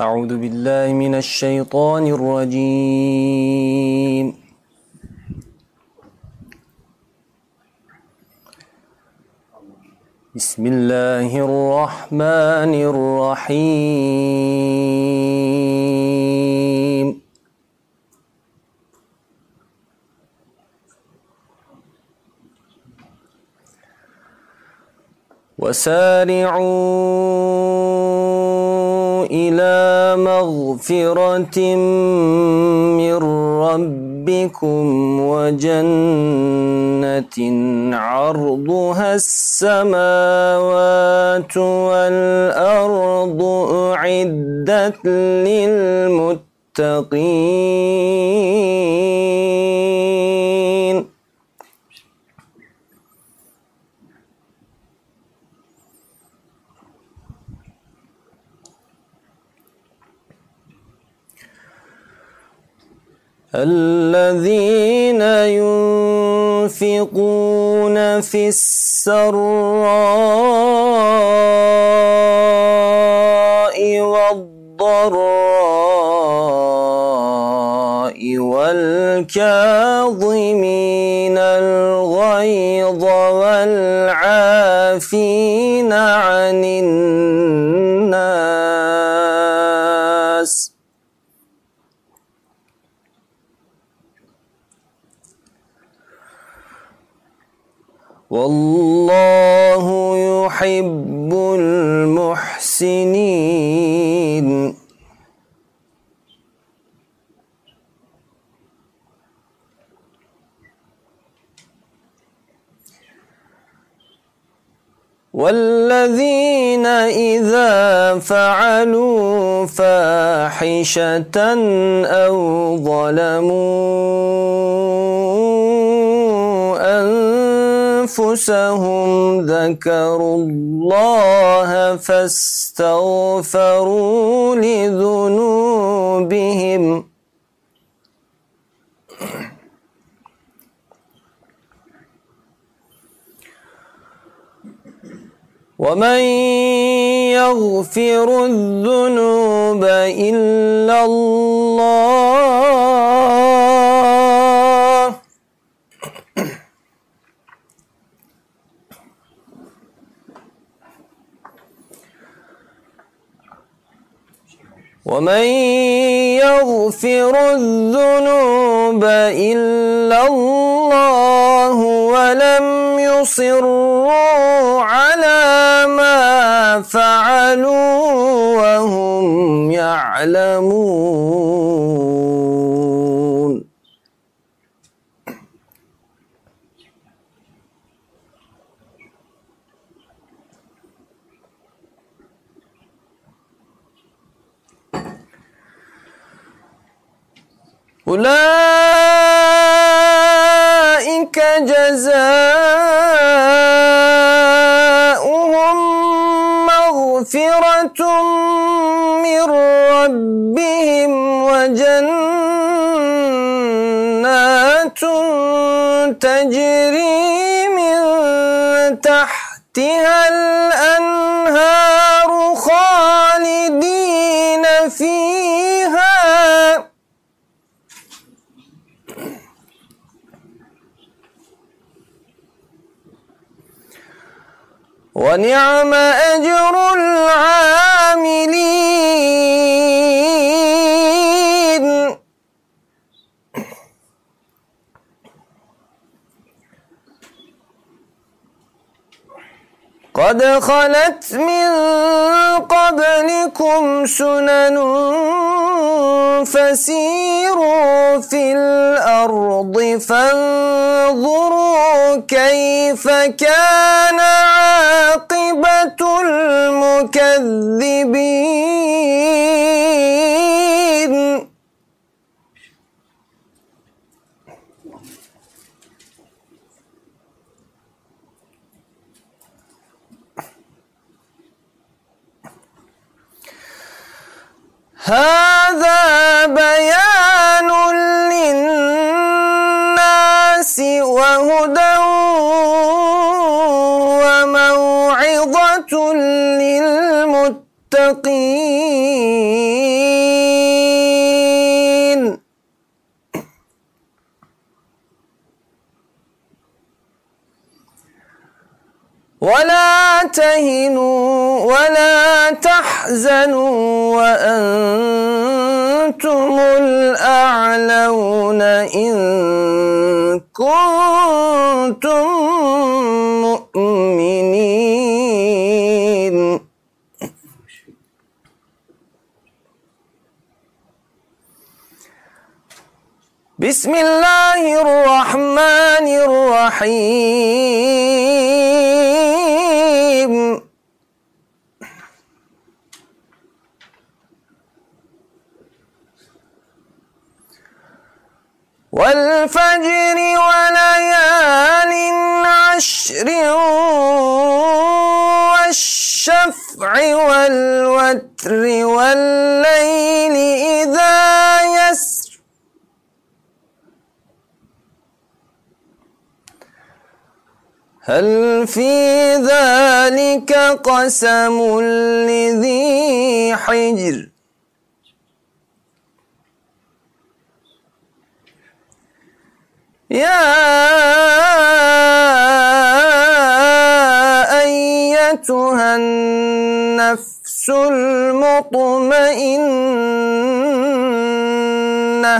أعوذ بالله من الشيطان الرجيم. بسم الله الرحمن الرحيم. وسارعوا إلى مغفرة من ربكم وجنة عرضها السماوات والأرض أعدت للمتقين. الذين ينفقون في السراء والضراء والكاظمين الغيظ والعافين عن الناس والله يحب المحسنين. والذين إذا فعلوا فاحشة أو ظلموا أنفسهم ذكروا الله فاستغفروا لذنوبهم ومن يغفر الذنوب إلا الله ومن يغفر الذنوب إلا الله ولم يصروا على ما فعلوا وهم يعلمون. أولئك جزاؤهم مغفرة من ربهم وجنات تجري من تحتها الأنهار خالدين فيها ونعم أجر العاملين. قد خلت من قبلكم سنن فسيروا في الأرض فانظروا كيف كان عاقبة المكذبين. هذا بيان للناس وهدى وموعظة للمتقين. ولا تهنوا ولا تحزنوا وأنتم الأعلون إن كنتم مؤمنين. بسم الله الرحمن الرحيم. والفجر وليال عشر والشفع والوتر والليل إذا يسر هل في ذلك قسم لذي حجر. يا أيتها النفس المطمئنة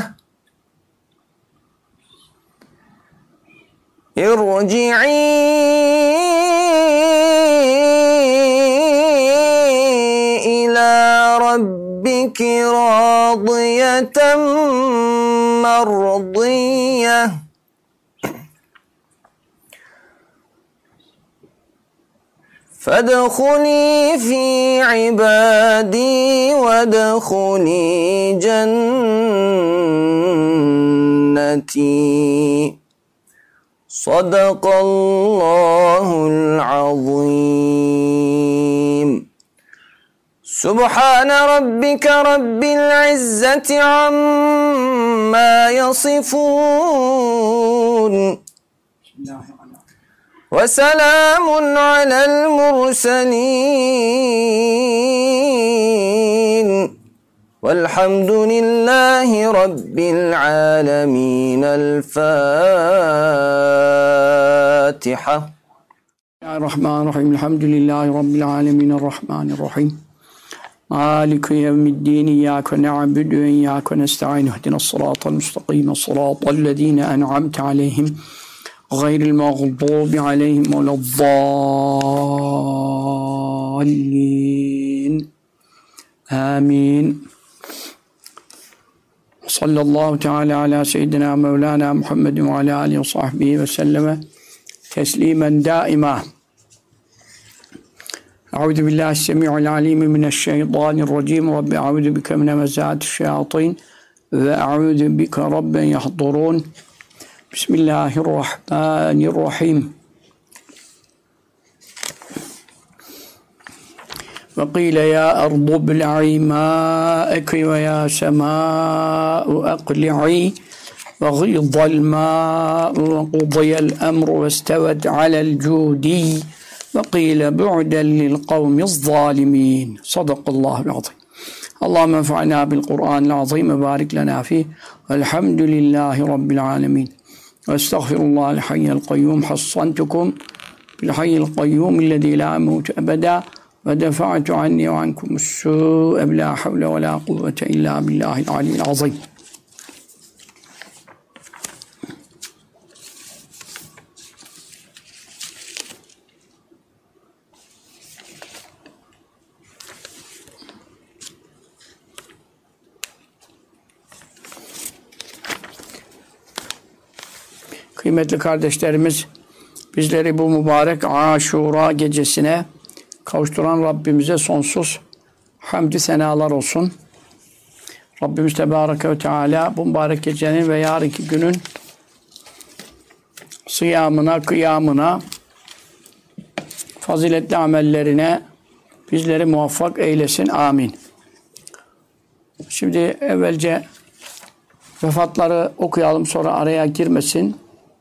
ارجعي إلى ربك راضية مرضية فادخلي في عبادي وادخلي جنتي. صدق الله العظيم. سبحان ربك رب العزة عما يصفون وسلام على المرسلين والحمد لله رب العالمين. الفاتحة. الرحمن الرحيم. الحمد لله رب العالمين الرحمن الرحيم مالك يوم الدين. إياك نعبد وإياك نستعين. اهدنا الصراط المستقيم صراط الذين أنعمت عليهم غير المغضوب عليهم ولا الضالين. آمين. صلى الله تعالى على سيدنا مولانا محمد وعلى آله وصحبه وسلم تسليما دائما. أعوذ بالله السميع العليم من الشيطان الرجيم. رب أعوذ بك من همزات الشياطين وأعوذ بك رب يحضرون. بسم الله الرحمن الرحيم. وقيل يا أرض ابلعي ماءك ويا سماء أقلعي وغيض الماء وقضي الأمر واستوت على الجودي وقيل بعدا للقوم الظالمين. صدق الله العظيم. اللهم انفعنا بالقرآن العظيم وبارك لنا فيه والحمد لله رب العالمين. واستغفر الله الحي القيوم. حصنتكم بالحي القيوم الذي لا يموت أبدا ودفعت عني وعنكم السوء بلا حول ولا قوة إلا بالله العلي العظيم. Kıymetli kardeşlerimiz, bizleri bu mübarek Aşura gecesine kavuşturan Rabbimize sonsuz hamdü senalar olsun. Rabbimiz Tebareke ve Teala bu mübarek gecenin ve yarınki günün sıyamına, kıyamına, faziletli amellerine bizleri muvaffak eylesin. Amin. Şimdi evvelce vefatları okuyalım, sonra araya girmesin.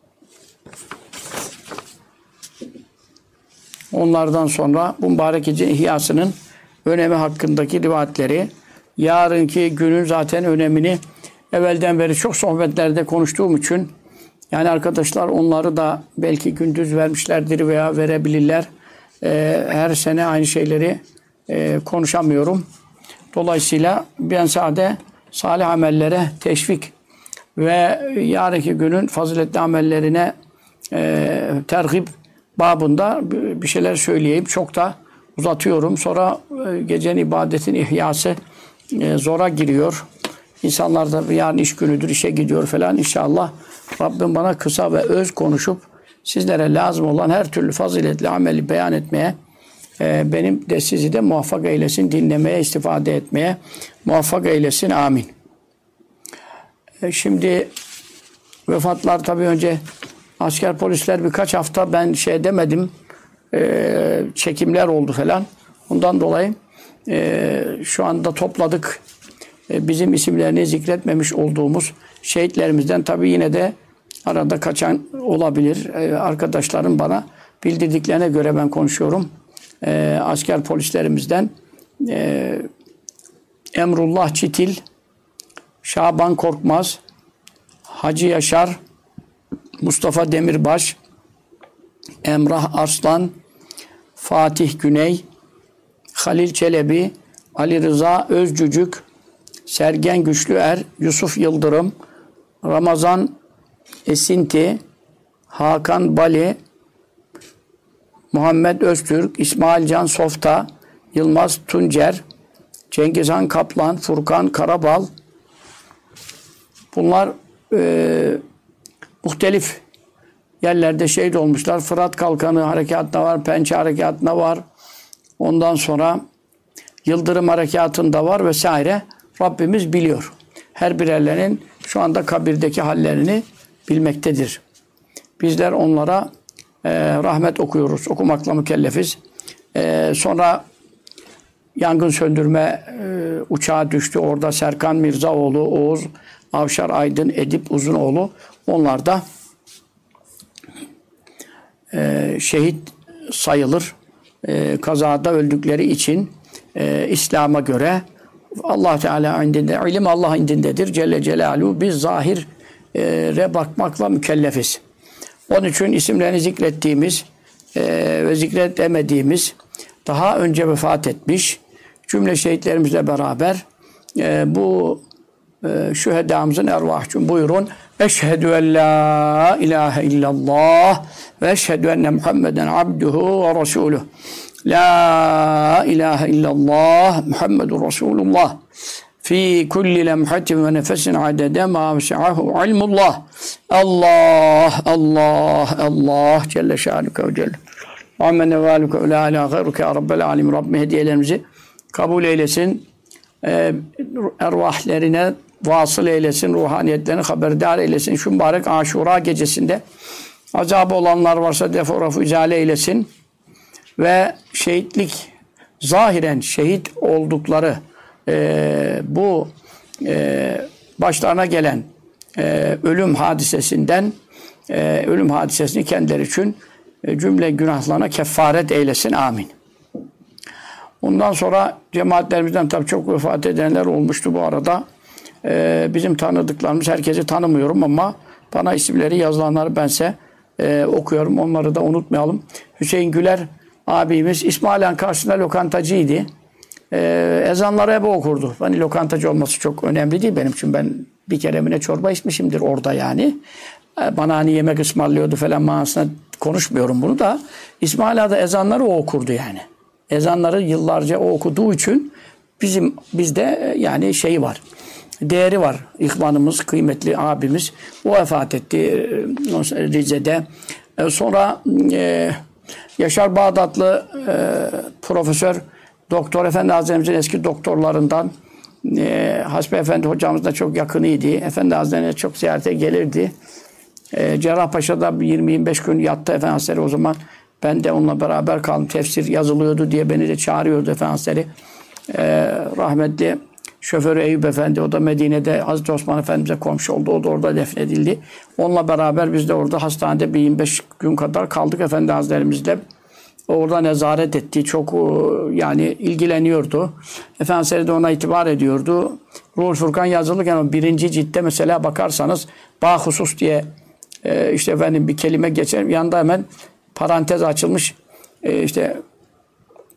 Onlardan sonra bu mübarek gece ihyasının önemi hakkındaki rivayetleri, yarınki günün zaten önemini evvelden beri çok sohbetlerde konuştuğum için, yani arkadaşlar onları da belki gündüz vermişlerdir veya verebilirler. her sene aynı şeyleri konuşamıyorum. Dolayısıyla ben sadece salih amellere teşvik ve yarınki günün faziletli amellerine tergib babında bir şeyler söyleyeyim. Çok da uzatıyorum. Sonra gecenin ibadetin ihyası zora giriyor. İnsanlar da yarın iş günüdür, işe gidiyor falan. İnşallah Rabbim bana kısa ve öz konuşup sizlere lazım olan her türlü faziletli ameli beyan etmeye, benim de sizi de muvaffak eylesin, dinlemeye, istifade etmeye muvaffak eylesin. Amin. Şimdi vefatlar tabii önce asker polisler birkaç hafta ben demedim, çekimler oldu falan. Ondan dolayı şu anda topladık. Bizim isimlerini zikretmemiş olduğumuz şehitlerimizden tabii yine de arada kaçan olabilir. Arkadaşlarım bana bildirdiklerine göre ben konuşuyorum. Asker polislerimizden Emrullah Çitil, Şaban Korkmaz, Hacı Yaşar, Mustafa Demirbaş, Emrah Arslan, Fatih Güney, Halil Çelebi, Ali Rıza Özcücük, Sergen Güçlüer, Yusuf Yıldırım, Ramazan Esinti, Hakan Bali, Muhammed Öztürk, İsmail Can Softa, Yılmaz Tuncer, Cengizhan Kaplan, Furkan Karabal. Bunlar muhtelif yerlerde şehit olmuşlar. Fırat Kalkanı harekatına var, Pençe harekatına var. Ondan sonra Yıldırım harekatında var vesaire. Rabbimiz biliyor. Her birerlerinin şu anda kabirdeki hallerini bilmektedir. Bizler onlara rahmet okuyoruz. Okumakla mükellefiz. Sonra yangın söndürme uçağı düştü. Orada Serkan Mirzaoğlu, Oğuz Avşar Aydın, Edip Uzunoğlu. Onlar da şehit sayılır. Kazada öldükleri için İslam'a göre Allah Teala indinde, ilim Allah indindedir. Celle Celaluhu. Biz zahire bakmakla mükellefiz. Onun için isimlerini zikrettiğimiz ve zikretemediğimiz daha önce vefat etmiş cümle şehitlerimizle beraber bu şühedamızın ervah için buyurun. Eşhedü en la ilahe illallah ve eşhedü enne Muhammeden abduhu ve resuluh. La ilahe illallah Muhammedun Resulullah. Fi kulli lemhatin ve nefesin adede ma vesi'ahu ilmullah. Allah, Allah, Allah Celle şanuke ve celle. Amen ve alüke ve la ilahe gayruke ya Rabbel alemin. Rabbim hediyelerimizi kabul eylesin. Ervahlerine vasıl eylesin. Ruhaniyetlerini haberdar eylesin. Şu mübarek Aşura gecesinde azabı olanlar varsa deforafu izale eylesin. Ve şehitlik, zahiren şehit oldukları bu başlarına gelen ölüm hadisesinden ölüm hadisesini kendileri için cümle günahlarına kefaret eylesin. Amin. Ondan sonra cemaatlerimizden tabii çok vefat edenler olmuştu bu arada. Bizim tanıdıklarımız, herkesi tanımıyorum ama bana isimleri yazılanları bense okuyorum. Onları da unutmayalım. Hüseyin Güler abimiz İsmailhan karşısında lokantacıydı. Ezanları hep okurdu. Hani lokantacı olması çok önemli değil benim için. Ben bir kere mi ne çorba içmişimdir orada yani. Bana hani yemek ısmarlıyordu falan manasına konuşmuyorum bunu da. İsmailhan'da ezanları o okurdu yani. Ezanları yıllarca o okuduğu için bizde yani şeyi var. Değeri var. İhvanımız, kıymetli abimiz. O vefat etti Rize'de. Sonra Yaşar Bağdatlı Profesör Doktor Efendi Hazretlerimizin eski doktorlarından Hasbi Efendi hocamız da çok yakınıydı. Efendi Hazretlerine çok ziyarete gelirdi. Cerrahpaşa'da 20-25 gün yattı Efendi Hazretleri o zaman. Ben de onunla beraber kaldım. Tefsir yazılıyordu diye beni de çağırıyordu Efendi Hazretleri. Rahmetli şoförü Eyüp Efendi, o da Medine'de Hazreti Osman Efendimiz'e komşu oldu. O da orada defnedildi. Onunla beraber biz de orada hastanede bir 25 gün kadar kaldık Efendi Hazretlerimizle. Orada nezaret etti. Çok yani ilgileniyordu. Efendi Hazretleri de ona itibar ediyordu. Ruhul Furkan yazılırken o 1. ciltte mesela bakarsanız bahusus diye işte efendim bir kelime geçer. Yanında hemen parantez açılmış. İşte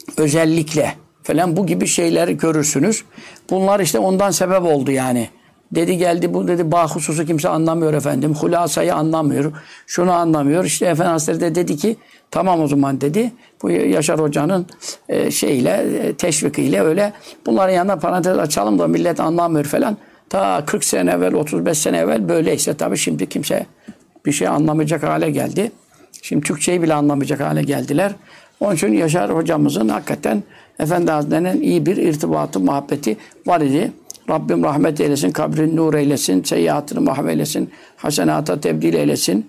özellikle falan bu gibi şeyleri görürsünüz. Bunlar işte ondan sebep oldu yani. Dedi geldi bu dedi bahususu kimse anlamıyor efendim. Hulasayı anlamıyor. Şunu anlamıyor. İşte Efendi Hazretleri de dedi ki tamam o zaman dedi. Bu Yaşar Hoca'nın teşvikiyle öyle bunların yanına parantez açalım da millet anlamıyor falan. Ta 40 sene evvel 35 sene evvel böyleyse tabii şimdi kimse bir şey anlamayacak hale geldi. Şimdi Türkçeyi bile anlamayacak hale geldiler. Onun için Yaşar Hocamızın hakikaten Efendi Hazretleri'nin iyi bir irtibatı, muhabbeti var idi. Rabbim rahmet eylesin, kabrini nur eylesin, seyyiatını mahveylesin, hasenata tebdil eylesin.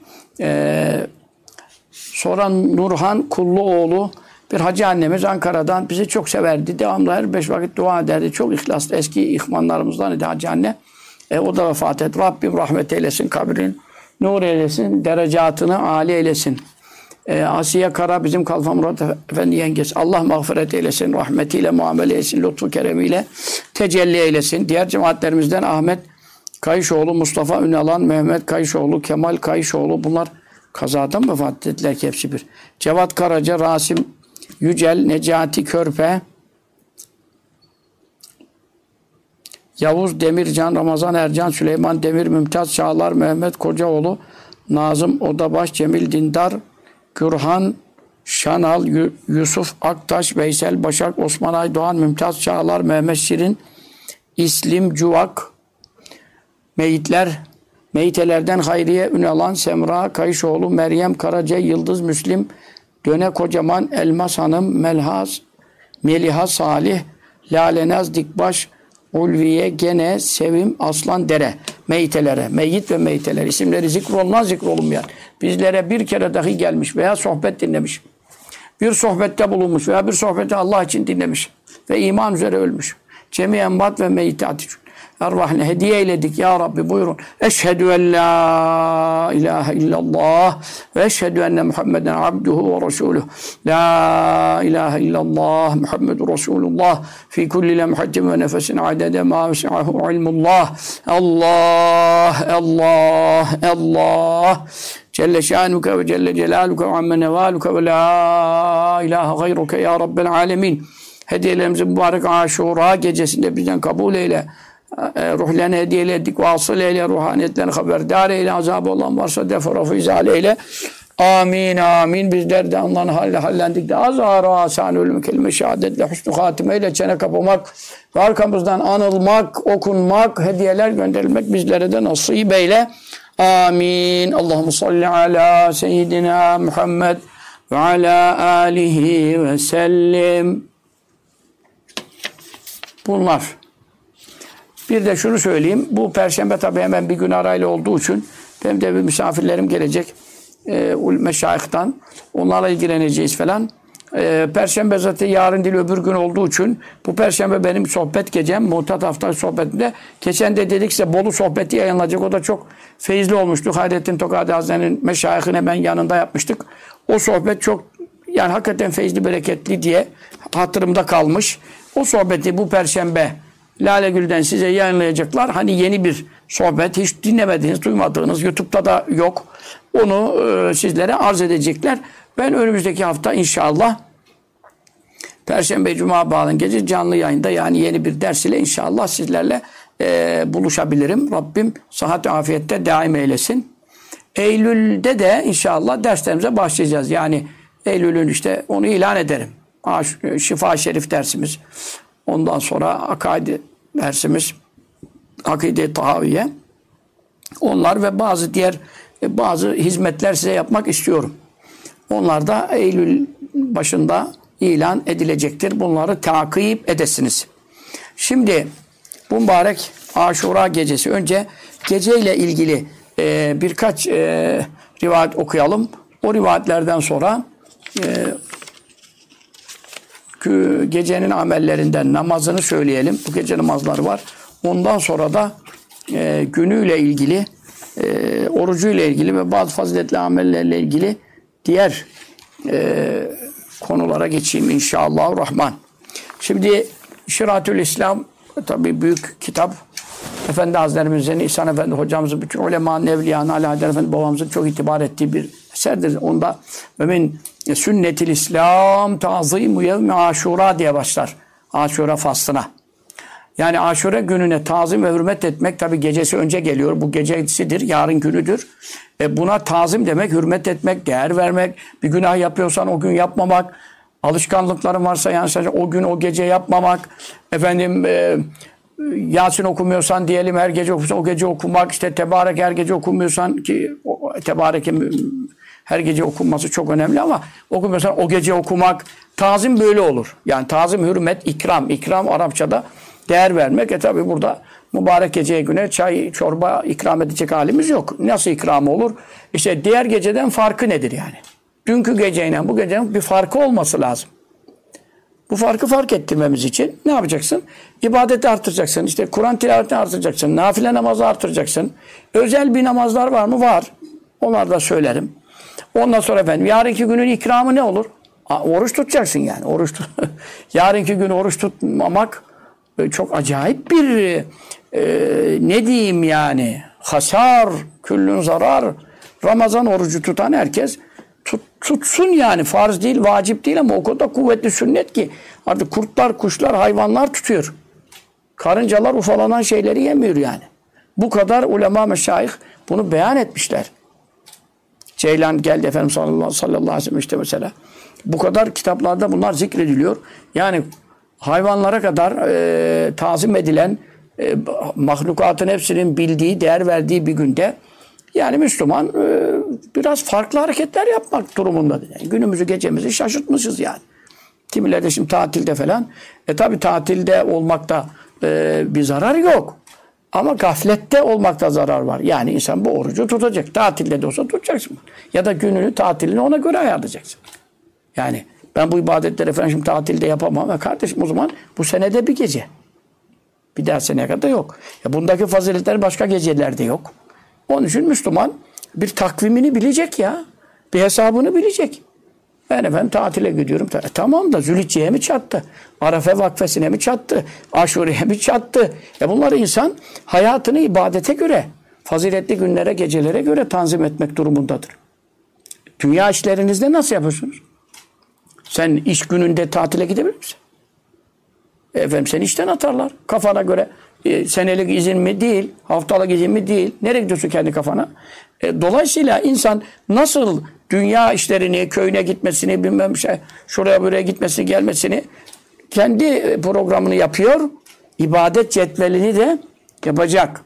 Sonra Nurhan Kulluoğlu bir hacı annemiz Ankara'dan bizi çok severdi. Devamlı her 5 vakit dua ederdi. Çok ihlaslı eski ihvanlarımızdan idi hacı anne. O da vefat etti. Rabbim rahmet eylesin, kabrini nur eylesin, derecatını âli eylesin. Asiye Kara bizim Kalfa Murat Efendi yengesi. Allah mağfiret eylesin, rahmetiyle muamele eylesin, lütfu keremiyle tecelli eylesin. Diğer cemaatlerimizden Ahmet Kayışoğlu, Mustafa Ünalan, Mehmet Kayışoğlu, Kemal Kayışoğlu bunlar kazadan vefat ettiler ki hepsi bir. Cevat Karaca, Rasim Yücel, Necati Körpe, Yavuz Demircan, Ramazan Ercan, Süleyman Demir, Mümtaz Çağlar, Mehmet Kocaoğlu, Nazım Odabaş, Cemil Dindar, Gürhan Şanal, Yusuf Aktaş, Veysel Başak, Osman Aydoğan, Mümtaz Çağlar, Mehmet Şirin, İslim Cuvak, Meyitelerden Hayriye Ünalan, Semra Kayışoğlu, Meryem Karaca, Yıldız Müslim, Döne Kocaman, Elmas Hanım, Meliha Salih, Lalenaz Dikbaş, Ulviye Gene, Sevim Aslan Dere. Meyitelere, meyyit ve meyiteler isimleri zikrolunmayan bizlere bir kere dahi gelmiş veya sohbet dinlemiş. Bir sohbette bulunmuş veya bir sohbeti Allah için dinlemiş ve iman üzere ölmüş. Cemi enbat ve meyitat için. Ervahine hediye eyledik ya Rabbi buyurun. Eşhedü en la ilahe illallah ve eşhedü enne Muhammeden abduhu ve resuluhu. La ilahe illallah Muhammedur Resulullah fi kulli lemhatin ve nefesin adede ma vesi'ahu ilmullah. Allah, Allah, Allah. Celle şanuke ve celle celaluke ve amme nevaluke ve la ilahe gayruke ya Rabbel alemin. Hediyelerimizi mübarek Aşura gecesinde bizden kabul eyle. Ruhlarını hediye ettik. Vasıl eyle. Ruhaniyetlerini haberdar eyle. Azabı olan varsa defarafu izale eyle. Amin, amin. Bizler de onların haline hallendik de azara asan ölüm kelime şehadetle hüsnü hatimeyle çene kapamak ve arkamızdan anılmak, okunmak, hediyeler gönderilmek bizlere de nasip eyle. Amin. Allahümme salli ala seyyidina Muhammed ve ala alihi ve sellim. Bunlar. Bir de şunu söyleyeyim. Bu Perşembe tabii hemen bir gün arayla olduğu için benim de bir misafirlerim gelecek. Meşayihtan. Onlarla ilgileneceğiz falan. Perşembe zaten yarın değil öbür gün olduğu için bu Perşembe benim sohbet gecem. Muhtat hafta sohbetinde. Geçen de dedik size Bolu sohbeti yayınlanacak. O da çok feyizli olmuştu. Hayrettin Tokadi Hazretleri'nin meşayihin hemen yanında yapmıştık. O sohbet çok yani hakikaten feyizli, bereketli diye hatırımda kalmış. O sohbeti bu Perşembe Lale Gül'den size yayınlayacaklar. Hani yeni bir sohbet, hiç dinlemediğiniz, duymadığınız, YouTube'da da yok. Onu sizlere arz edecekler. Ben önümüzdeki hafta inşallah Perşembe Cuma bağlan gece canlı yayında yani yeni bir ders ile inşallah sizlerle buluşabilirim. Rabbim sıhhat ve afiyette daim eylesin. Eylül'de de inşallah derslerimize başlayacağız. Yani Eylül'ün işte onu ilan ederim. Şifa Şerif dersimiz. Ondan sonra akaide dersimiz, akide tahaviye. Onlar ve bazı hizmetler size yapmak istiyorum. Onlar da Eylül başında ilan edilecektir. Bunları takip edesiniz. Şimdi bu mübarek Aşura gecesi. Önce geceyle ilgili birkaç rivayet okuyalım. O rivayetlerden sonra gecenin amellerinden namazını söyleyelim. Bu gece namazları var. Ondan sonra da günüyle ilgili, orucuyla ilgili ve bazı faziletli amellerle ilgili diğer konulara geçeyim inşallah rahman. Şimdi Şiratül İslam tabii büyük kitap. Efendi Hazretlerimizin, İhsan Efendi hocamızın, bütün ulemanın, evliyanın, Ali Haydar Efendi babamızın çok itibar ettiği bir eserdir. Onda min sünnetil İslam ta'zimu yevmi aşura diye başlar. Aşura faslına. Yani Aşure gününe tazim ve hürmet etmek, tabi gecesi önce geliyor. Bu gecesidir, yarın günüdür. Buna tazim demek, hürmet etmek, değer vermek. Bir günah yapıyorsan o gün yapmamak. Alışkanlıkların varsa yani sadece o gün o gece yapmamak. Efendim Yasin okumuyorsan diyelim her gece okuyorsan o gece okumak. İşte Tebarek her gece okumuyorsan ki Tebarek her gece okunması çok önemli ama okumuyorsan o gece okumak. Tazim böyle olur. Yani tazim, hürmet, ikram. İkram Arapçada değer vermek. Tabi burada mübarek geceye güne çay, çorba ikram edecek halimiz yok. Nasıl ikram olur? İşte diğer geceden farkı nedir yani? Dünkü geceyle bu gecenin bir farkı olması lazım. Bu farkı fark ettirmemiz için ne yapacaksın? İbadeti artıracaksın. İşte Kur'an tilavetini artıracaksın. Nafile namazı artıracaksın. Özel bir namazlar var mı? Var. Onları da söylerim. Ondan sonra efendim yarınki günün ikramı ne olur? Oruç tutacaksın yani. Yarınki gün oruç tutmamak çok acayip bir ne diyeyim yani hasar, küllün zarar. Ramazan orucu tutan herkes tutsun yani. Farz değil, vacip değil ama o kadar kuvvetli sünnet ki artık kurtlar, kuşlar, hayvanlar tutuyor. Karıncalar ufalanan şeyleri yemiyor yani. Bu kadar ulema meşayih bunu beyan etmişler. Ceylan geldi Efendimiz sallallahu aleyhi ve sellem işte mesela. Bu kadar kitaplarda bunlar zikrediliyor. Yani hayvanlara kadar tazim edilen mahlukatın hepsinin bildiği, değer verdiği bir günde yani Müslüman biraz farklı hareketler yapmak durumundadır. Yani günümüzü, gecemizi şaşırtmışız yani. Kimileri de şimdi tatilde falan. Tabi tatilde olmakta bir zarar yok. Ama gaflette olmakta zarar var. Yani insan bu orucu tutacak. Tatilde de olsa tutacaksın. Ya da gününü, tatilini ona göre ayarlayacaksın. Yani ben bu ibadetleri falan şimdi tatilde yapamam. Kardeşim o zaman bu senede bir gece. Bir daha seneye kadar yok. Bundaki faziletler başka gecelerde yok. Onun için Müslüman bir takvimini bilecek ya. Bir hesabını bilecek. Ben efendim tatile gidiyorum. Tamam da Zülhicce'ye mi çattı? Arefe vakfesine mi çattı? Aşure'ye mi çattı? Bunları insan hayatını ibadete göre, faziletli günlere, gecelere göre tanzim etmek durumundadır. Dünya işlerinizde nasıl yapıyorsunuz? Sen iş gününde tatile gidebilir misin? Efendim seni işten atarlar. Kafana göre senelik izin mi değil, haftalık izin mi değil. Nereye gidiyorsun kendi kafana? Dolayısıyla insan nasıl dünya işlerini, köyüne gitmesini, bilmem şuraya buraya gitmesini, gelmesini kendi programını yapıyor. İbadet cetvelini de yapacak.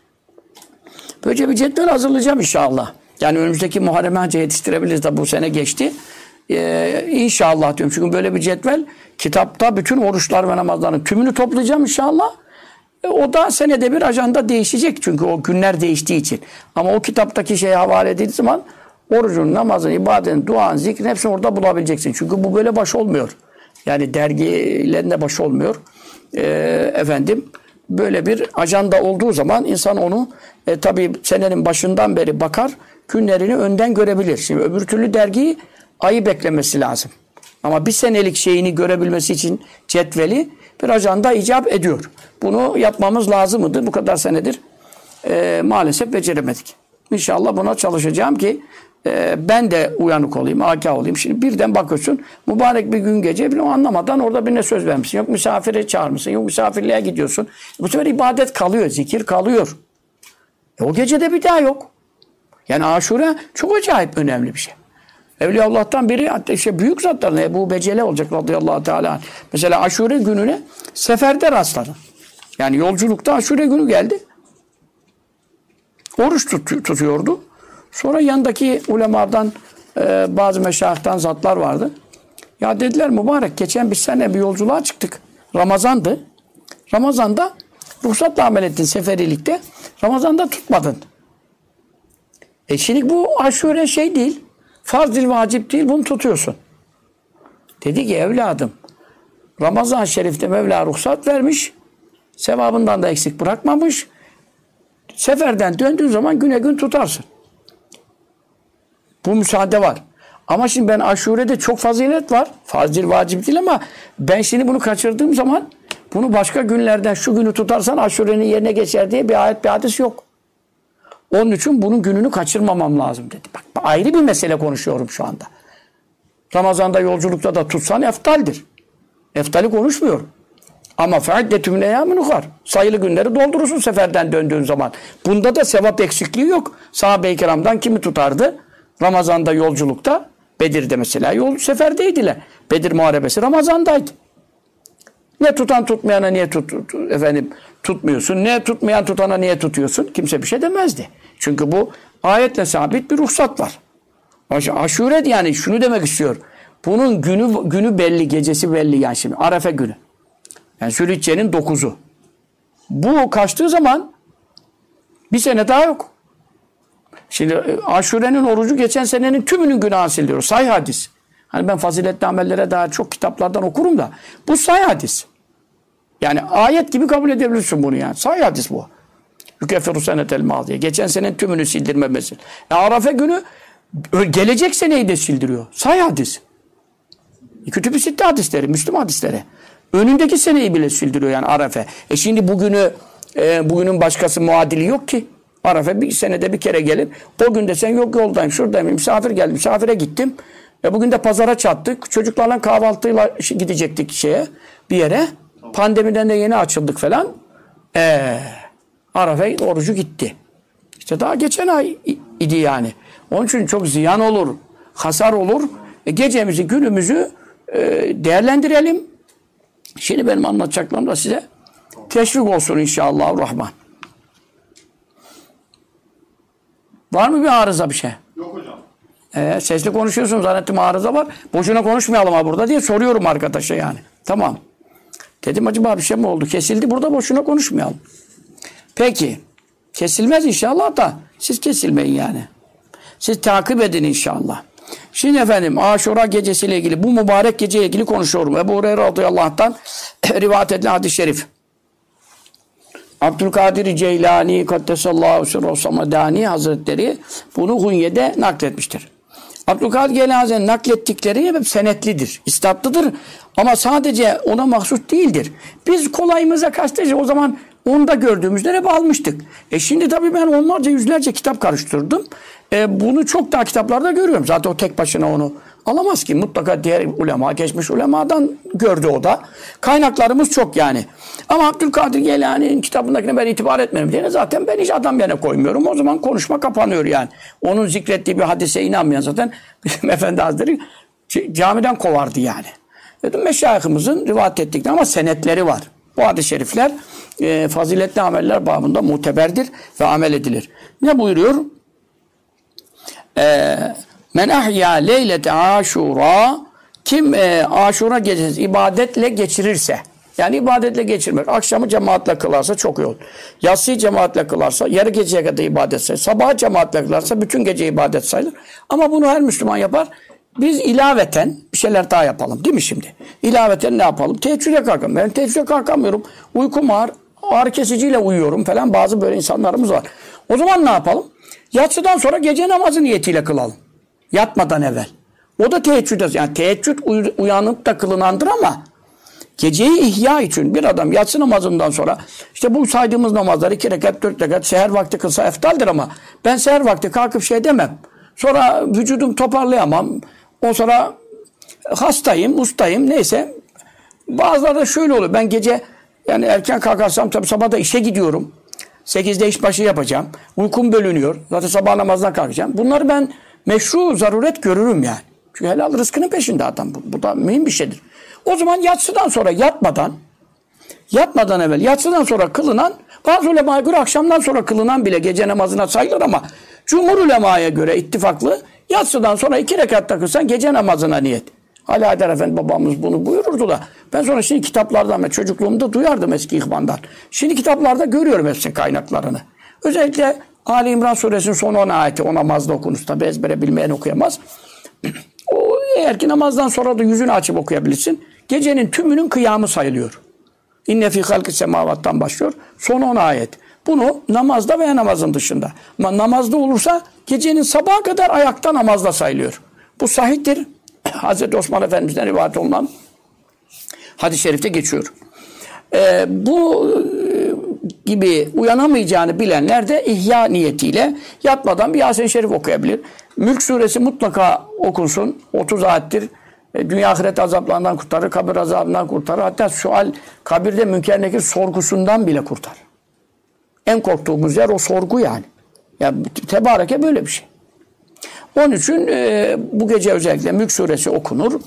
Böylece bir cetvel hazırlayacağım inşallah. Yani önümüzdeki Muharrem Hacı'ya yetiştirebiliriz de bu sene geçti. İnşallah diyorum. Çünkü böyle bir cetvel kitapta bütün oruçlar ve namazların tümünü toplayacağım inşallah. O da senede bir ajanda değişecek. Çünkü o günler değiştiği için. Ama o kitaptaki şeye havale edildiği zaman orucun, namazın, ibadetin, duan, zikrin hepsini orada bulabileceksin. Çünkü bu böyle baş olmuyor. Yani dergilerinde baş olmuyor. Efendim böyle bir ajanda olduğu zaman insan onu tabii senenin başından beri bakar, günlerini önden görebilir. Şimdi öbür türlü dergiyi ayı beklemesi lazım. Ama bir senelik şeyini görebilmesi için cetveli bir ajanda icap ediyor. Bunu yapmamız lazımdı. Bu kadar senedir maalesef beceremedik. İnşallah buna çalışacağım ki ben de uyanık olayım, agah olayım. Şimdi birden bakıyorsun mübarek bir gün gece bile anlamadan orada birine söz vermişsin. Yok misafire çağırmışsın, yok misafirliğe gidiyorsun. Bu sefer ibadet kalıyor, zikir kalıyor. O gecede bir daha yok. Yani Aşure çok acayip önemli bir şey. Evliyaullah'tan biri işte büyük zatlarına Ebu Becele olacak radıyallahu teala. Mesela Aşure gününe seferde rastladı. Yani yolculukta Aşure günü geldi. Oruç tutuyordu. Sonra yanındaki ulemadan bazı meşayihtan zatlar vardı. Ya dediler mübarek geçen bir sene bir yolculuğa çıktık. Ramazan'dı. Ramazan'da ruhsatla amel ettin seferilikte. Ramazan'da tutmadın. Şimdi bu Aşure şey değil. Farz değil, vacip değil. Bunu tutuyorsun. Dedi ki evladım Ramazan-ı Şerif'te Mevla ruhsat vermiş. Sevabından da eksik bırakmamış. Seferden döndüğün zaman güne gün tutarsın. Bu müsaade var. Ama şimdi ben Aşure'de çok fazilet var. Farz değil, vacip değil ama ben şimdi bunu kaçırdığım zaman Bunu başka günlerden şu günü tutarsan aşurenin yerine geçer diye bir ayet bir hadis yok. Onun için bunun gününü kaçırmamam lazım dedi. Bak ayrı bir mesele konuşuyorum şu anda. Ramazan'da yolculukta da tutsan eftaldir. Eftali konuşmuyorum. Ama fe'addetü min eyyâmin ukhar. Sayılı günleri doldurursun seferden döndüğün zaman. Bunda da sevap eksikliği yok. Sahabe-i kiramdan kimi tutardı? Ramazan'da yolculukta. Bedir'de mesela seferdeydiler. Bedir Muharebesi Ramazan'daydı. Ne tutan tutmayana niye tutmuyorsun? Ne tutmayan tutana niye tutuyorsun? Kimse bir şey demezdi. Çünkü bu ayetle sabit bir ruhsat var. Aşure yani şunu demek istiyor. Bunun günü belli, gecesi belli yani şimdi. Arefe günü. Yani Zülhicce'nin 9'u. Bu kaçtığı zaman bir sene daha yok. Şimdi Aşure'nin orucu geçen senenin tümünün günahı siliyor. Sahih hadis. Hani ben faziletli amellere daha çok kitaplardan okurum da. Bu sahih hadis. Yani ayet gibi kabul edebilirsin bunu yani. Sahih hadis bu. Yükeffiru senetel mâziye. Geçen senenin tümünü sildirmemesi. Arafe günü gelecek seneyi de sildiriyor. Sahih hadis. Kütüb-i Sitte hadisleri, Müslüm hadisleri. Önündeki seneyi bile sildiriyor yani Arafe. Şimdi bugünün başkası muadili yok ki. Arafe bir senede bir kere gelir. O gün de sen yok yoldayım, şuradayım, misafir geldim, misafire gittim. Bugün de pazara çattık. Çocuklarla kahvaltıyla gidecektik bir yere. Pandemiden de yeni açıldık falan. Arafe orucu gitti. İşte daha geçen ay idi yani. Onun için çok ziyan olur, hasar olur. Gecemizi, günümüzü değerlendirelim. Şimdi benim anlatacaklarım da size teşvik olsun inşallahurrahman. Var mı bir arıza bir şey? Yok hocam. Sesli konuşuyorsun zannettim arıza var. Boşuna konuşmayalım ha burada diye soruyorum arkadaşa yani. Tamam. Dedim acaba bir şey mi oldu? Kesildi burada boşuna konuşmayalım. Peki. Kesilmez inşallah da siz kesilmeyin yani. Siz takip edin inşallah. Şimdi efendim Aşura gecesiyle ilgili bu mübarek geceyle ilgili konuşuyorum. Ebu Hureyre radıyallahu anh'tan rivayet edilen hadis-i şerif. Abdülkadir Ceylani Kaddesallahu sirruhu samadani Hazretleri bunu Hunye'de nakletmiştir. Abdülkadir Ceylani Hazretleri naklettikleri hep senetlidir, istatlıdır ama sadece ona mahsus değildir. Biz kolayımıza kaçtıcı o zaman onu da gördüğümüzde hep almıştık. Şimdi tabii ben onlarca yüzlerce kitap karıştırdım. Bunu çok daha kitaplarda görüyorum. Zaten o tek başına onu alamaz ki. Mutlaka diğer ulema, geçmiş ulemadan gördü o da. Kaynaklarımız çok yani. Ama Abdülkadir Geylani'nin kitabındakine ben itibar etmiyorum diye zaten ben hiç adam yerine koymuyorum. O zaman konuşma kapanıyor yani. Onun zikrettiği bir hadise inanmayan zaten bizim Efendi Hazretleri camiden kovardı yani. Dedim meşayihimizin rivayet ettikleri ama senetleri var. Bu hadis-i şerifler faziletli ameller babında muteberdir ve amel edilir. Ne buyuruyor? Men ahya leylete aşura kim aşura gecesi ibadetle geçirirse yani ibadetle geçirmek akşamı cemaatle kılarsa çok iyi olur. Yatsıyı cemaatle kılarsa yarı geceye kadar ibadet sayılır. Sabahı cemaatle kılarsa bütün gece ibadet sayılır. Ama bunu her Müslüman yapar. Biz ilaveten bir şeyler daha yapalım değil mi şimdi? İlaveten ne yapalım? Teheccüde kalkalım. Ben teheccüde kalkamıyorum. Uykum ağrı kesiciyle uyuyorum falan. Bazı böyle insanlarımız var. O zaman ne yapalım? Yatsıdan sonra gece namazı niyetiyle kılalım. Yatmadan evvel. O da teheccüde. Yani teheccüd uyanıp da kılınandır ama geceyi ihya için bir adam yatsı namazından sonra işte bu saydığımız namazlar 2 rekat 4 rekat seher vakti kılsa eftaldir ama ben seher vakti kalkıp şey demem. Sonra vücudum toparlayamam. O sonra hastayım, ustayım neyse. Bazıları da şöyle oluyor. Ben gece yani erken kalkarsam tabii sabah da işe gidiyorum. 8'de işbaşı yapacağım. Uykum bölünüyor. Zaten sabah namazdan kalkacağım. Bunları ben meşru zaruret görürüm yani. Çünkü helal rızkının peşinde adam. Bu da mühim bir şeydir. O zaman yatsıdan sonra yatmadan evvel yatsıdan sonra kılınan bazı ulemaya göre akşamdan sonra kılınan bile gece namazına sayılır ama cumhur ulemaya göre ittifaklı yatsıdan sonra 2 rekat takılsan gece namazına niyet. Ali Haydar Efendi babamız bunu buyururdu da ben sonra şimdi kitaplardan ve çocukluğumda duyardım eski ihvandan. Şimdi kitaplarda görüyorum hepsinin kaynaklarını. Özellikle Ali İmran suresinin son 10 ayeti o namazda okunur. Tabi ezbere bilmeyen okuyamaz. O eğer ki namazdan sonra da yüzünü açıp okuyabilirsin. Gecenin tümünün kıyamı sayılıyor. İnne fî halkı semavattan başlıyor. Son 10 ayet. Bunu namazda veya namazın dışında. Ama namazda olursa gecenin sabaha kadar ayakta namazda sayılıyor. Bu sahihtir. Hazreti Osman Efendimiz'den rivayet olunan hadis-i şerifte geçiyor. Bu gibi uyanamayacağını bilenler de ihya niyetiyle yatmadan bir Yasin-i Şerif okuyabilir. Mülk suresi mutlaka okunsun. 30 ayettir. Dünya ahiret azaplarından kurtarır, kabir azabından kurtarır. Hatta sual, kabirde Münker Nekir sorgusundan bile kurtarır. En korktuğumuz yer o sorgu yani. Yani tebareke böyle bir şey. Onun için bu gece özellikle Mülk suresi okunur.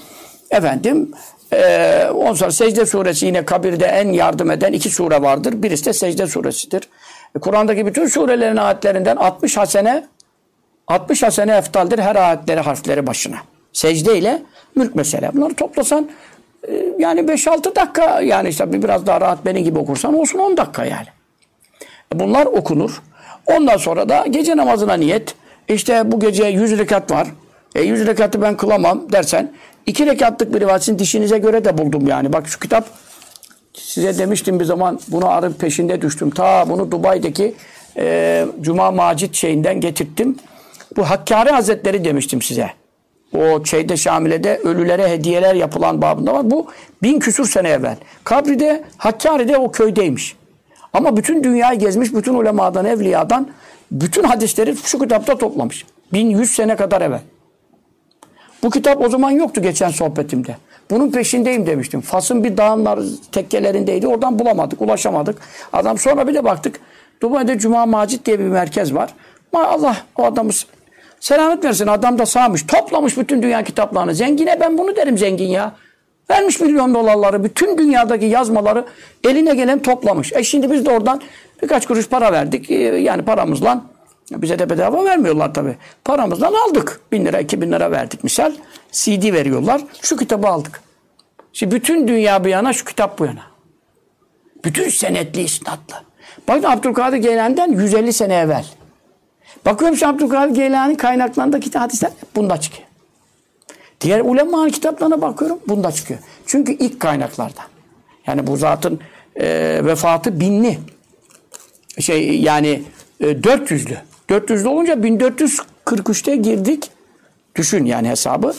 Ondan sonra Secde suresi yine kabirde en yardım eden 2 sure vardır. Birisi de Secde suresidir. Kur'an'daki bütün surelerin ayetlerinden 60 hasene eftaldir her ayetleri harfleri başına. Secde ile Mülk mesela. Bunları toplasan yani 5-6 dakika yani işte biraz daha rahat benim gibi okursan olsun 10 dakika yani. Bunlar okunur. Ondan sonra da gece namazına niyet. İşte bu gece 100 rekat var. 100 rekatı ben kılamam dersen 2 rekatlık bir rivayetin dişinize göre de buldum yani. Bak şu kitap size demiştim bir zaman bunu arayıp peşinde düştüm. Ta bunu Dubai'deki Cuma Macit şeyinden getirttim. Bu Hakkari Hazretleri demiştim size. O şeyde Şamile'de ölülere hediyeler yapılan babında var. Bu 1000 küsur sene evvel. Kabri'de Hakkari'de o köydeymiş. Ama bütün dünyayı gezmiş, bütün ulemadan, evliyadan bütün hadisleri şu kitapta toplamış. 1100 sene kadar evvel. Bu kitap o zaman yoktu geçen sohbetimde. Bunun peşindeyim demiştim. Fas'ın bir dağın tekkelerindeydi. Oradan bulamadık, ulaşamadık. Adam sonra bir de baktık. Dubai'de Cuma Macit diye bir merkez var. Allah o adamı selamet versin. Adam da sağmış. Toplamış bütün dünya kitaplarını. Zengine ben bunu derim zengin ya. Vermiş milyon dolarları. Bütün dünyadaki yazmaları eline gelen toplamış. Şimdi biz de oradan birkaç kuruş para verdik. Yani paramızla bize de bedava vermiyorlar tabii. Paramızdan aldık. 1000 lira, 2000 lira verdik misal. CD veriyorlar. Şu kitabı aldık. Şimdi bütün dünya bu yana, şu kitap bu yana. Bütün senetli, isnatlı. Bakın Abdülkadir Geylani'den 150 sene evvel. Bakıyorum şu Abdülkadir Geylani kaynaklarındaki hadisler bunda çıkıyor. Diğer ulemanın kitaplarına bakıyorum bunda çıkıyor. Çünkü ilk kaynaklardan. Yani bu zatın vefatı 1000'li. Yani 400'lü. 400'lü olunca 1443'te girdik. Düşün yani hesabı.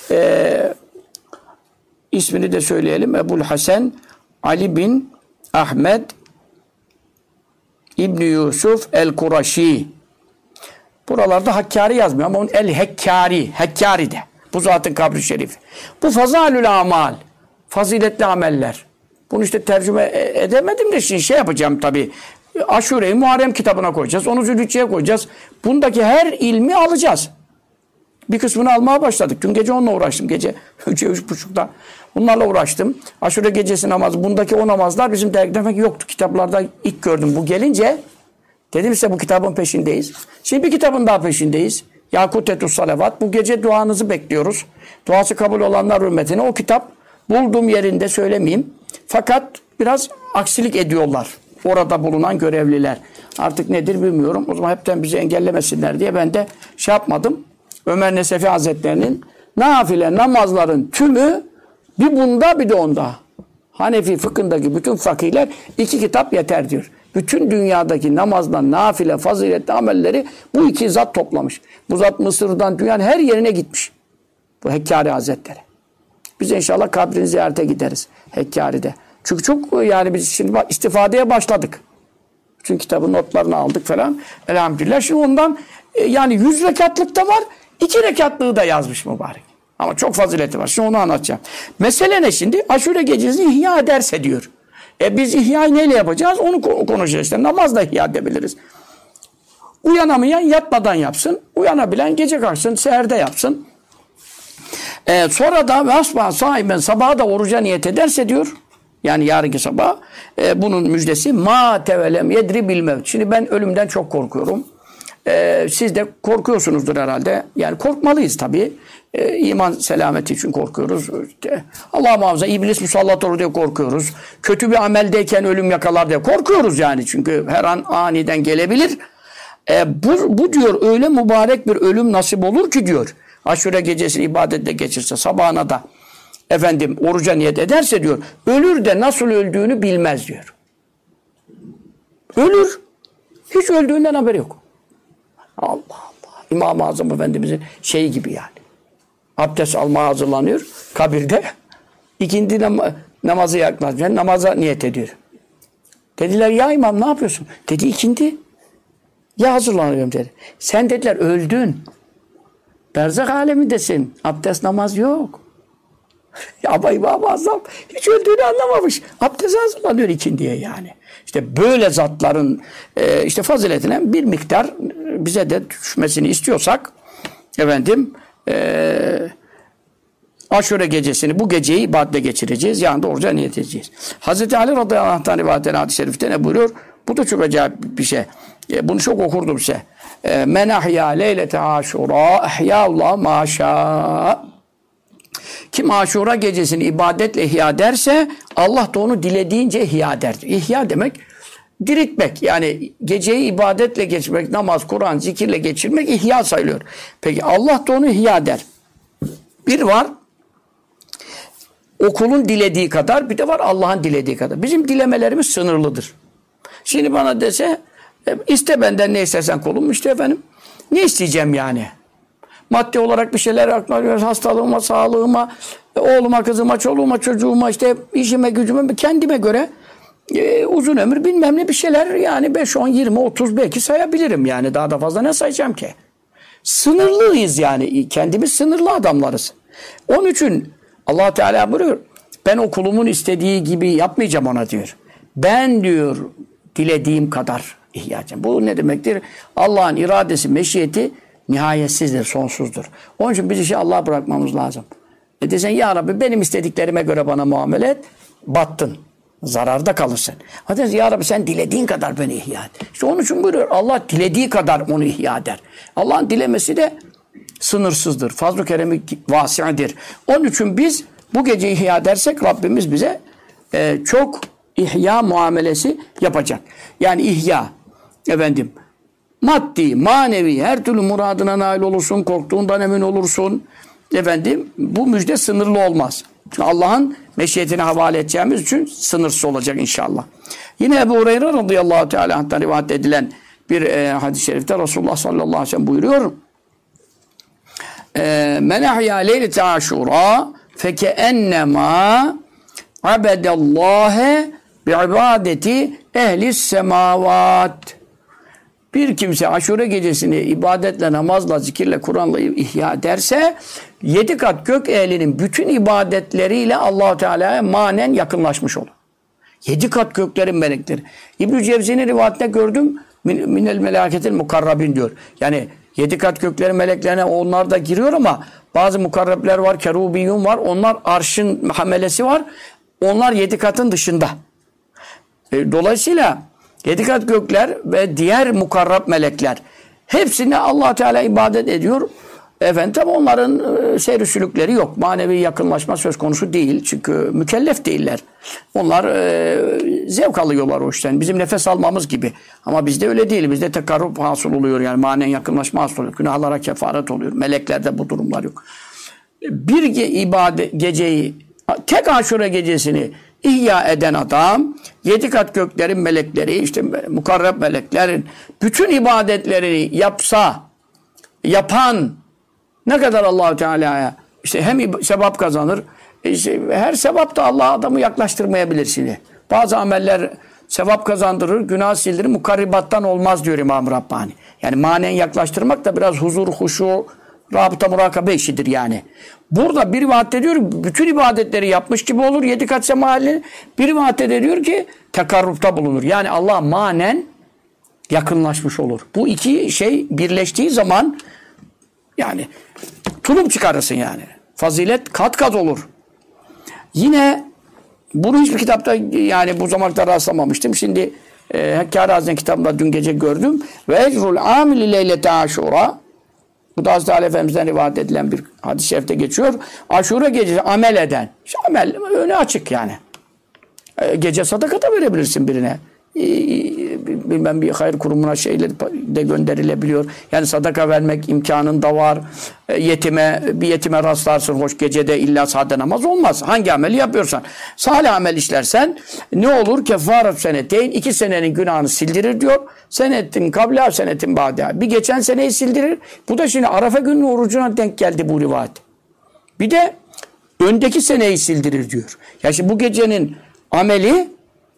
İsmini de söyleyelim. Ebu'l Hasan Ali bin Ahmed İbni Yusuf el-Kuraşi. Buralarda Hakkari yazmıyor ama onun el-Hekkari. Hekkari de. Bu zatın kabri şerifi. Bu fazalül amal. Faziletli ameller. Bunu işte tercüme edemedim de şimdi şey yapacağım tabii. Aşure-i Muharrem kitabına koyacağız. Onu Zülhicce'ye koyacağız. Bundaki her ilmi alacağız. Bir kısmını almaya başladık. Dün gece onunla uğraştım. Gece 3:30'da. Bunlarla uğraştım. Aşure gecesi namazı. Bundaki o namazlar bizim dergide yoktu. Kitaplarda ilk gördüm. Bu gelince dedim size bu kitabın peşindeyiz. Şimdi bir kitabın daha peşindeyiz. Yakutetü's Salavat. Bu gece duanızı bekliyoruz. Duası kabul olanlar hürmetine o kitap bulduğum yerinde söylemeyeyim. Fakat biraz aksilik ediyorlar. Orada bulunan görevliler. Artık nedir bilmiyorum. O zaman hepten bizi engellemesinler diye ben de şey yapmadım. Ömer Nesefi Hazretleri'nin nafile namazların tümü bir bunda bir de onda. Hanefi fıkhındaki bütün fakihler 2 kitap yeter diyor. Bütün dünyadaki namazdan nafile faziletli amelleri bu 2 zat toplamış. Bu zat Mısır'dan dünyanın her yerine gitmiş. Bu Hekkari Hazretleri. Biz inşallah kabrini ziyarete gideriz Hekkari'de. Çünkü çok yani biz şimdi istifadeye başladık. Bütün kitabın notlarını aldık falan. Elhamdülillah. Şimdi ondan yani 100 rekatlık da var. 2 rekatlığı da yazmış mübarek. Ama çok fazileti var. Şimdi onu anlatacağım. Mesele ne şimdi? Aşure gecesini ihya ederse diyor. Biz ihyayı neyle yapacağız? Onu konuşacağız işte. Namazla ihya edebiliriz. Uyanamayan yatmadan yapsın. Uyanabilen gece kalksın, seherde yapsın. Sonra da vasfa sahiben sabaha da oruca niyet ederse diyor. Yani yarınki sabah bunun müjdesi ma tevelem yedri bil mevt. Şimdi ben ölümden çok korkuyorum. Siz de korkuyorsunuzdur herhalde. Yani korkmalıyız tabii. İman selameti için korkuyoruz. Allah muhafaza iblis musallat olur diye korkuyoruz. Kötü bir ameldeyken ölüm yakalar diye korkuyoruz yani. Çünkü her an aniden gelebilir. Bu diyor öyle mübarek bir ölüm nasip olur ki diyor. Aşure gecesini ibadetle geçirse sabahına da oruca niyet ederse diyor. Ölür de nasıl öldüğünü bilmez diyor. Ölür. Hiç öldüğünden haberi yok. Allah Allah. İmam-ı Azam Efendimizin şeyi gibi yani. Abdest almaya hazırlanıyor kabirde. İkindi namazı yaklaşıyor. Namaza niyet ediyor. Dediler ya imam ne yapıyorsun? Dedi ikindi. Ya hazırlanıyorum dedi. Sen dediler öldün. Berzak alemindesin. Abdest namaz yok. Ama İmam-ı Azam hiç öldüğünü anlamamış. Abdest hazırlanıyor ikindiye yani. İşte böyle zatların işte faziletine bir miktar bize de düşmesini istiyorsak efendim Aşure gecesini, bu geceyi ibadetle geçireceğiz. Yani da oruca niyet edeceğiz. Hazreti Ali radıyallahu anh'tan rivayet eden hadis-i şerifte ne buyuruyor? Bu da çok acayip bir şey. Bunu çok okurdum size. Men ahya leylete aşura ehyâullah maşâ. Kim Aşura gecesini ibadetle ihya ederse Allah da onu dilediğince ihya eder. İhya demek diriltmek. Yani geceyi ibadetle geçirmek, namaz, Kur'an, zikirle geçirmek ihya sayılıyor. Peki Allah da onu ihya eder. Bir var okulun dilediği kadar, bir de var Allah'ın dilediği kadar. Bizim dilemelerimiz sınırlıdır. Şimdi bana dese iste benden ne istersen kolum, işte efendim ne isteyeceğim yani? Maddi olarak bir şeyler aktarıyoruz. Hastalığıma, sağlığıma, oğluma, kızıma, çoluğuma, çocuğuma, işte işime, gücüme, kendime göre uzun ömür bilmem ne bir şeyler yani 5, 10, 20, 30 belki sayabilirim yani. Daha da fazla ne sayacağım ki? Sınırlıyız yani. Kendimiz sınırlı adamlarız. Onun için Allah Teala buyuruyor. Ben o kulumun istediği gibi yapmayacağım ona diyor. Ben diyor dilediğim kadar ihya edeceğim. Bu ne demektir? Allah'ın iradesi, meşiyeti nihayetsizdir, sonsuzdur. Onun için biz işi Allah'a bırakmamız lazım. Desen ya Rabbi benim istediklerime göre bana muamele et, battın. Zararda kalırsın. Hadi ya Rabbi sen dilediğin kadar beni ihya et. İşte onun için buyuruyor. Allah dilediği kadar onu ihya eder. Allah'ın dilemesi de sınırsızdır. Fazl-ı keremi vasi'dir. Onun için biz bu gece ihya edersek Rabbimiz bize çok ihya muamelesi yapacak. Yani ihya efendim maddi, manevi her türlü muradına nail olursun, korktuğundan emin olursun. Efendim bu müjde sınırlı olmaz. Çünkü Allah'ın meşiyetine havale edeceğimiz için sınırsız olacak inşallah. Yine Ebu Hureyre radıyallahu teala anh'tan rivayet edilen bir hadis-i şerifte Resulullah sallallahu aleyhi ve sellem buyuruyor. Men ahya leylete aşura fekeennema abedallâhe bi'ibadeti ehlis semavat. Bir kimse Aşure gecesini ibadetle, namazla, zikirle, Kur'an'la ihya ederse 7 kat gök ehlinin bütün ibadetleriyle Allah-u Teala'ya manen yakınlaşmış olur. 7 kat göklerin melekleri. İbn-i Cevzi'nin rivayetinde gördüm. Minel melâketil mukarrabin diyor. Yani 7 kat göklerin meleklerine onlar da giriyor ama bazı mukarrabler var, kerubiyun var. Onlar arşın hamelesi var. Onlar 7 katın dışında. Dolayısıyla 7 kat gökler ve diğer mukarrab melekler hepsine Allah Teala ibadet ediyor. Efendim tabi onların seyr-i sülükleri yok. Manevi yakınlaşma söz konusu değil. Çünkü mükellef değiller. Onlar zevk alıyorlar o işten. Bizim nefes almamız gibi. Ama bizde öyle değil. Bizde tekarrub hasıl oluyor. Yani manen yakınlaşma hasıl oluyor. Günahlara kefaret oluyor. Meleklerde bu durumlar yok. Bir geceyi, tek Aşure gecesini ihya eden adam 7 kat göklerin melekleri, işte mukarreb meleklerin bütün ibadetlerini yapan ne kadar Allah-u Teala'ya işte hem sevap kazanır, işte her sevap da Allah adamı yaklaştırmayabilir şimdi. Bazı ameller sevap kazandırır, günah sildirir, mukarribattan olmaz diyor İmam Rabbani. Yani manen yaklaştırmak da biraz huzur, huşu, rabıta, murakabe işidir yani. Burada bir rivayette diyor bütün ibadetleri yapmış gibi olur 7 kat sema halini. Bir rivayette diyor ki tekarrupta bulunur. Yani Allah manen yakınlaşmış olur. Bu iki şey birleştiği zaman yani tulum çıkarırsın yani. Fazilet kat kat olur. Yine bunu hiçbir kitapta yani bu zamanlarda rastlamamıştım. Şimdi Hakkari Hazretleri kitabında dün gece gördüm. Ve ecrul amili leylete aşura. Bu da Hazreti Ali Efendimiz'den rivayet edilen bir hadis-i şerifte geçiyor. Aşure gecesi amel eden. İşte amel önü açık yani. Gece sadaka da verebilirsin birine. Bilmem bir hayır kurumuna şeyler de gönderilebiliyor. Yani sadaka vermek imkanın da var. Bir yetime rastlarsın. Hoş gecede illa sade namaz olmaz. Hangi ameli yapıyorsan. Salih amel işlersen ne olur? Kefaret seneteyn 2 senenin günahını sildirir diyor. Senetin kabla senetin ba'da. Bir geçen seneyi sildirir. Bu da şimdi Arafa gününün orucuna denk geldi bu rivayet. Bir de öndeki seneyi sildirir diyor. Ya şimdi bu gecenin ameli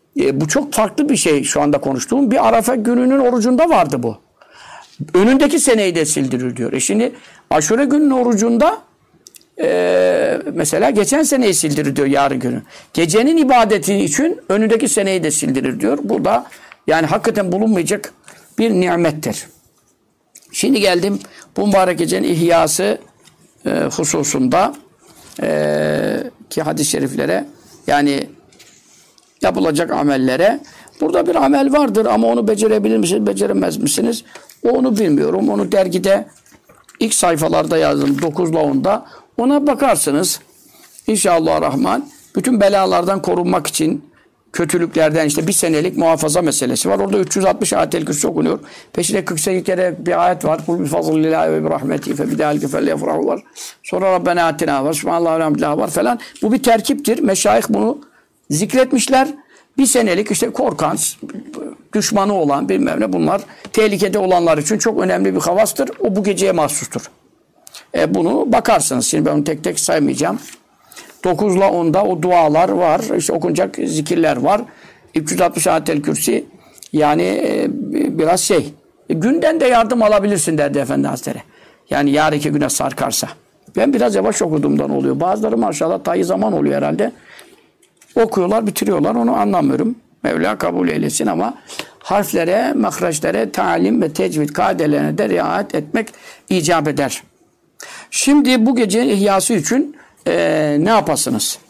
Bu çok farklı bir şey şu anda konuştuğum. Bir Arafa gününün orucunda vardı bu. Önündeki seneyi de sildirir diyor. Şimdi Aşure gününün orucunda mesela geçen seneyi sildirir diyor yarın günü. Gecenin ibadeti için önündeki seneyi de sildirir diyor. Bu da yani hakikaten bulunmayacak bir nimettir. Şimdi geldim bu mübarek gecenin ihyası hususunda ki hadis-i şeriflere yani yapılacak amellere. Burada bir amel vardır ama onu becerebilir misiniz, beceremez misiniz? Onu bilmiyorum. Onu dergide ilk sayfalarda yazdım 9 ile 10'da. Ona bakarsınız. İnşallah Rahman. Bütün belalardan korunmak için kötülüklerden işte bir senelik muhafaza meselesi var. Orada 360 ayet-el kürsü okunuyor. Peşinde 48 kere bir ayet var. Kul bi fazlillahi ve bi rahmetihi fe bidâlike felyefrahu var. Sonra Rabbena atina var. Subhanallah ve elhamdülillah var falan. Bu bir terkiptir. Meşayih bunu zikretmişler. Bir senelik işte korkan, düşmanı olan bilmem ne bunlar tehlikede olanlar için çok önemli bir havastır. O bu geceye mahsustur. Bunu bakarsınız. Şimdi ben onu tek tek saymayacağım. 9 ile 10'da o dualar var. İşte okunacak zikirler var. 360 ayet-el kürsi yani biraz şey. Günden de yardım alabilirsin derdi Efendi Hazretleri. Yani yarınki güne sarkarsa. Ben biraz yavaş okuduğumdan oluyor. Bazıları maşallah tayyi zaman oluyor herhalde. Okuyorlar, bitiriyorlar. Onu anlamıyorum. Mevla kabul eylesin ama harflere, mahreçlere, talim ve tecvid kaidelerine de riayet etmek icap eder. Şimdi bu gecenin ihyası için ne yapasınız?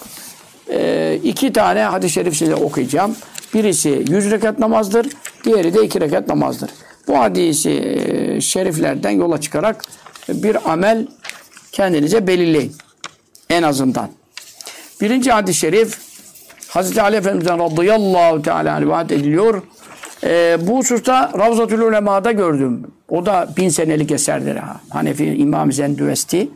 2 tane hadis-i şerif size okuyacağım. Birisi 100 rekat namazdır, diğeri de 2 rekat namazdır. Bu hadisi şeriflerden yola çıkarak bir amel kendinize belirleyin. En azından. Birinci hadis-i şerif Hazreti Ali Efendimiz'den radıyallahu teala rivayet ediliyor. Bu hususta Ravzatül Ulema'da gördüm. O da 1000 senelik eserdir. Hanefi İmam-ı Zendüvesti.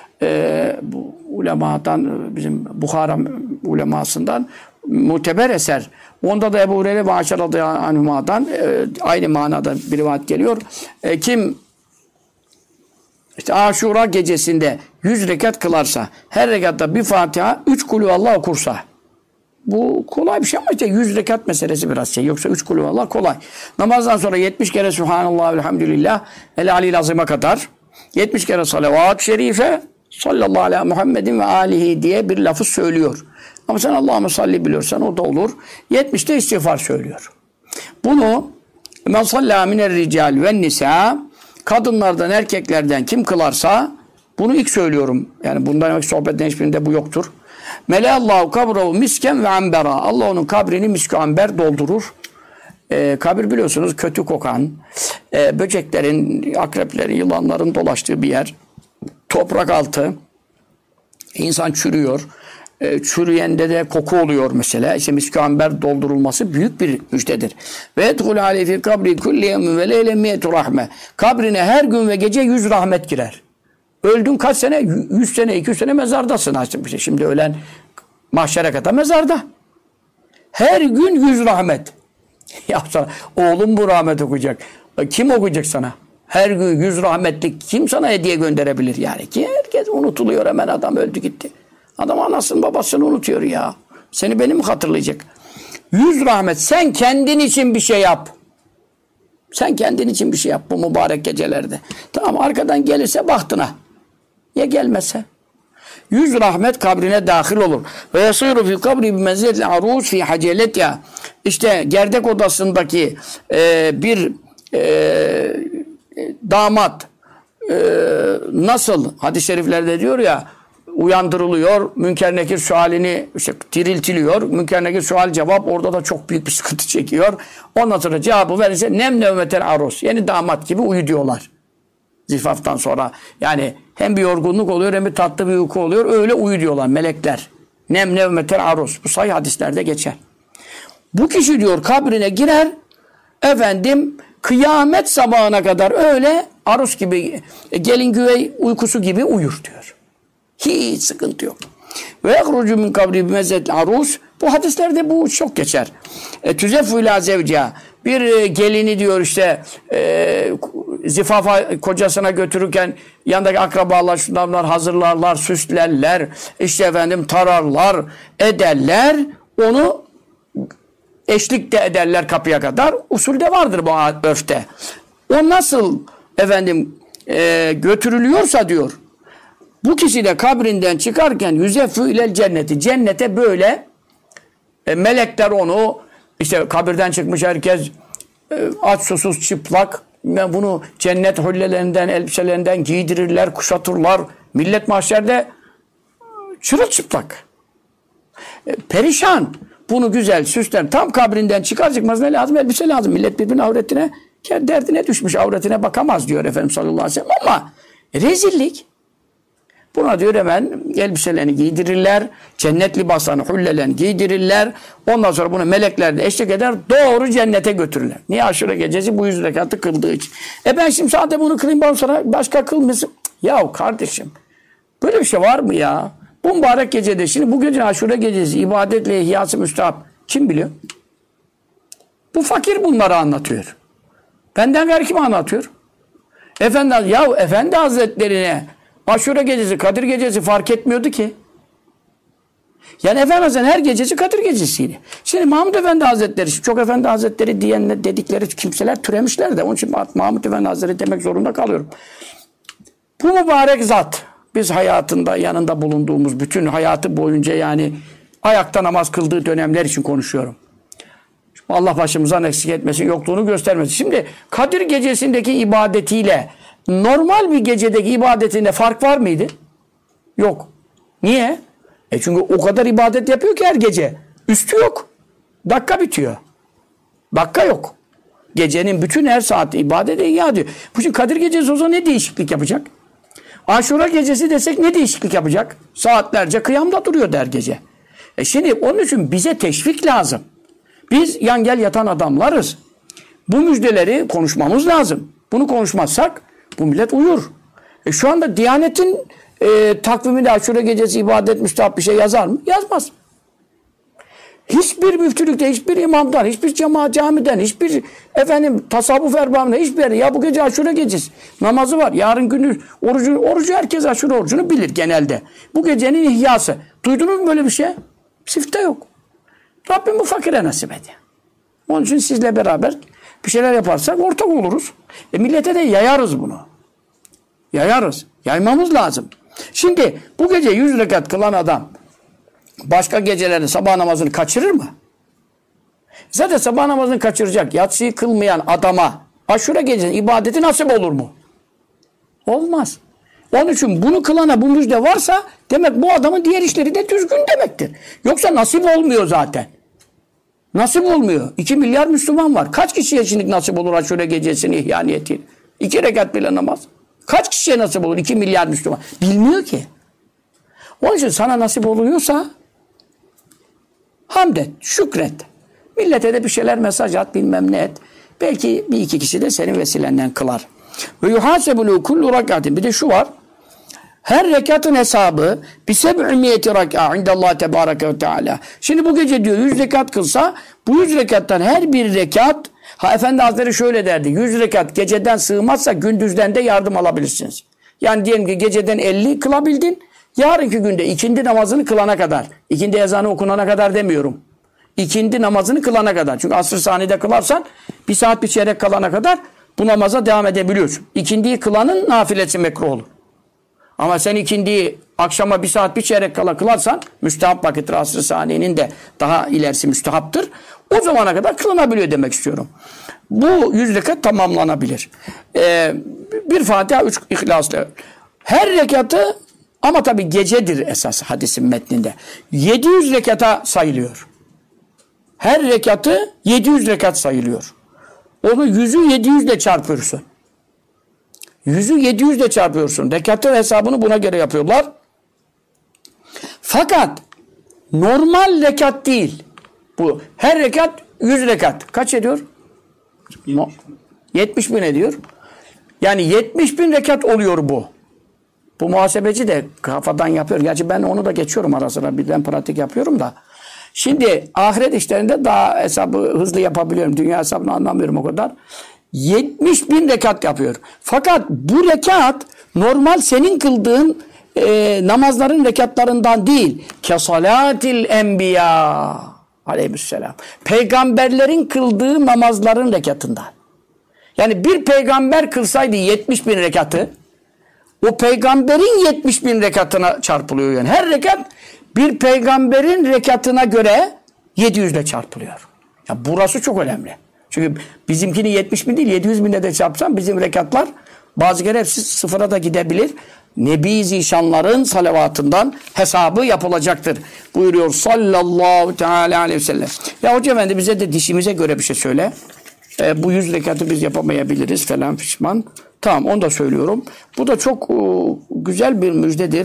Bu ulemadan, bizim Bukhara ulemasından muteber eser. Onda da Ebu Hureyre ve Ayşe radıyallahu anhuma'dan aynı manada bir rivayet geliyor. Kim işte Aşura gecesinde 100 rekat kılarsa, her rekatta bir Fatiha, 3 kulüvallah okursa. Bu kolay bir şey ama işte 100 rekat meselesi biraz şey. Yoksa 3 kulüvallah kolay. Namazdan sonra 70 kere Subhanallah ve Elhamdülillah El-Alil Azim'e kadar 70 kere salavat-ı şerife sallallahu aleyhi Muhammedin ve alihi diye bir lafı söylüyor. Ama sen Allah'ıma salli biliyorsan o da olur. 70'te istiğfar söylüyor. Bunu men sallâ miner rical ve nisa kadınlardan erkeklerden kim kılarsa bunu ilk söylüyorum. Yani bundan demek sohbetten hiçbirinde bu yoktur. Meleallahu kabrahu misken ve ambera. Allah onun kabrini misk ve amber doldurur. Kabir biliyorsunuz kötü kokan, böceklerin, akreplerin, yılanların dolaştığı bir yer. Toprak altı. İnsan çürüyor. Çürüyende de koku oluyor mesela. İşte misk ve amber doldurulması büyük bir müjdedir. Ve edhul aleyhi fi kabri kulli yemin ve leyle miyetu rahme. Kabrine her gün ve gece 100 rahmet girer. Öldün kaç sene? 100 sene, 200 sene mezardasın. Şimdi ölen mahşere kadar mezarda. Her gün 100 rahmet. Ya sana, oğlum bu rahmet okuyacak. Kim okuyacak sana? Her gün 100 rahmetlik kim sana hediye gönderebilir yani? Ki herkes unutuluyor hemen adam öldü gitti. Adam anasını babasını unutuyor ya. Seni beni mi hatırlayacak? 100 rahmet. Sen kendin için bir şey yap. Sen kendin için bir şey yap bu mübarek gecelerde. Tamam arkadan gelirse bahtına. Ya gelmezse? 100 rahmet kabrine dahil olur. Ve yasiru fi kabri bi menziletil arus fi haceletya. İşte gerdek odasındaki bir damat nasıl hadis-i şeriflerde diyor ya uyandırılıyor, Münker Nekir sualini işte diriltiliyor. Münker Nekir sual cevap orada da çok büyük bir sıkıntı çekiyor. Ondan sonra cevabı verirse nem nevmetel arus. Yeni damat gibi uyu diyorlar. Zifaftan sonra. Yani hem bir yorgunluk oluyor hem bir tatlı bir uyku oluyor. Öyle uyu diyorlar melekler. Nem nevmetel arus. Bu sahih hadislerde geçer. Bu kişi diyor kabrine girer. Efendim kıyamet sabahına kadar öyle arus gibi gelin güvey uykusu gibi uyur diyor. Hiç sıkıntı yok. Ve yahrucu min kabri bimezzetil arus. Bu hadislerde bu çok geçer. Tüzefü ila zevciha. Bir gelini diyor işte zifafa kocasına götürürken yanındaki akrabalar şunlar hazırlarlar, süslerler, işte efendim tararlar, ederler. Onu eşlik de ederler kapıya kadar. Usulde vardır bu örfte. O nasıl götürülüyorsa diyor. Bu kişi de kabrinden çıkarken yüzefü ilel cenneti. Cennete böyle melekler onu işte kabirden çıkmış herkes aç susuz çıplak. Bunu cennet hüllelerinden, elbiselerinden giydirirler, kuşatırlar. Millet mahşerde çırılçıplak. Perişan. Bunu güzel süsler. Tam kabrinden çıkar çıkmaz ne lazım? Elbise lazım. Millet birbirinin avretine, derdine düşmüş. Avretine bakamaz diyor Efendimiz sallallahu aleyhi ve sellem. Ama rezillik. Buna diyor hemen elbiselerini giydirirler. Cennet libaslarını, hüllelerini giydirirler. Ondan sonra bunu melekler de eşlik eder. Doğru cennete götürürler. Niye? Aşure gecesi bu 100 rekatı kıldığı için. Ben şimdi sadece bunu kılayım bana sonra başka kılmasın. Ya kardeşim böyle bir şey var mı ya? Bu mübarek gecede şimdi bu gece aşure gecesi ibadetle ihyası müstahap. Kim biliyor? Bu fakir bunları anlatıyor. Benden gayrı kim anlatıyor? Efendi Hazretlerine aşure gecesi, Kadir gecesi fark etmiyordu ki. Yani Efendimiz'in her gecesi Kadir gecesiydi. Şimdi Mahmud Efendi Hazretleri, çok Efendi Hazretleri diyenler, dedikleri kimseler türemişler de. Onun için Mahmud Efendi Hazretleri demek zorunda kalıyorum. Bu mübarek zat, biz hayatında yanında bulunduğumuz bütün hayatı boyunca yani ayakta namaz kıldığı dönemler için konuşuyorum. Allah başımızdan eksik etmesin, yokluğunu göstermesin. Şimdi Kadir gecesindeki ibadetiyle normal bir gecedeki ibadetinde fark var mıydı? Yok. Niye? Çünkü o kadar ibadet yapıyor ki her gece. Üstü yok. Dakika bitiyor. Dakika yok. Gecenin bütün her saati ibadete ihya ediyor. Bu için Kadir gecesi olsa ne değişiklik yapacak? Aşura gecesi desek ne değişiklik yapacak? Saatlerce kıyamda duruyor der gece. Şimdi onun için bize teşvik lazım. Biz yan gel yatan adamlarız. Bu müjdeleri konuşmamız lazım. Bunu konuşmazsak bu millet uyur. Şu anda Diyanet'in takviminde aşure gecesi ibadet müstahap bir şey yazar mı? Yazmaz. Hiçbir müftülükte, hiçbir imamdan, hiçbir cemaat camiden, hiçbir tasavvuf erbabından, hiçbir yerde ya bu gece aşure gecesi namazı var. Yarın günü orucu herkes aşure orucunu bilir genelde. Bu gecenin ihyası. Duydunuz mu böyle bir şey? Sifte yok. Rabbim bu fakire nasip ediyor. Onun için sizle beraber bir şeyler yaparsak ortak oluruz. Millete de yayarız bunu. Yayarız. Yaymamız lazım. Şimdi bu gece 100 rekat kılan adam başka gecelerde sabah namazını kaçırır mı? Zaten sabah namazını kaçıracak yatsıyı kılmayan adama aşure gecesinin ibadeti nasip olur mu? Olmaz. Onun için bunu kılana bu müjde varsa demek bu adamın diğer işleri de düzgün demektir. Yoksa nasip olmuyor zaten. Nasip olmuyor. 2 milyar Müslüman var. Kaç kişiye şimdi nasip olur aşure gecesini ihya niyetiyle? 2 rekat bile namaz. Kaç kişiye nasip olur 2 milyar Müslüman? Bilmiyor ki. Onun için sana nasip oluyorsa hamd et, şükret. Millete de bir şeyler mesaj at, bilmem ne et. Belki bir iki kişi de senin vesilenden kılar. Ve yuhasebulu kullu rakatin. Bir de şu var. Her rekatın hesabı bi seb'imiyeti rak'a indallah tebareke ve teala. Şimdi bu gece diyor 100 rekat kılsa bu 100 rekattan her bir rekat Efendi Hazretleri şöyle derdi. 100 rekat geceden sığmazsa gündüzden de yardım alabilirsiniz. Yani diyelim ki geceden 50 kılabildin. Yarınki günde ikindi namazını kılana kadar. İkindi ezanı okunana kadar demiyorum. İkindi namazını kılana kadar. Çünkü asr-ı saniyede kılarsan 1 saat bir çeyrek kalana kadar bu namaza devam edebiliyorsun. İkindiyi kılanın nafilesi mekruh olur. Ama sen ikindiyi akşama 1 saat bir çeyrek kala kılarsan müstehap vakittir. Asr-ı saniyenin de daha ilerisi müstehaptır. O zamana kadar kılınabiliyor demek istiyorum. Bu 100 rekat tamamlanabilir. Bir Fatiha 3 İhlas'la. Her rekatı ama tabi gecedir esas hadisin metninde. 700 rekata sayılıyor. Her rekatı 700 rekat sayılıyor. Onu 100'ü 700 ile çarpıyorsun. 100'ü 700 ile çarpıyorsun. Rekatın hesabını buna göre yapıyorlar. Fakat normal rekat değil. Bu her rekat 100 rekat. Kaç ediyor? 70 bin ediyor. Yani 70 bin rekat oluyor bu. Bu muhasebeci de kafadan yapıyor. Gerçi ben onu da geçiyorum ara sıra. Birden pratik yapıyorum da. Şimdi ahiret işlerinde daha hesabı hızlı yapabiliyorum. Dünya hesabını anlamıyorum o kadar. 70 bin rekat yapıyor. Fakat bu rekat normal senin kıldığın namazların rekatlarından değil. Kesalatil enbiya. Aleyhisselam. Peygamberlerin kıldığı namazların rekatından. Yani bir peygamber kılsaydı 70.000 rekatı, o peygamberin 70.000 rekatına çarpılıyor yani. Her rekat bir peygamberin rekatına göre 700 ile çarpılıyor. Ya burası çok önemli. Çünkü bizimkini 70.000 değil 700.000'e de çarpsam bizim rekatlar bazı kere hepsi sıfıra da gidebilir. Nebi Zişanların salavatından hesabı yapılacaktır. Buyuruyor sallallahu teala aleyhi ve sellem. Ya Hoca Efendi bize de dişimize göre bir şey söyle. Bu 100 rekatı biz yapamayabiliriz falan pişman. Tamam onu da söylüyorum. Bu da çok güzel bir müjdedir.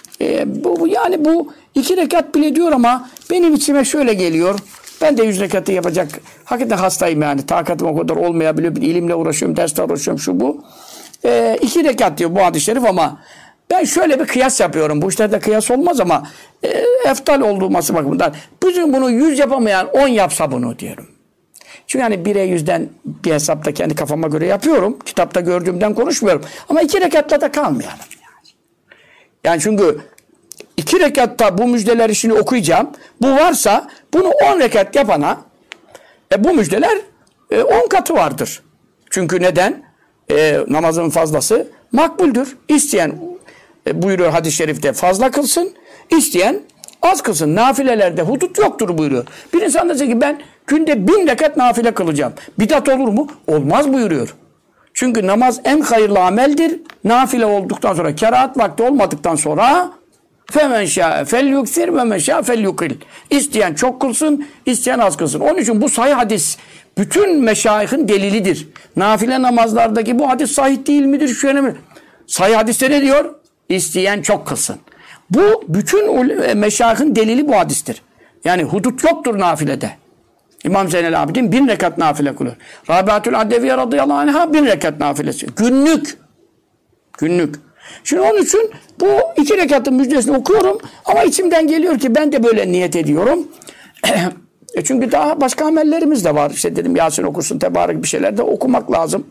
Yani bu 2 rekat bile diyor ama benim içime şöyle geliyor. Ben de 100 rekatı yapacak. Hakikaten hastayım yani. Takatım o kadar olmayabiliyor. Bir ilimle uğraşıyorum, dersle uğraşıyorum şu bu. 2 rekat diyor bu hadis-i şerif ama ben şöyle bir kıyas yapıyorum. Bu işlerde kıyas olmaz ama eftal olması bakımından. Bizim bunu 100 yapamayan 10 yapsa bunu diyorum. Çünkü hani 1'e 100'den bir hesapta kendi kafama göre yapıyorum. Kitapta gördüğümden konuşmuyorum. Ama 2 rekatla da kalmayalım. Yani çünkü 2 rekatta bu müjdeler işini okuyacağım. Bu varsa bunu 10 rekat yapana bu müjdeler 10 katı vardır. Çünkü neden? Namazın fazlası makbuldür. İsteyen buyuruyor hadis-i şerifte fazla kılsın. İsteyen az kılsın. Nafilelerde hudut yoktur buyuruyor. Bir insan dese ki ben günde 1000 rekat nafile kılacağım. Bidat olur mu? Olmaz buyuruyor. Çünkü namaz en hayırlı ameldir. Nafile olduktan sonra, kerahat vakti olmadıktan sonra فَمَنْ شَاءَ فَلْيُكْثِرْ وَمَنْ şâ فَلْيُقِلْ. İsteyen çok kılsın, isteyen az kılsın. Onun için bu sahih hadis bütün meşayihin delilidir. Nafile namazlardaki bu hadis sahih değil midir? Şöyle mi? Sahih hadiste ne diyor? İsteyen çok kılsın. Bu bütün meşayihin delili bu hadistir. Yani hudut yoktur nafilede. İmam Zeynel Abidin 1000 rekat nafile kılıyor. Rabiatül Adeviye radıyallahu anh'a 1000 rekat nafilesi. Günlük. Günlük. Şimdi onun için bu 2 rekatın müjdesini okuyorum ama içimden geliyor ki ben de böyle niyet ediyorum. Çünkü daha başka amellerimiz de var. İşte dedim Yasin okursun, tebarek bir şeyler de okumak lazım.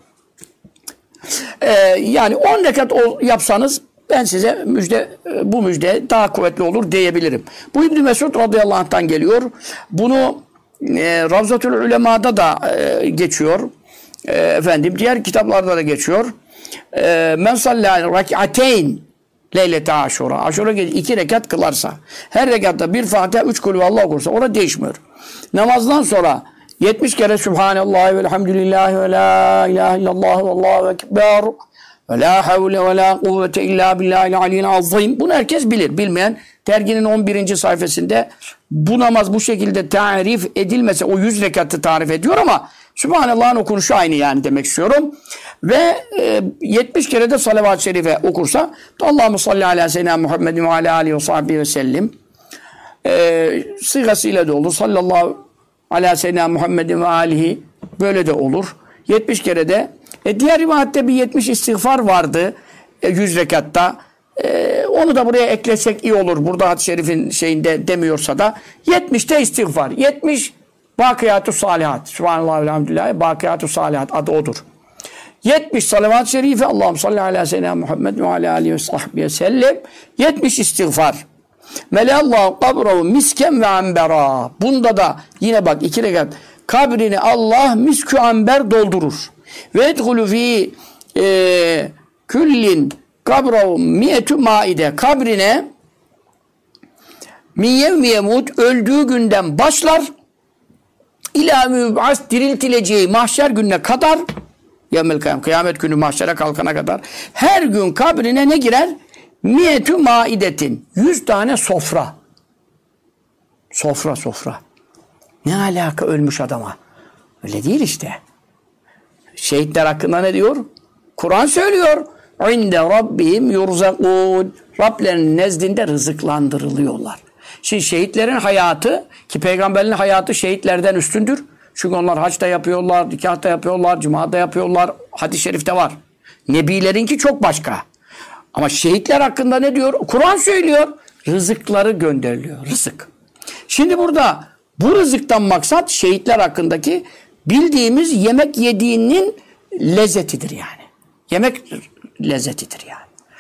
Yani 10 rekat yapsanız ben size bu müjde daha kuvvetli olur diyebilirim. Bu İbn-i Mesud radıyallahu anh'tan geliyor. Bunu Ravzatül Ulema'da da geçiyor. Diğer kitaplarda da geçiyor. Men sallâ rek'ateyn leylete aşura. Aşura gece 2 rekat kılarsa, her rekatta bir Fatiha 3 kulüvallah okursa, orada değişmiyor. Namazdan sonra 70 kere Subhanallah ve elhamdülillahi ve la ilahe illallah ve allahu ekber ve la havle ve la kuvvete illa billahil aliyyil azim. Bunu herkes bilir. Bilmeyen derginin 11. sayfasında bu namaz bu şekilde tarif edilmese o 100 rekatı tarif ediyor ama Subhanallah'ın okunuşu aynı yani demek istiyorum. Ve 70 kere de salavat-ı şerife okursa Allahümme salli ala seyyidina Muhammedin ve ala alihi ve sahbihi ve sellim sigasıyla da olur. Sallallahu ala seyyidina Muhammedin ve alihi böyle de olur. 70 kere de diğer rivayette bir 70 istiğfar vardı 100 rekatta. Onu da buraya eklesek iyi olur. Burada hadis-i şerifin şeyinde demiyorsa da 70'te istiğfar. 70 Bakiyatü salihat. Subhanallah ve elhamdülillah. Bakiyatü salihat adı odur. 70 salavat-ı şerife. Allahümme salli ala seyyidina Muhammed ve ala alihi ve sahbihi sellem. 70 istiğfar. Melallahu kabrehu misken ve ambera. Bunda da yine bak 2 rekat. Kabrini Allah miskü amber doldurur. Ve edhulü fi küllin kabrehu miyetü maide. Kabrine min yevmi yemut öldüğü günden başlar. İlâ müb'as diriltileceği mahşer gününe kadar kıyamet günü mahşere kalkana kadar her gün kabrine ne girer? Miyetü maidetin 100 tane sofra. Sofra. Ne alaka ölmüş adama? Öyle değil işte. Şehitler hakkında ne diyor? Kur'an söylüyor. İnde rabbihim yurzakûn. Rablerinin nezdinde rızıklandırılıyorlar. Şimdi şehitlerin hayatı ki peygamberin hayatı şehitlerden üstündür. Çünkü onlar haçta yapıyorlar, nikahta yapıyorlar, cumada yapıyorlar. Hadis-i şerifte var. Nebilerinki çok başka. Ama şehitler hakkında ne diyor? Kur'an söylüyor. Rızıkları gönderiliyor. Rızık. Şimdi burada bu rızıktan maksat şehitler hakkındaki bildiğimiz yemek yediğinin lezzetidir yani. Yemek lezzetidir yani.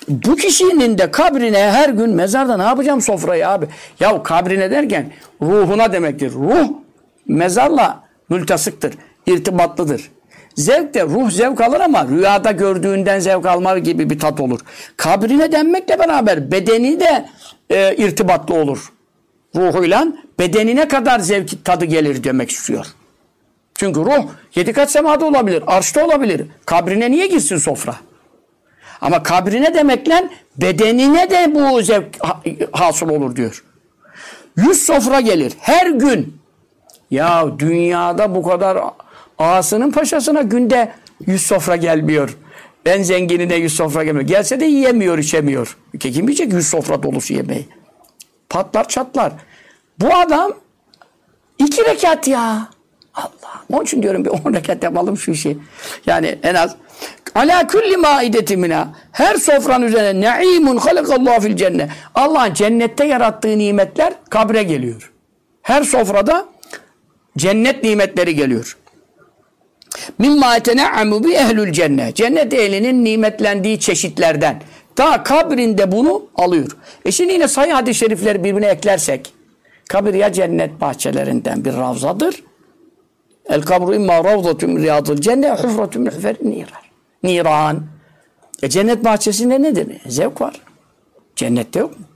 Bu kişinin de kabrine her gün mezarda ne yapacağım sofrayı abi? Ya kabrine derken ruhuna demektir. Ruh mezarla mültasıktır, irtibatlıdır. Zevk de ruh zevk alır ama rüyada gördüğünden zevk alma gibi bir tat olur. Kabrine denmekle beraber bedeni de irtibatlı olur. Ruhuyla bedenine kadar zevk tadı gelir demek istiyor. Çünkü ruh 7 kat semada olabilir, arşta olabilir. Kabrine niye girsin sofra? Ama kabrine demekle bedenine de bu zevk hasıl olur diyor. 100 sofra gelir her gün. Ya dünyada bu kadar ağasının paşasına günde 100 sofra gelmiyor. En zenginine 100 sofra gelmiyor. Gelse de yiyemiyor, içemiyor. Kim yiyecek 100 sofra dolusu yemeği? Patlar çatlar. Bu adam 2 rekat ya. Allah. Onun için diyorum bir 10 rekat yapalım şu işi. Yani en az. Ala kulli maidetimina. Her sofranın üzerine na'imun halakallahu fil cennet. Allah'ın cennette yarattığı nimetler kabre geliyor. Her sofrada cennet nimetleri geliyor. Mimma yetena'amu bi ehlül cennet. Cennet ehlinin nimetlendiği çeşitlerden. Ta kabrinde bunu alıyor. Şimdi yine sahih hadis-i şerifleri birbirine eklersek, kabir ya cennet bahçelerinden bir ravzadır. El kabru imma ravzatun riyadul cennet, hufratun min niran. Cennet bahçesinde nedir? Zevk var. Cennette yok mu?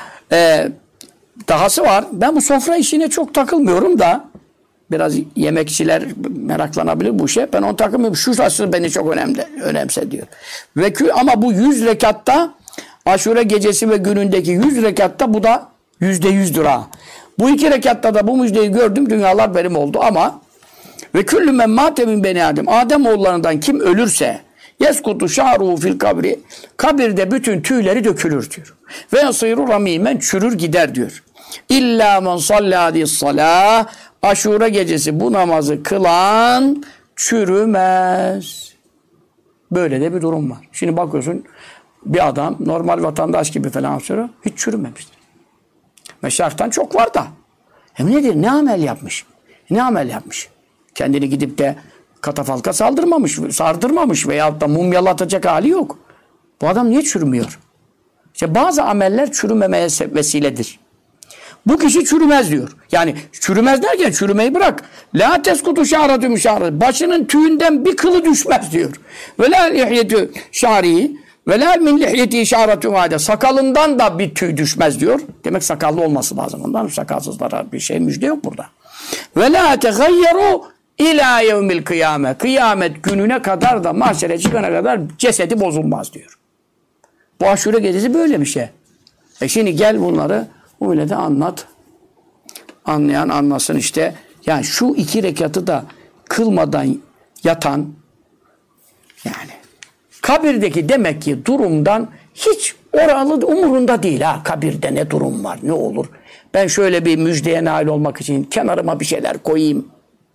Dahası var. Ben bu sofra işine çok takılmıyorum da biraz yemekçiler meraklanabilir bu işe. Ben onu takılmıyorum. Şurası beni çok önemse diyor. Ama bu 100 rekatta Aşure gecesi ve günündeki 100 rekatta bu da %100'dür ha. Bu 2 rekatta da bu müjdeyi gördüm. Dünyalar benim oldu ama ve küllü men mâte min beni Adem. Adem oğullarından kim ölürse yeskutu şa'ruhu fil kabri. Kabirde bütün tüyleri dökülür diyor. Ve yasîru ramîmen çürür gider diyor. İllâ men sallâ salâh. Aşure gecesi bu namazı kılan çürümez. Böyle de bir durum var. Şimdi bakıyorsun bir adam normal vatandaş gibi falan söylüyor. Hiç çürümemiştir. Meşraftan çok var da. Hem nedir? Ne amel yapmış? Ne amel yapmış? Kendini gidip de katafalka sardırmamış veyahut da mumyalatacak hali yok. Bu adam niye çürümüyor? İşte bazı ameller çürümemeye vesiledir. Bu kişi çürümez diyor. Yani çürümez derken çürümeyi bırak. La teskutu şa'ratü müşa'rat. Başının tüyünden bir kılı düşmez diyor. Ve la lihyetü şa'ri ve la min lihyeti şa'ratü vade. Sakalından da bir tüy düşmez diyor. Demek sakallı olması lazım. Ondan sakalsızlara bir şey müjde yok burada. Ve la tegayyeru ila yevmil kıyame. Kıyamet gününe kadar da mahşere çıkana kadar cesedi bozulmaz diyor. Bu aşure gecesi böyle bir şey. Şimdi gel bunları öyle de anlat. Anlayan anlasın işte. Yani şu 2 rekatı da kılmadan yatan yani kabirdeki demek ki durumdan hiç oralı umurunda değil ha. Kabirde ne durum var, ne olur. Ben şöyle bir müjdeye nail olmak için kenarıma bir şeyler koyayım.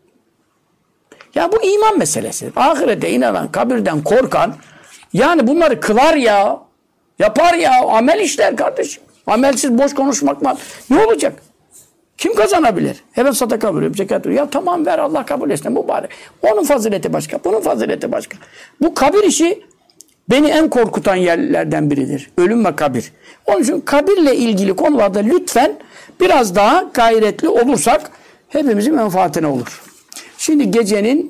Ya bu iman meselesi. Ahirete inanan, kabirden korkan yani bunları kılar ya. Yapar ya. Amel işler kardeşim. Amelsiz boş konuşmak var. Ne olacak? Kim kazanabilir? Evet sadaka veriyor, zekat veriyor. Ya tamam ver Allah kabul etsin mübarek. Onun fazileti başka, bunun fazileti başka. Bu kabir işi beni en korkutan yerlerden biridir. Ölüm ve kabir. Onun için kabirle ilgili konularda lütfen biraz daha gayretli olursak hepimizin menfaatine olur. Şimdi gecenin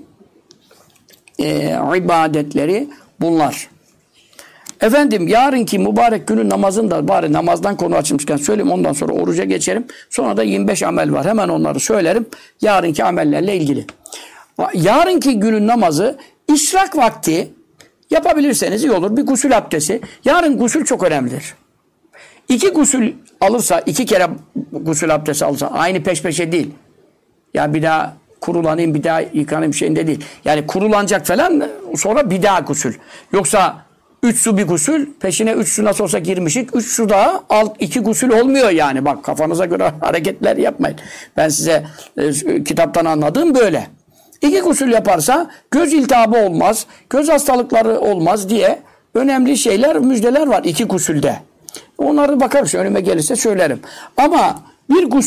ibadetleri bunlar. Efendim yarınki mübarek günün namazında bari namazdan konu açılmışken söyleyeyim ondan sonra oruca geçelim. Sonra da 25 amel var. Hemen onları söylerim. Yarınki amellerle ilgili. Yarınki günün namazı işrak vakti yapabilirseniz iyi olur. Bir gusül abdesti. Yarın gusül çok önemlidir. 2 gusül alırsa 2 kere gusül abdesti alırsa aynı peş peşe değil. Yani bir daha kurulanayım bir daha yıkanayım şeyinde değil. Yani kurulanacak falan sonra bir daha gusül. Yoksa 3 su bir gusül, peşine 3 su nasıl olsa girmişik. 3 su daha 2 gusül olmuyor yani. Bak kafanıza göre hareketler yapmayın. Ben size kitaptan anladığım böyle. 2 gusül yaparsa göz iltihabı olmaz, göz hastalıkları olmaz diye önemli şeyler, müjdeler var 2 gusülde. Onları bakarız önüme gelirse söylerim. Ama bir gusül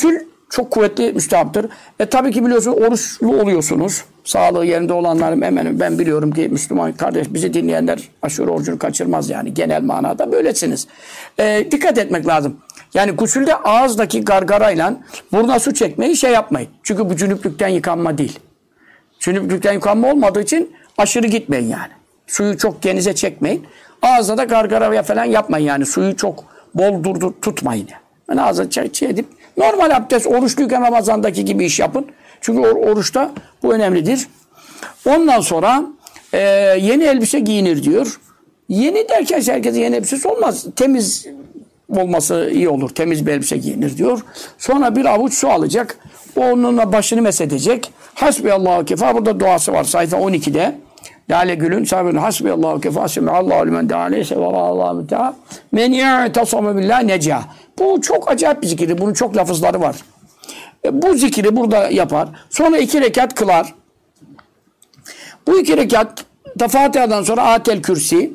çok kuvvetli müstehaptır. Tabii ki biliyorsunuz oruçlu oluyorsunuz. Sağlığı yerinde olanların hemen ben biliyorum ki Müslüman kardeş bizi dinleyenler aşure orucunu kaçırmaz yani. Genel manada böylesiniz. Dikkat etmek lazım. Yani gusülde ağızdaki gargarayla buruna su çekmeyi yapmayın. Çünkü bu cünüplükten yıkanma değil. Cünüplükten yıkanma olmadığı için aşırı gitmeyin yani. Suyu çok genize çekmeyin. Ağızda da gargaraya falan yapmayın yani. Suyu çok bol tutmayın. Yani ağzına edip normal abdest oruçluyken Ramazan'daki gibi iş yapın. Çünkü oruçta bu önemlidir. Ondan sonra yeni elbise giyinir diyor. Yeni derken herkese yeni elbisesi olmaz. Temiz olması iyi olur. Temiz bir elbise giyinir diyor. Sonra bir avuç su alacak. Onunla başını mesedecek. Hasbiyallahu kefa. Burada duası var sayfa 12'de. Lale Gül'ün sahibi hasbiyallahu kefa. Semihallahu limen dealeyse ve ra'allahu müteha. Men i'tasame billah neca. Bu çok acayip bir zikirdir. Bunun çok lafızları var. Bu zikri burada yapar. Sonra 2 rekat kılar. Bu 2 rekat da Fatiha'dan sonra Atel Kürsi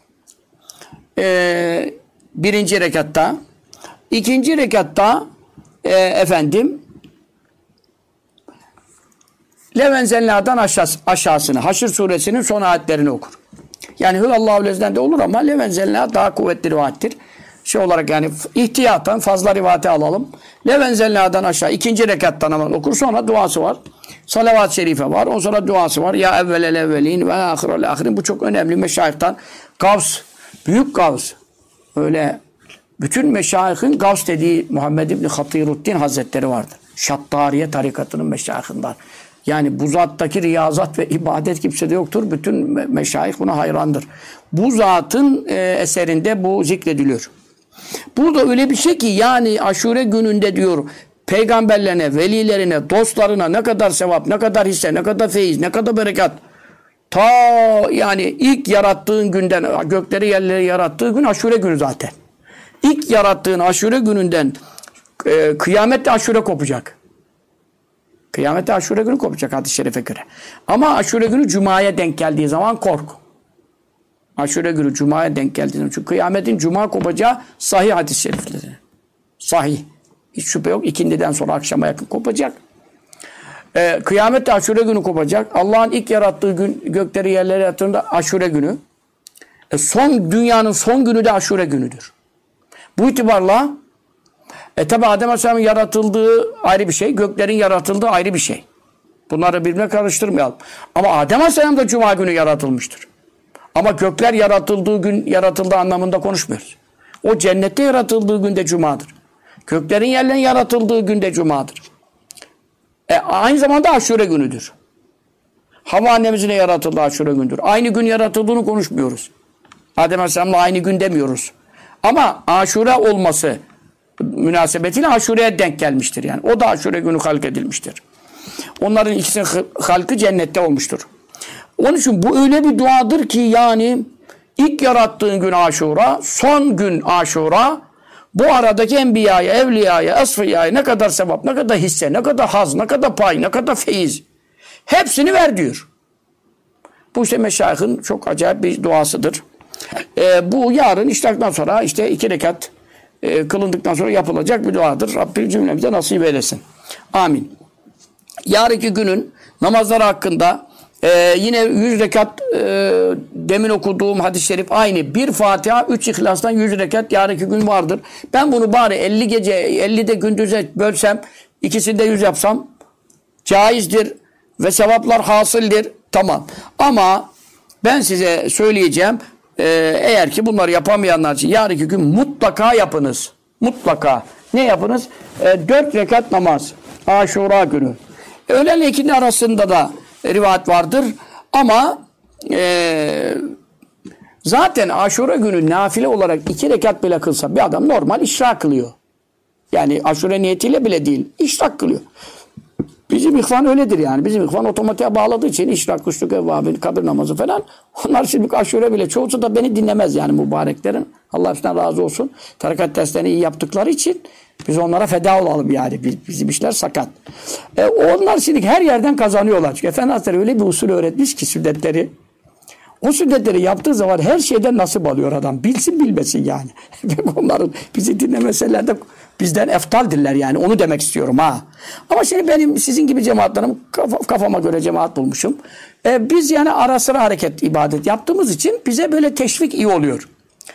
1. rekatta 2. rekatta Levenzelna'dan aşağısını Haşr suresinin son ayetlerini okur. Yani Hülallahu lezden de olur ama Levenzelna daha kuvvetli rivayettir. Olarak yani ihtiyatan fazla rivayete alalım. Levenzelna'dan aşağı 2. rekattan hemen okur. Sonra duası var. Salavat-ı şerife var. Ondan sonra duası var. Ya evvelel evvelin ve ahirel ahirin. Bu çok önemli meşayihtan. Gavs. Büyük Gavs. Öyle bütün meşayihin Gavs dediği Muhammed İbni Hatiruddin Hazretleri vardır. Şattariye tarikatının meşayihinden. Yani bu zattaki riyazat ve ibadet kimsede yoktur. Bütün meşayih buna hayrandır. Bu zatın eserinde bu zikrediliyor. Burada öyle bir şey ki yani aşure gününde diyor peygamberlerine, velilerine, dostlarına ne kadar sevap, ne kadar hisse, ne kadar feyiz, ne kadar berekat. Ta yani ilk yarattığın günden, gökleri yerleri yarattığı gün aşure günü zaten. İlk yarattığın aşure gününden kıyamette aşure kopacak. Kıyamette aşure günü kopacak hadis-i şerife göre. Ama aşure günü cumaya denk geldiği zaman kork. Aşure günü cumaya denk geldiği zaman. Çünkü kıyametin cuma kopacağı sahih hadis-i şerifleri. Sahih. Hiç şüphe yok. İkindiden sonra akşama yakın kopacak. Kıyamette aşure günü kopacak. Allah'ın ilk yarattığı gün gökleri yerleri yarattığında aşure günü. Dünyanın son günü de aşure günüdür. Bu itibarla tabi Adem Aleyhisselam'ın yaratıldığı ayrı bir şey. Göklerin yaratıldığı ayrı bir şey. Bunları birbirine karıştırmayalım. Ama Adem Aleyhisselam da cuma günü yaratılmıştır. Ama gökler yaratıldığı gün yaratıldığı anlamında konuşmuyoruz. O cennette yaratıldığı günde cumadır. Göklerin yerlerin yaratıldığı günde cumadır. Aynı zamanda aşure günüdür. Havva annemizin yaratıldığı aşure gündür. Aynı gün yaratıldığını konuşmuyoruz. Adem Aleyhisselam'la aynı gün demiyoruz. Ama aşure olması münasebetiyle aşureye denk gelmiştir yani. O da aşure günü halk edilmiştir. Onların ikisinin halkı cennette olmuştur. Onun için bu öyle bir duadır ki yani ilk yarattığın gün aşura, son gün aşura, bu aradaki enbiyaya, evliyaya, esfiyaya ne kadar sevap, ne kadar hisse, ne kadar haz, ne kadar pay, ne kadar feyiz. Hepsini ver diyor. Bu işte meşayihin çok acayip bir duasıdır. Bu yarın işraktan sonra 2 rekat kılındıktan sonra yapılacak bir duadır. Rabbim cümlemize nasip eylesin. Amin. Yarınki günün namazları hakkında yine 100 rekat demin okuduğum hadis-i şerif aynı. 1 Fatiha, 3 İhlas'tan 100 rekat yarınki gün vardır. Ben bunu bari 50 gece, 50 de gündüze bölsem, ikisini de 100 yapsam caizdir ve sevaplar hasıldır. Tamam. Ama ben size söyleyeceğim, eğer ki bunları yapamayanlar için yarınki gün mutlaka yapınız. Mutlaka. Ne yapınız? 4 rekat namaz. Aşura günü. Öğlenle ikindi arasında da rivayet vardır. Ama zaten aşure günü nafile olarak 2 rekat bile kılsa bir adam normal işrak kılıyor. Yani aşure niyetiyle bile değil. İşrak kılıyor. Bizim ihvan öyledir yani. Bizim ihvan otomatiğe bağladığı için işrak, kuşluk, evvabin, kabir namazı falan. Onlar şimdi aşure bile çoğusu da beni dinlemez yani mübareklerin. Allah hepsinden razı olsun. Tarikat derslerini iyi yaptıkları için biz onlara feda olalım yani. Bizim işler sakat. Onlar şimdi her yerden kazanıyorlar. Çünkü Efendi Hazretleri öyle bir usul öğretmiş ki sünnetleri. O sünnetleri yaptığı zaman her şeyden nasip alıyor adam. Bilsin bilmesin yani. Onların bizi dinlemeseler de bizden eftaldirler yani. Onu demek istiyorum ha. Ama şimdi benim sizin gibi cemaatlerim kafama göre cemaat bulmuşum. Biz yani ara sıra hareket ibadet yaptığımız için bize böyle teşvik iyi oluyor.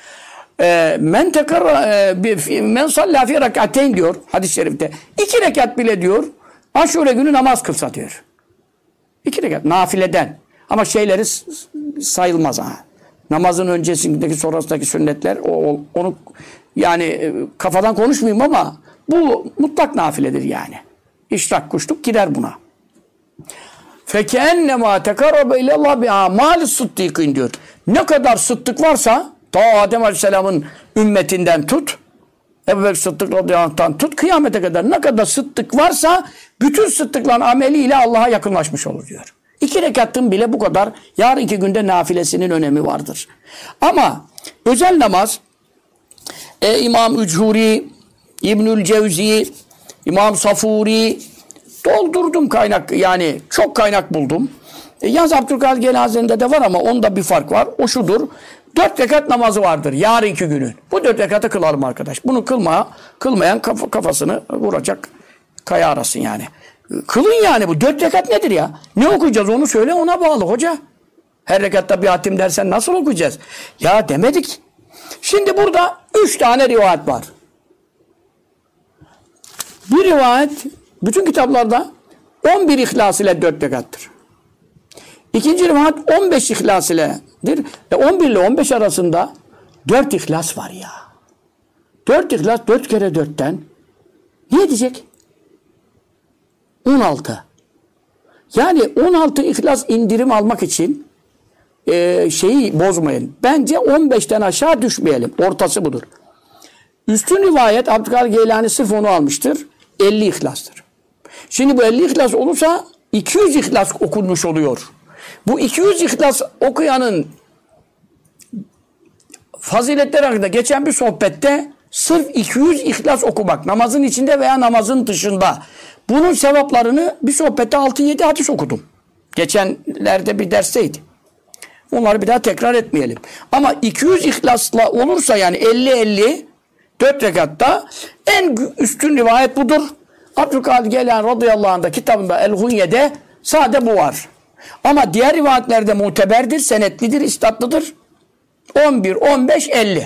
Men salla fi rekateyn diyor hadis-i şerifte. 2 rekat bile diyor Aşure günü namaz kılsa diyor. 2 rekat nafileden. Ama şeyleri sayılmaz ha. Namazın öncesindeki sonrasındaki sünnetler onu yani kafadan konuşmayayım ama bu mutlak nafiledir yani. İşrak kuşluk girer buna. Fekennema tekarrabe ilallah bi amali sıddıkîn diyor. Ne kadar sıddık varsa ta Adem Aleyhisselam'ın ümmetinden tut, Ebu Bekir Sıddık radıyallahu anh'tan tut, kıyamete kadar ne kadar sıddık varsa bütün sıddıkların ameliyle Allah'a yakınlaşmış olur diyor. 2 rekatın bile bu kadar yarınki günde nafilesinin önemi vardır. Ama özel namaz İmam Üchuri, İbnül Cevzi, İmam Safuri doldurdum kaynak yani çok kaynak buldum. Yalnız Abdülkadir Geylani Hazretleri'nde de var ama onda bir fark var. O şudur. 4 rekat namazı vardır yarınki günün. Bu 4 rekatı kılalım arkadaş. Bunu kılmayan kafasını vuracak kaya arasın yani. Kılın yani bu 4 rekat nedir ya? Ne okuyacağız onu söyle ona bağlı hoca. Her rekatta bir hatim dersen nasıl okuyacağız? Ya demedik. Şimdi burada 3 tane rivayet var. Bir rivayet bütün kitaplarda 11 ihlas ile 4 rekattır. İkinci rivayet 15 ihlas iledir. 11 ile 15 arasında 4 ihlas var ya. 4 ihlas 4 kere 4'ten ne edecek? 16. Yani 16 ihlas indirim almak için şeyi bozmayın. Bence 15'ten aşağı düşmeyelim. Ortası budur. Üstün rivayet Abdülkadir Geylani sırf onu almıştır. 50 ihlastır. Şimdi bu 50 ihlas olursa 200 ihlas okunmuş oluyor. Bu 200 ihlas okuyanın faziletleri hakkında geçen bir sohbette sırf 200 ihlas okumak namazın içinde veya namazın dışında bunun sevaplarını bir sohbette 6-7 hadis okudum. Geçenlerde bir dersteydi. Onları bir daha tekrar etmeyelim. Ama 200 ihlasla olursa yani 50-50 4 rekatta en üstün rivayet budur. Abdülkadir Geylani radıyallahu anh'da kitabında El-Hunye'de sade bu var. Ama diğer rivayetlerde muteberdir, senetlidir, istatlıdır. 11, 15, 50.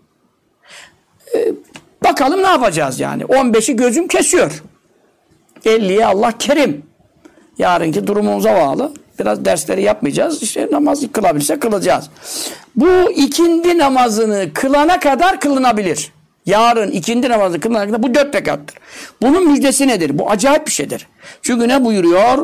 Bakalım ne yapacağız yani. 15'i gözüm kesiyor. 50'ye Allah kerim. Yarınki durumumuza bağlı. Biraz dersleri yapmayacağız. İşte namazı kılabilirse kılacağız. Bu ikindi namazını kılana kadar kılınabilir. Yarın ikindi namazını kılana kadar bu 4 rekattır. Bunun müjdesi nedir? Bu acayip bir şeydir. Çünkü ne buyuruyor?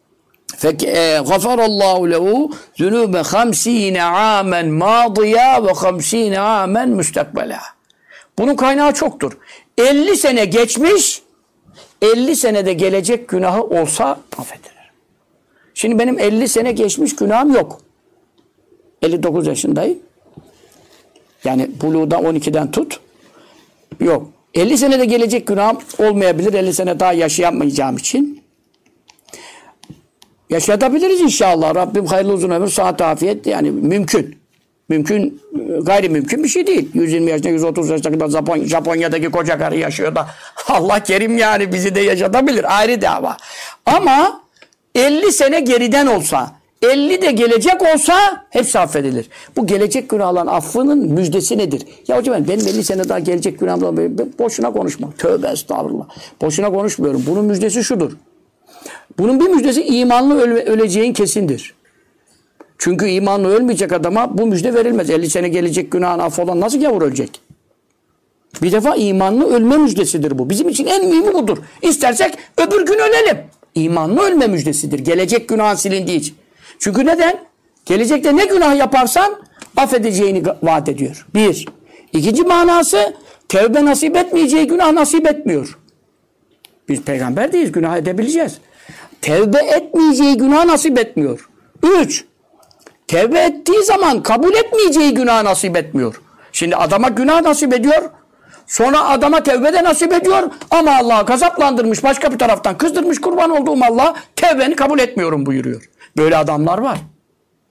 غَفَرَ اللّٰهُ لَهُ ذُنُوبَ 50 عَامًا مَاضِيًا ve 50 عَامًا müstakbela. Bunun kaynağı çoktur. 50 sene geçmiş, 50 senede gelecek günahı olsa affedilir. Şimdi benim 50 sene geçmiş günahım yok. 59 yaşındayım. Yani buluğda 12'den tut. Yok. 50 senede gelecek günahım olmayabilir. 50 sene daha yaşayamayacağım için. Yaşatabiliriz inşallah. Rabbim hayırlı uzun ömür, sıhhat, afiyet yani mümkün. Mümkün, gayrimümkün bir şey değil. 120 yaşında, 130 yaşında kadar Japonya'daki koca karı yaşıyor da Allah kerim yani bizi de yaşatabilir. Ayrı dava. Ama 50 sene geriden olsa, 50 de gelecek olsa hepsi affedilir. Bu gelecek günahların affının müjdesi nedir? Ya hocam benim 50 sene daha gelecek günahlarım boşuna konuşma. Tövbe estağfurullah. Boşuna konuşmuyorum. Bunun müjdesi şudur. Bunun bir müjdesi imanlı öleceğin kesindir. Çünkü imanlı ölmeyecek adama bu müjde verilmez. 50 sene gelecek günahın affolan nasıl gavur ölecek? Bir defa imanlı ölme müjdesidir bu. Bizim için en mühimi budur. İstersek öbür gün ölelim. İmanlı ölme müjdesidir. Gelecek günahın silindiği için. Çünkü neden? Gelecekte ne günah yaparsan affedeceğini vaat ediyor. Bir. İkinci manası tevbe nasip etmeyeceği günah nasip etmiyor. Biz peygamber değiliz. Günah edebileceğiz. Tevbe etmeyeceği günah nasip etmiyor. 3. Tevbe ettiği zaman kabul etmeyeceği günah nasip etmiyor. Şimdi adama günah nasip ediyor. Sonra adama tevbe de nasip ediyor. Ama Allah'a gazaplandırmış. Başka bir taraftan kızdırmış. Kurban olduğum Allah tevbeni kabul etmiyorum buyuruyor. Böyle adamlar var.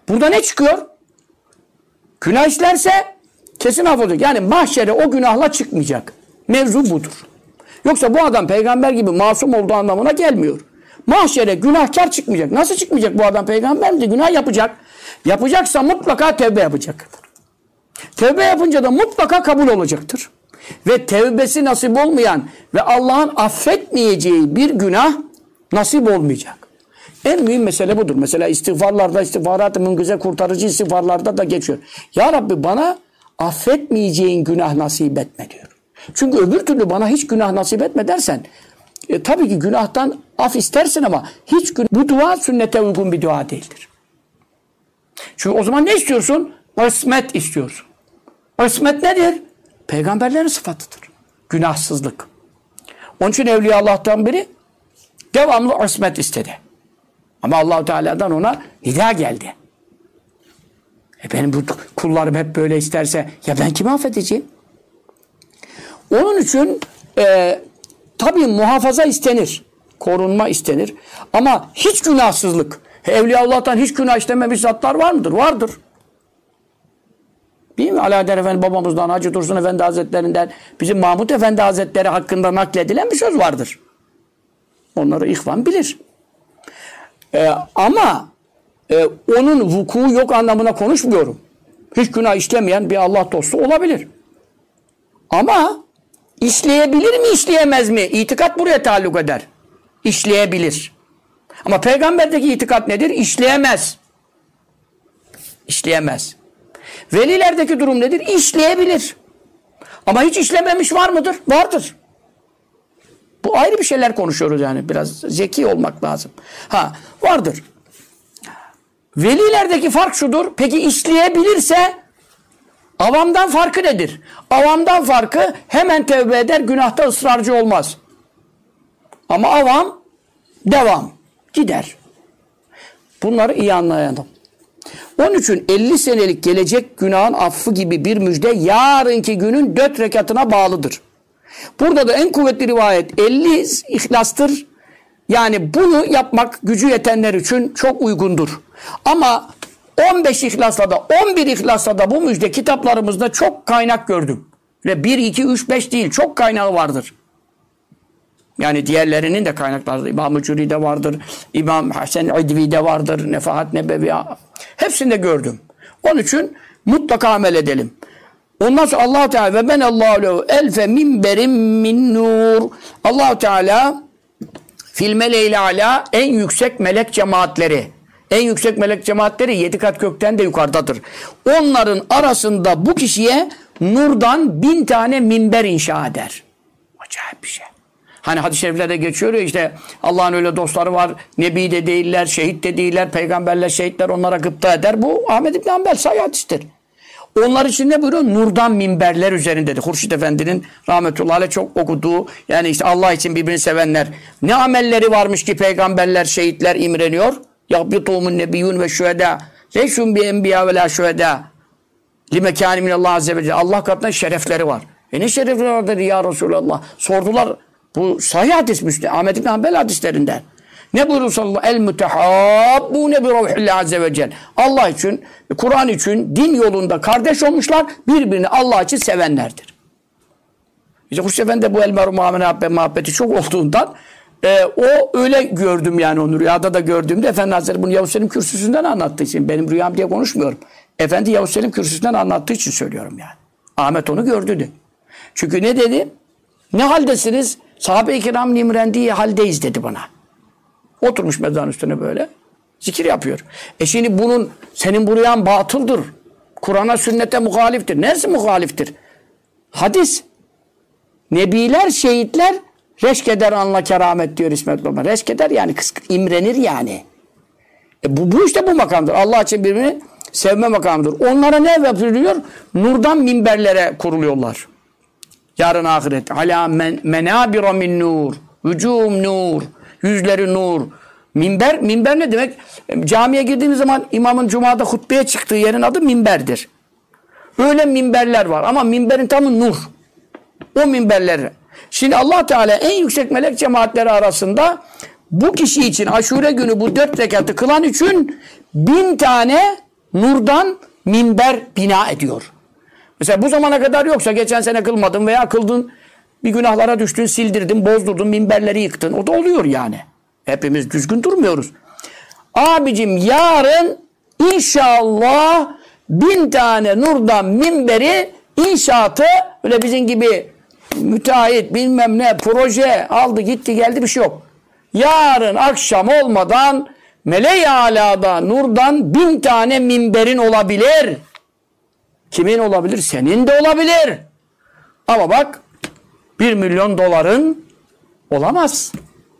Burada ne çıkıyor? Günah işlerse kesin affolacak. Yani mahşere o günahla çıkmayacak. Mevzu budur. Yoksa bu adam peygamber gibi masum olduğu anlamına gelmiyor. Mahşere günahkar çıkmayacak. Nasıl çıkmayacak bu adam peygamber mi? Günah yapacak. Yapacaksa mutlaka tevbe yapacak. Tevbe yapınca da mutlaka kabul olacaktır. Ve tevbesi nasip olmayan ve Allah'ın affetmeyeceği bir günah nasip olmayacak. En mühim mesele budur. Mesela istiğfarlarda, istiğfarat-ı münkize kurtarıcı istiğfarlarda da geçiyor. Ya Rabbi bana affetmeyeceğin günah nasip etme diyor. Çünkü öbür türlü bana hiç günah nasip etme dersen tabii ki günahtan af istersin ama hiç bu dua sünnete uygun bir dua değildir. Çünkü o zaman ne istiyorsun? İsmet istiyorsun. İsmet nedir? Peygamberlerin sıfatıdır. Günahsızlık. Onun için Evliya Allah'tan biri devamlı ismet istedi. Ama Allah-u Teala'dan ona nida geldi. Benim bu kullarım hep böyle isterse ya ben kimi affedeceğim? Onun için tabii muhafaza istenir. Korunma istenir. Ama hiç günahsızlık. Evliya Allah'tan hiç günah işlememiş zatlar var mıdır? Vardır. Değil mi? Alaeddin Efendi babamızdan, Hacı Dursun Efendi Hazretlerinden, bizim Mahmud Efendi Hazretleri hakkında nakledilen bir söz vardır. Onları ihvan bilir. Ama onun vuku yok anlamına konuşmuyorum. Hiç günah işlemeyen bir Allah dostu olabilir. Ama işleyebilir mi, işleyemez mi? İtikat buraya taalluk eder. İşleyebilir. Ama peygamberdeki itikat nedir? İşleyemez. İşleyemez. Velilerdeki durum nedir? İşleyebilir. Ama hiç işlememiş var mıdır? Vardır. Bu ayrı bir şeyler konuşuyoruz yani. Biraz zeki olmak lazım. Vardır. Velilerdeki fark şudur. Peki işleyebilirse avamdan farkı nedir? Avamdan farkı hemen tevbe eder, günahta ısrarcı olmaz. Ama avam devam. Gider. Bunları iyi anlayalım. Onun için 50 senelik gelecek günahın affı gibi bir müjde yarınki günün 4 rekatına bağlıdır. Burada da en kuvvetli rivayet 50 ihlastır. Yani bunu yapmak gücü yetenler için çok uygundur. Ama 15 ihlasla da 11 ihlasla da bu müjde kitaplarımızda çok kaynak gördüm. Ve 1, 2, 3, 5 değil çok kaynağı vardır. Yani diğerlerinin de kaynakları İmam-ı Curi'de vardır. İmam Hasan İdvi'de vardır. Nefahat Nebevi. Hepsinde gördüm. Onun için mutlaka amel edelim. Ondan sonra Allah-u Teala ve ben Allahu lehu elfe minberim min nur. Allah-u Teala fil mele'il ala en yüksek melek cemaatleri. En yüksek melek cemaatleri 7 kat gökten de yukarıdadır. Onların arasında bu kişiye nurdan 1000 tane minber inşa eder. Acayip bir şey. Hani hadis-i şeriflerde geçiyor ya işte Allah'ın öyle dostları var. Nebi de değiller, şehit de değiller. Peygamberler, şehitler onlara gıpta eder. Bu Ahmed İbn Hanbel sahih hadistir. Onlar için ne buyuruyor? Nurdan minberler üzerindedir. Hurşit Efendi'nin rahmetullahi aleyh çok okuduğu yani işte Allah için birbirini sevenler. Ne amelleri varmış ki peygamberler, şehitler imreniyor? Yahbituhumun nebiyyun ve şühedâ. Leşun bi enbiya ve la şühedâ. Limekâni minallah azze ve celle. Allah katında şerefleri var. Ne şerefleri vardır ya Resulallah? Sordular. Bu sahih hadis Müslim. Ahmed İbn Hanbel hadislerinden. Ne buyurur sallallahu aleyhi ve sellem? El-mütehabbûne bi ruhillah azze ve celle. Allah için, Kur'an için, din yolunda kardeş olmuşlar. Birbirini Allah için sevenlerdir. İşte Hurşit Efendi bu el-meru muhabbeti çok olduğundan o öyle gördüm yani onu rüyada da gördüğümde Efendi Hazretleri bunu Yavuz Selim kürsüsünden anlattığı için benim rüyam diye konuşmuyorum. Efendi Yavuz Selim kürsüsünden anlattığı için söylüyorum yani. Ahmet onu gördü. Çünkü ne dedi? Ne haldesiniz? Sahabe-i kiram nimrendiği haldeyiz dedi bana. Oturmuş mezarın üstüne böyle. Zikir yapıyor. Şimdi senin bu rüyan batıldır. Kur'an'a sünnete muhaliftir. Neresi muhaliftir? Hadis. Nebiler, şehitler reşkeder anla keramet diyor İsmet Baba. Reşkeder yani imrenir yani. Bu işte bu makamdır. Allah için birbirini sevme makamıdır. Onlara ne yapılıyor? Nurdan minberlere kuruluyorlar. Yarın ahiret. Ala menabira min nur. Vücum nur. Yüzleri nur. Minber ne demek? Camiye girdiğiniz zaman imamın cumada hutbeye çıktığı yerin adı minberdir. Öyle minberler var ama minberin tamı nur. O minberler. Şimdi Allah Teala en yüksek melek cemaatleri arasında bu kişi için aşure günü bu 4 rekatı kılan için 1000 tane nurdan minber bina ediyor. Mesela bu zamana kadar yoksa geçen sene kılmadın veya kıldın bir günahlara düştün, sildirdin, bozdurdun, minberleri yıktın. O da oluyor yani. Hepimiz düzgün durmuyoruz. Abicim yarın inşallah 1000 tane nurdan minberi inşaatı öyle bizim gibi müteahhit bilmem ne proje aldı gitti geldi bir şey yok. Yarın akşam olmadan Mele-i Alâ'da nurdan 1000 tane minberin olabilir. Kimin olabilir? Senin de olabilir. Ama bak 1 milyon doların olamaz.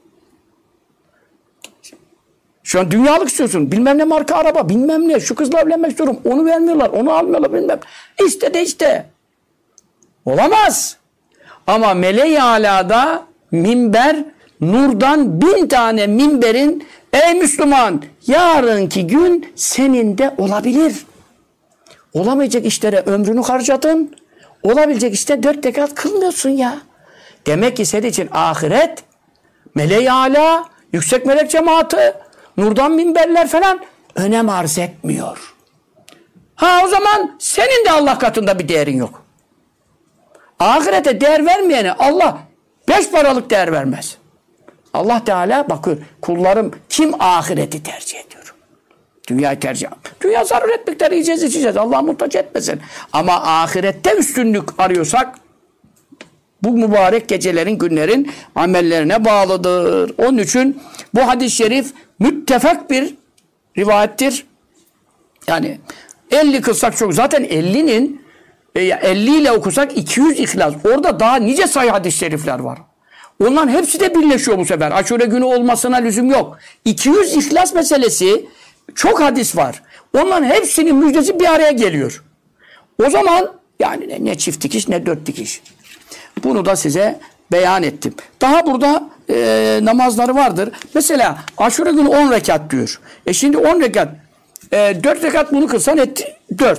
Şu an dünyalık istiyorsun. Bilmem ne marka araba, bilmem ne. Şu kızla evlenmek istiyorum. Onu vermiyorlar, onu almıyorlar bilmem. İşte de işte. Olamaz. Ama Mele-i Alâ'da minber nurdan 1000 tane minberin ey Müslüman yarınki gün senin de olabilir. Olamayacak işlere ömrünü harcadın. Olabilecek işte 4 rekat kılmıyorsun ya. Demek ki senin için ahiret, Mele-i Alâ, yüksek melek cemaati, nurdan minberler falan önem arz etmiyor. Ha o zaman senin de Allah katında bir değerin yok. Ahirete değer vermeyene Allah 5 paralık değer vermez. Allah Teala bakın kullarım kim ahireti tercih ediyor? Dünyayı tercih ediyor. Dünya zaruret miktarı yiyeceğiz içeceğiz. Allah muhtaç etmesin. Ama ahirette üstünlük arıyorsak bu mübarek gecelerin günlerin amellerine bağlıdır. Onun için bu hadis-i şerif müttefak bir rivayettir. Yani 50 kılsak çok. Zaten 50'nin 50 ile okusak 200 ihlas. Orada daha nice sayı hadis-i şerifler var. Onların hepsi de birleşiyor bu sefer. Aşure günü olmasına lüzum yok. 200 ihlas meselesi çok hadis var. Onların hepsinin müjdesi bir araya geliyor. O zaman yani ne çift dikiş ne 4 dikiş. Bunu da size beyan ettim. Daha burada namazları vardır. Mesela aşure günü 10 rekat diyor. Şimdi 10 rekat 4 rekat bunu kılsan etti 4.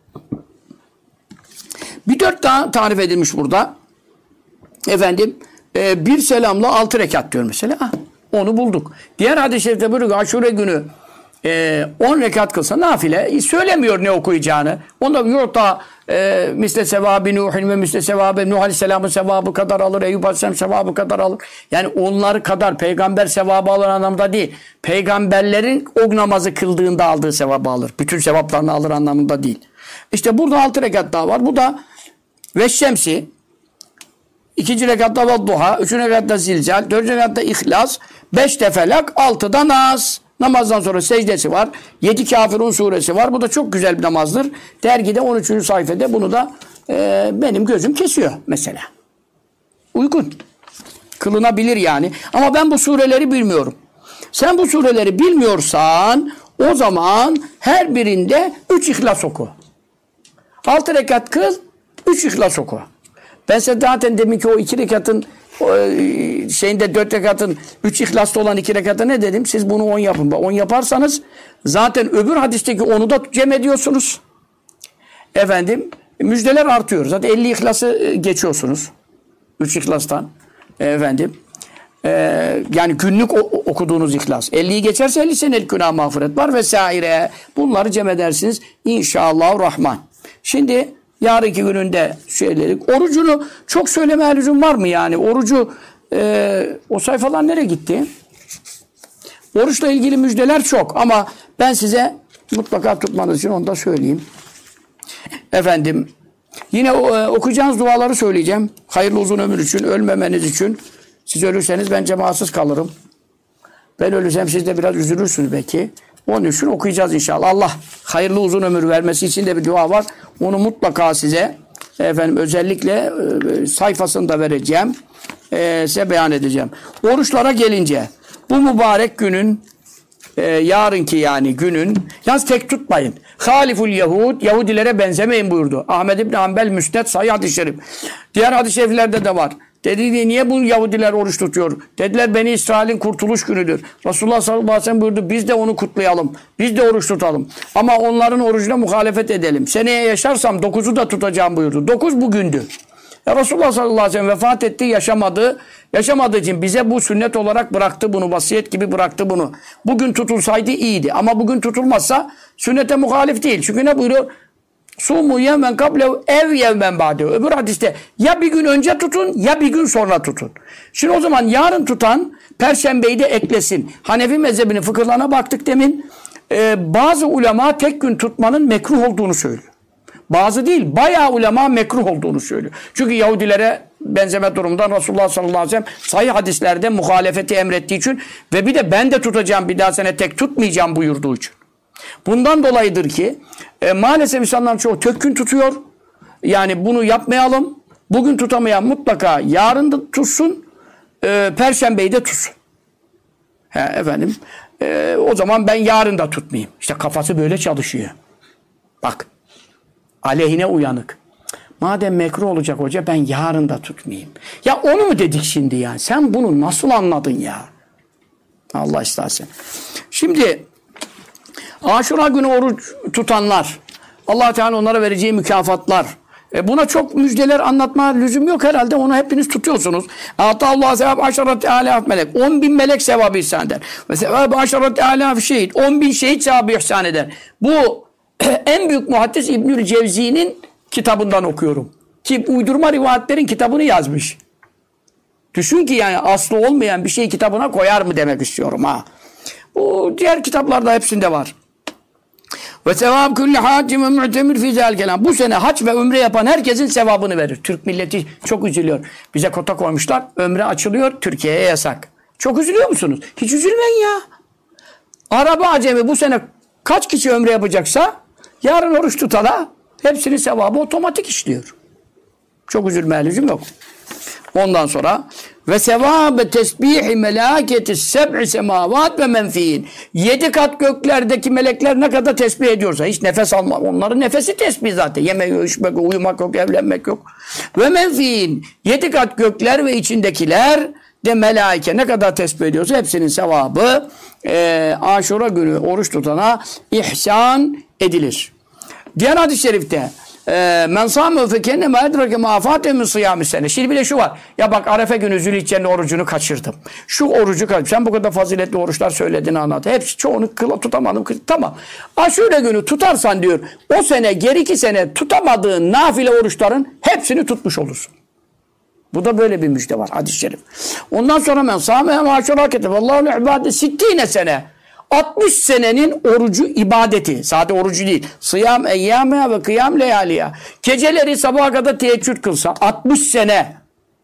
Bir 4 daha tarif edilmiş burada. Efendim bir selamla 6 rekat diyor mesela. Onu bulduk. Diğer hadis-i şerifte buyuruyor ki aşure günü 10 rekat kılsa nafile söylemiyor ne okuyacağını. Onda yok da misle sevabı Nuh'in ve misle sevabı Nuh Aleyhisselam'ın sevabı kadar alır. Eyüp Aleyhisselam sevabı kadar alır. Yani onları kadar peygamber sevabı alır anlamda değil. Peygamberlerin o namazı kıldığında aldığı sevabı alır. Bütün sevaplarını alır anlamında değil. İşte burada 6 rekat daha var. Bu da Veşşemsi, 2. rekatta Vadduha, 3. rekatta Zilzal, 4. rekatta İhlas, 5 de Felak, 6'da Nas. Namazdan sonra secdesi var. 7 Kafirun suresi var. Bu da çok güzel bir namazdır. Dergide 13. sayfada bunu da benim gözüm kesiyor mesela. Uygun. Kılınabilir yani. Ama ben bu sureleri bilmiyorum. Sen bu sureleri bilmiyorsan o zaman her birinde 3 İhlas oku. 6 rekat kıl, 3 İhlas oku. Ben size zaten deminki o 2 rekatın şeyinde 4 rekatın 3 ihlaslı olan 2 rekata ne dedim? Siz bunu 10 yapın. 10 yaparsanız zaten öbür hadisteki 10'u da cem ediyorsunuz. Efendim müjdeler artıyor. Zaten 50 ihlası geçiyorsunuz. 3 ihlastan. Efendim yani günlük okuduğunuz ihlas. 50'yi geçerse 50 senelik günah mağfiret var vesaire. Bunları cem edersiniz. İnşallahurrahman. Şimdi yarınki gününde şeyleri. Orucunu çok söylemeye lüzum var mı yani? Orucu o sayfalar nereye gitti? Oruçla ilgili müjdeler çok ama ben size mutlaka tutmanız için onu da söyleyeyim. Efendim yine okuyacağınız duaları söyleyeceğim. Hayırlı uzun ömür için, ölmemeniz için. Siz ölürseniz ben cemaatsız kalırım. Ben ölürsem siz de biraz üzülürsünüz belki. Onun için okuyacağız inşallah. Allah hayırlı uzun ömür vermesi için de bir dua var. Onu mutlaka size efendim özellikle sayfasını da vereceğim. Size beyan edeceğim. Oruçlara gelince bu mübarek günün yarınki yani günün yalnız tek tutmayın. Haliful Yahud Yahudilere benzemeyin buyurdu. Ahmed İbni Hanbel Müsned Sahih hadis-i şerif. Diğer hadis-i şeriflerde de var. Dedi niye bu Yahudiler oruç tutuyor? Dediler Beni İsrail'in kurtuluş günüdür. Resulullah sallallahu aleyhi ve sellem buyurdu biz de onu kutlayalım. Biz de oruç tutalım. Ama onların orucuna muhalefet edelim. Seneye yaşarsam 9'u da tutacağım buyurdu. 9 bugündü. Resulullah sallallahu aleyhi ve sellem vefat etti, yaşamadığı için bize bu sünnet olarak bıraktı bunu, vasiyet gibi bıraktı bunu. Bugün tutulsaydı iyiydi ama bugün tutulmazsa sünnete muhalif değil. Çünkü ne buyuruyor? Sumu yevmen kablev ev yevmen ba'dev. Öbür hadiste ya bir gün önce tutun ya bir gün sonra tutun. Şimdi o zaman yarın tutan Perşembeyi de eklesin. Hanefi mezhebinin fıkıhlarına baktık demin. Bazı ulema tek gün tutmanın mekruh olduğunu söylüyor. Bazı değil, bayağı ulema mekruh olduğunu söylüyor. Çünkü Yahudilere benzeme durumundan Resulullah sallallahu aleyhi ve sellem sahih hadislerde muhalefeti emrettiği için ve bir de ben de tutacağım bir daha sene tek tutmayacağım buyurduğu için. Bundan dolayıdır ki maalesef insanların çoğu tek gün tutuyor. Yani bunu yapmayalım. Bugün tutamayan mutlaka yarın da tutsun. Perşembeyi de tutsun. Efendim o zaman ben yarın da tutmayayım. İşte kafası böyle çalışıyor. Bak. Aleyhine uyanık. Madem mekruh olacak hoca ben yarın da tutmayayım. Ya onu mu dedik şimdi ya? Sen bunu nasıl anladın ya? Allah istersen. Şimdi Aşura günü oruç tutanlar, Allah Teala onlara vereceği mükafatlar. Buna çok müjdeler anlatma lüzum yok herhalde. Onu hepiniz tutuyorsunuz. Atallâhu sevâb aşaret âlâf melek. 10.000 melek sevabı ihsan eder. Ve sevâb aşaret âlâf şehit. 10.000 şehit sevabı ihsan eder. Bu en büyük muhaddis İbnül Cevzi'nin kitabından okuyorum. Ki uydurma rivayetlerin kitabını yazmış. Düşün ki yani aslı olmayan bir şeyi kitabına koyar mı demek istiyorum ha. Bu diğer kitaplarda hepsinde var. Ve sevab kulli hacim ve mu'temir fi zel kelam. Bu sene hac ve ömre yapan herkesin sevabını verir. Türk milleti çok üzülüyor. Bize kota koymuşlar. Ömre açılıyor. Türkiye'ye yasak. Çok üzülüyor musunuz? Hiç üzülmeyin ya. Araba acemi bu sene kaç kişi ömre yapacaksa yarın oruç tutana hepsinin sevabı otomatik işliyor. Çok üzülmeye lüzum yok. Ondan sonra ve sevâbe tesbihi melâketi seb'i semâvât ve menfiin. 7 kat göklerdeki melekler ne kadar tesbih ediyorsa hiç nefes alma. Onların nefesi tesbih zaten. Yemek, içmek, uyumak yok, evlenmek yok. Ve menfiin. 7 kat gökler ve içindekiler de melaike ne kadar tesbih ediyorsa hepsinin sevabı Aşura günü oruç tutana ihsan edilir. Diğer hadis-i şerifte men sâme fekenne me edrake ma fâte min sıyâmi sene. Şimdi bir de şu var. Ya bak Arefe günü Zülhicce'nin orucunu kaçırdım. Şu orucu kaçırdım. Sen bu kadar faziletli oruçlar söyledin anlat. Hepsi çoğunu tutamadım. Tamam. Aşure günü tutarsan diyor. O sene geri 2 sene tutamadığın nafile oruçların hepsini tutmuş olursun. Bu da böyle bir müjde var hadis-i şerif. Ondan sonra men sâme hem aşura ketebe. Allahu ibâde 60 sene. 60 senenin orucu ibadeti. Sadece orucu değil. Sıyam eyyâme ve kıyam leyâliya. Geceleri sabaha kadar teheccüd kılsa 60 sene.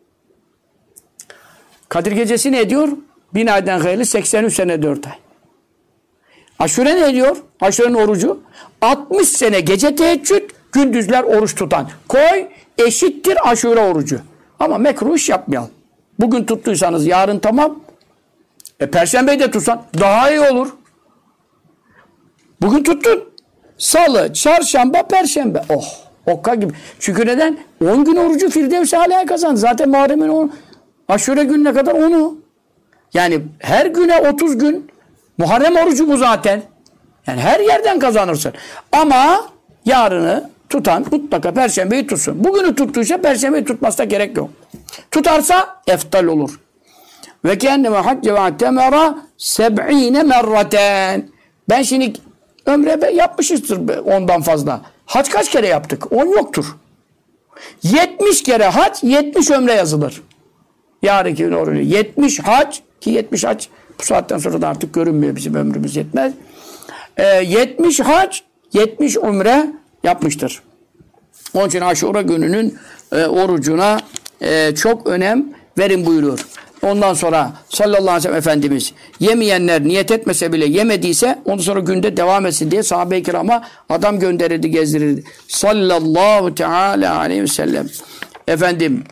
Kadir gecesi ne ediyor? 1000 aydan hayırlı 83 sene 4 ay. Aşure ne ediyor? Aşurenin orucu. 60 sene gece teheccüd, gündüzler oruç tutan. Koy eşittir aşure orucu. Ama mekruh iş yapmayalım. Bugün tuttuysanız yarın tamam. Perşembeyi de tutsan daha iyi olur. Bugün tuttun. Salı, çarşamba, perşembe. Oh, okka gibi. Çünkü neden? 10 gün orucu Firdevs-i Alâ'ya kazandı. Zaten Muharrem'in 10. Aşure gününe kadar 10'u. Yani her güne 30 gün. Muharrem orucu bu zaten. Yani her yerden kazanırsın. Ama yarını tutan mutlaka perşembeyi tutsun. Bugünü tuttuysa perşembeyi tutmasına gerek yok. Tutarsa eftal olur. Ve kendime hacce ve atemera 70 merraten. Ben şimdi ömre yapmışızdır ondan fazla. Hac kaç kere yaptık? 10 yoktur. 70 kere hac, 70 ömre yazılır. Yarınki gün orucu. 70 hac ki 70 hac bu saatten sonra da artık görünmüyor, bizim ömrümüz yetmez. 70 hac, 70 ömre yapmıştır. Onun için Aşura gününün orucuna çok önem verin buyuruyor. Ondan sonra sallallahu aleyhi ve sellem Efendimiz yemeyenler niyet etmese bile yemediyse ondan sonra günde devam etsin diye sahabe-i kirama adam gönderirdi, gezdirirdi. Sallallahu teala aleyhi ve sellem. Efendim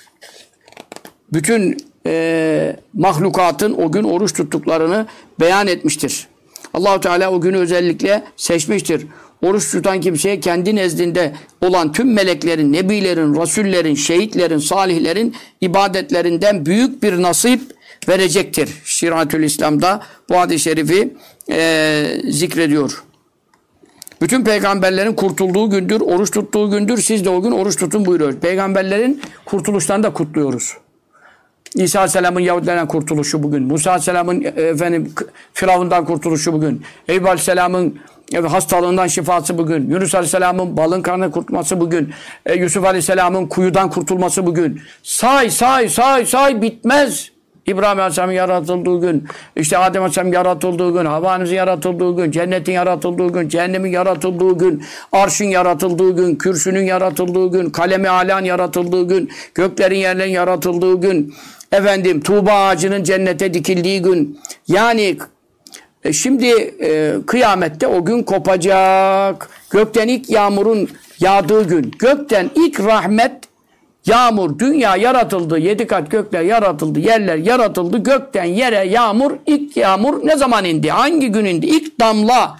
bütün mahlukatın o gün oruç tuttuklarını beyan etmiştir. Allah-u Teala o günü özellikle seçmiştir. Oruç tutan kimseye kendi nezdinde olan tüm meleklerin, nebilerin, rasullerin, şehitlerin, salihlerin ibadetlerinden büyük bir nasip verecektir. Şiratül İslam'da bu hadis-i şerifi zikrediyor. Bütün peygamberlerin kurtulduğu gündür, oruç tuttuğu gündür. Siz de o gün oruç tutun buyuruyor. Peygamberlerin kurtuluşlarını da kutluyoruz. İsa Aleyhisselam'ın Yahudilerden kurtuluşu bugün. Musa Aleyhisselam'ın Firavun'dan kurtuluşu bugün. Eyüp Aleyhisselam'ın hastalığından şifası bugün. Yunus Aleyhisselam'ın balın karnına kurtulması bugün. Yusuf Aleyhisselam'ın kuyudan kurtulması bugün. Say bitmez. İbrahim Aleyhisselam'ın yaratıldığı gün, işte Adem Aleyhisselam'ın yaratıldığı gün, Havva'nın yaratıldığı gün, cennetin yaratıldığı gün, cehennemin yaratıldığı gün, arşın yaratıldığı gün, kürsünün yaratıldığı gün, kalemi alan yaratıldığı gün, göklerin yerlerin yaratıldığı gün, Tuğba ağacının cennete dikildiği gün. Yani şimdi kıyamette o gün kopacak. Gökten ilk yağmurun yağdığı gün, gökten ilk rahmet, yağmur, dünya yaratıldı, 7 kat gökler yaratıldı, yerler yaratıldı, gökten yere yağmur, ilk yağmur ne zaman indi? Hangi gün indi? İlk damla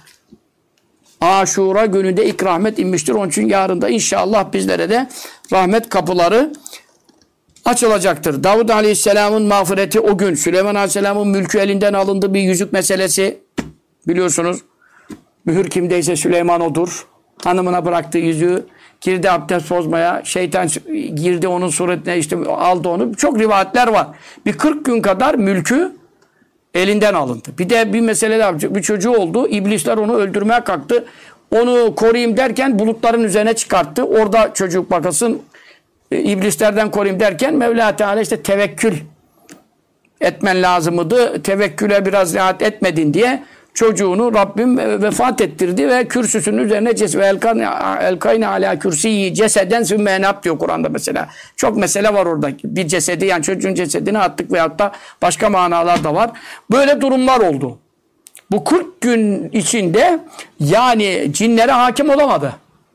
Aşura gününde ilk rahmet inmiştir. Onun için yarın da inşallah bizlere de rahmet kapıları açılacaktır. Davud Aleyhisselam'ın mağfireti o gün. Süleyman Aleyhisselam'ın mülkü elinden alındı, bir yüzük meselesi. Biliyorsunuz, mühür kimdeyse Süleyman odur. Hanımına bıraktığı yüzüğü girdi abdest bozmaya. Şeytan girdi onun suretine, işte aldı onu. Çok rivayetler var. Bir 40 gün kadar mülkü elinden alındı. Bir de bir mesele daha. Bir çocuğu oldu. İblisler onu öldürmeye kalktı. Onu koruyayım derken bulutların üzerine çıkarttı. Orada çocuk bakasın, iblislerden koruyayım derken Mevla Teala işte tevekkül etmen lazımdı. Tevekküle biraz rahat etmedin diye çocuğunu Rabbim vefat ettirdi ve kürsüsünün üzerine elkayne ala kürsiyi ceseden sümmenab diyor Kur'an'da mesela. Çok mesele var orada. Bir cesedi, yani çocuğun cesedini attık veyahut da başka manalar da var. Böyle durumlar oldu. Bu 40 gün içinde yani cinlere hakim olamadı.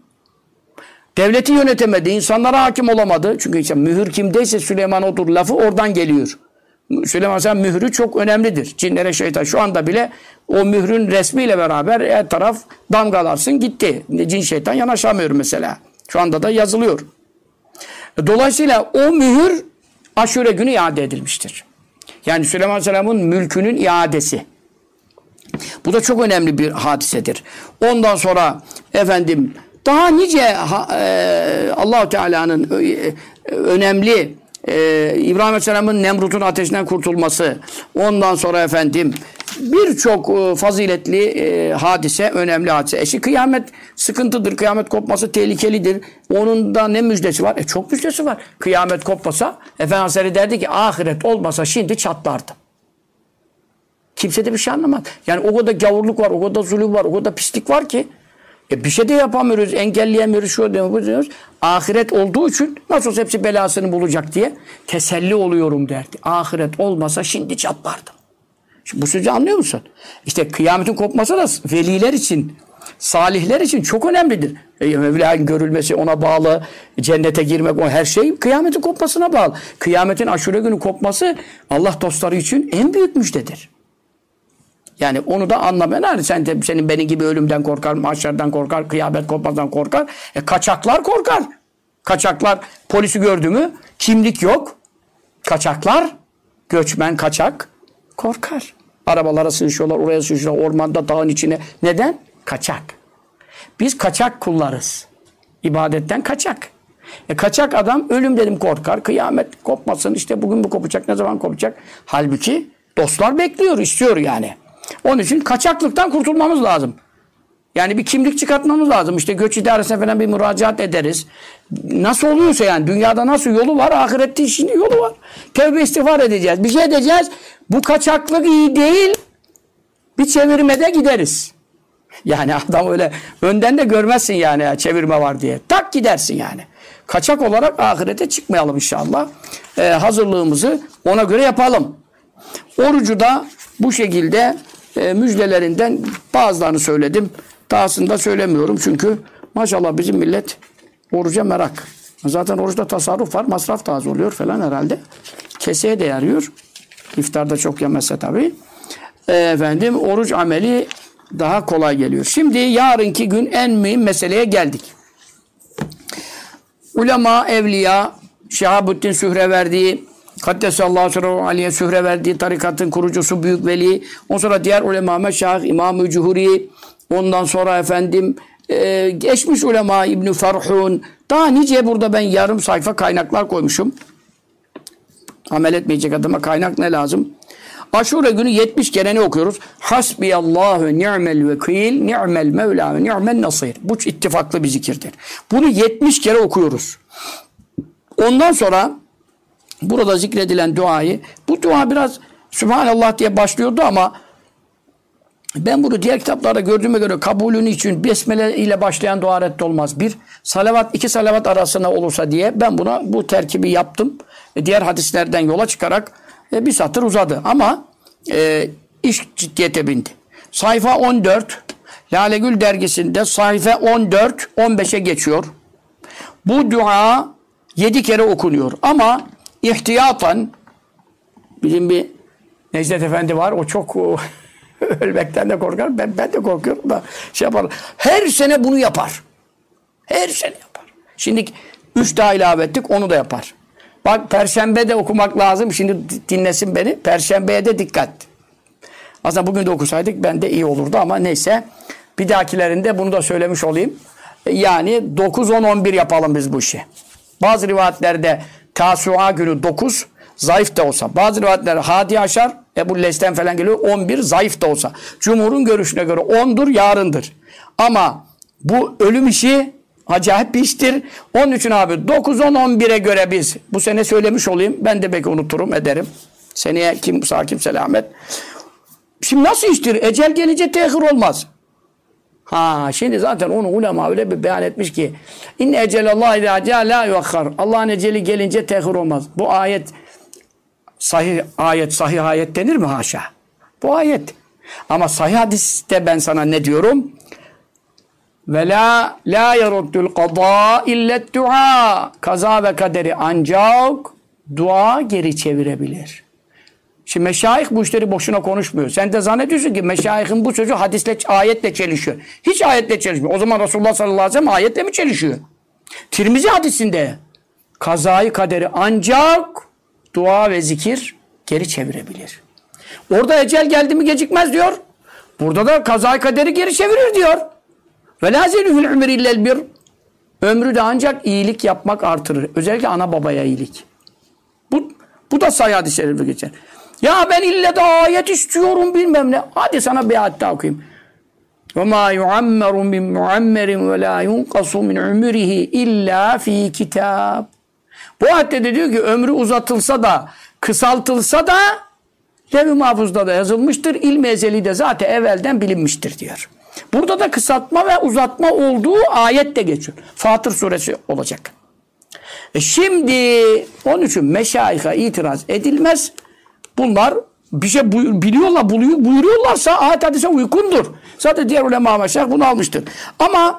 Devleti yönetemedi, insanlara hakim olamadı. Çünkü işte mühür kimdeyse Süleyman odur lafı oradan geliyor. Süleyman Aleyhisselam mührü çok önemlidir. Cinlere, şeytan şu anda bile o mührün resmiyle beraber her taraf damgalarsın gitti. Cin şeytan yanaşamıyor mesela. Şu anda da yazılıyor. Dolayısıyla o mühür Aşure günü iade edilmiştir. Yani Süleyman Aleyhisselam'ın mülkünün iadesi. Bu da çok önemli bir hadisedir. Ondan sonra daha nice Allah-u Teala'nın önemli İbrahim Aleyhisselam'ın Nemrut'un ateşinden kurtulması, ondan sonra birçok faziletli hadise, önemli hadise. Kıyamet sıkıntıdır, kıyamet kopması tehlikelidir. Onun da ne müjdesi var? Çok müjdesi var. Kıyamet kopmasa, Efendimiz derdi ki ahiret olmasa şimdi çatlardı. Kimse de bir şey anlamaz. Yani o kadar gavurluk var, o kadar zulüm var, o kadar pislik var ki bir şey de yapamıyoruz, engelleyemiyoruz, şu diyoruz. Ahiret olduğu için nasıl olsa hepsi belasını bulacak diye teselli oluyorum derdi. Ahiret olmasa şimdi çatlardım. Şimdi bu sözü anlıyor musun? İşte kıyametin kopması da veliler için, salihler için çok önemlidir. Mevla'nın görülmesi ona bağlı, cennete girmek, o her şey kıyametin kopmasına bağlı. Kıyametin Aşure günü kopması Allah dostları için en büyük müjdedir. Yani onu da anlamayan, hani senin benim gibi ölümden korkar, mahşerden korkar, kıyamet kopmadan korkar. Kaçaklar korkar. Kaçaklar polisi gördü mü kimlik yok. Kaçaklar, göçmen kaçak korkar. Arabalara sığışıyorlar, oraya sığışıyorlar, ormanda, dağın içine. Neden? Kaçak. Biz kaçak kullarız. İbadetten kaçak. Kaçak adam ölüm dedim korkar. Kıyamet kopmasın, işte bugün mü kopacak, ne zaman kopacak? Halbuki dostlar bekliyor, istiyor yani. Onun için kaçaklıktan kurtulmamız lazım. Yani bir kimlik çıkartmamız lazım. İşte göç idaresine falan bir müracaat ederiz. Nasıl oluyorsa yani dünyada nasıl yolu var, ahirette işin yolu var. Tevbe istiğfar edeceğiz. Bir şey edeceğiz. Bu kaçaklık iyi değil. Bir çevirmede gideriz. Yani adam öyle önden de görmezsin yani ya, çevirme var diye. Tak gidersin yani. Kaçak olarak ahirete çıkmayalım inşallah. Hazırlığımızı ona göre yapalım. Orucu da bu şekilde müjdelerinden bazılarını söyledim. Dahasını da söylemiyorum çünkü maşallah bizim millet oruca merak. Zaten oruçta tasarruf var, masraf da az oluyor falan herhalde. Keseye de yarıyor. İftarda çok yemezse tabii. Oruç ameli daha kolay geliyor. Şimdi yarınki gün en mühim meseleye geldik. Ulema, evliya, Şehabuddin Sühreverdi, Kaddesallahu sallallahu aleyhi Sühreverdi tarikatın kurucusu büyük veli. Ondan sonra diğer ulema, meşayih, İmam-ı Cuhuri, ondan sonra geçmiş ulema İbn Ferhun, daha nice burada ben yarım sayfa kaynaklar koymuşum. Amel etmeyecek adama kaynak ne lazım? Aşure günü 70 kere ne okuyoruz? Hasbiyallahu ni'mel vekil, ni'mel mevla ve ni'mel nasir. Bu ittifaklı bir zikirdir. Bunu 70 kere okuyoruz. Ondan sonra burada zikredilen duayı, bu dua biraz Sübhanallah diye başlıyordu ama ben bunu diğer kitaplarda gördüğüme göre kabulünü için besmele ile başlayan dua reddolmaz. Bir salavat, iki salavat arasında olursa diye ben buna bu terkibi yaptım. Diğer hadislerden yola çıkarak bir satır uzadı. Ama iş ciddiyete bindi. Sayfa 14 Lale Gül dergisinde sayfa 14-15'e geçiyor. Bu dua 7 kere okunuyor. Ama ihtiyatan bizim bir Necdet Efendi var. O çok ölmekten de korkar. Ben de korkuyorum da şey yapar. Her sene bunu yapar. Her sene yapar. Şimdi 3 daha ilave ettik. Onu da yapar. Bak Perşembe de okumak lazım. Şimdi dinlesin beni. Perşembeye de dikkat. Aslında bugün de okusaydık ben de iyi olurdu ama neyse. Bir dahakilerinde bunu da söylemiş olayım. Yani 9, 10, 11 yapalım biz bu işi. Bazı rivayetlerde Tasua günü 9 zayıf da olsa. Bazı rivayetler Hadi Aşar Ebu Les'ten falan geliyor 11 zayıf da olsa. Cumhur'un görüşüne göre 10'dur yarındır. Ama bu ölüm işi acayip bir iştir. Onun için abi 9, 10, 11'e göre biz bu sene söylemiş olayım. Ben de belki unuturum ederim. Seneye kim sağ kim selamet. Şimdi nasıl iştir? Ecel gelince tehir olmaz. Şimdi zaten onu ulema öyle bir beyan etmiş ki inne ecelallahi idâ câ lâ yuakhar. Allah'ın eceli gelince tehir olmaz. Bu ayet sahih ayet denir mi? Haşa. Bu ayet. Ama sahih hadiste ben sana ne diyorum? Ve la yeruddul qadâ illet dua. Kaza ve kaderi ancak dua geri çevirebilir. Şimdi meşayih bu işleri boşuna konuşmuyor. Sen de zannediyorsun ki meşayihin bu sözü hadisle, ayetle çelişiyor. Hiç ayetle çelişmiyor. O zaman Resulullah sallallahu aleyhi ve sellem ayetle mi çelişiyor? Tirmizi hadisinde kazayı kaderi ancak dua ve zikir geri çevirebilir. Orada ecel geldi mi gecikmez diyor. Burada da kazayı kaderi geri çevirir diyor. Ve la zelu fil umri illel bir. Ömrü de ancak iyilik yapmak artırır. Özellikle ana babaya iyilik. Bu da sahih hadis-i şerife geçer. Ya ben ille de ayet istiyorum bilmem ne. Hadi sana bir ayet daha okuyayım. وَمَا يُعَمَّرُ مِنْ مُعَمَّرٍ وَلَا يُنْقَصُ مِنْ عُمُرِهِ اِلَّا ف۪ي كِتَابٍ. Bu ayette de diyor ki ömrü uzatılsa da kısaltılsa da Lev-i Mahfuz'da da yazılmıştır. İlm-i ezeli de zaten evvelden bilinmiştir diyor. Burada da kısaltma ve uzatma olduğu ayet de geçiyor. Fatır suresi olacak. Şimdi onun için meşayihe itiraz edilmez. Bunlar bir şey biliyorlar, buyuruyorlarsa ayet hadise uygundur. Zaten diğer ulema meşayih bunu almıştır. Ama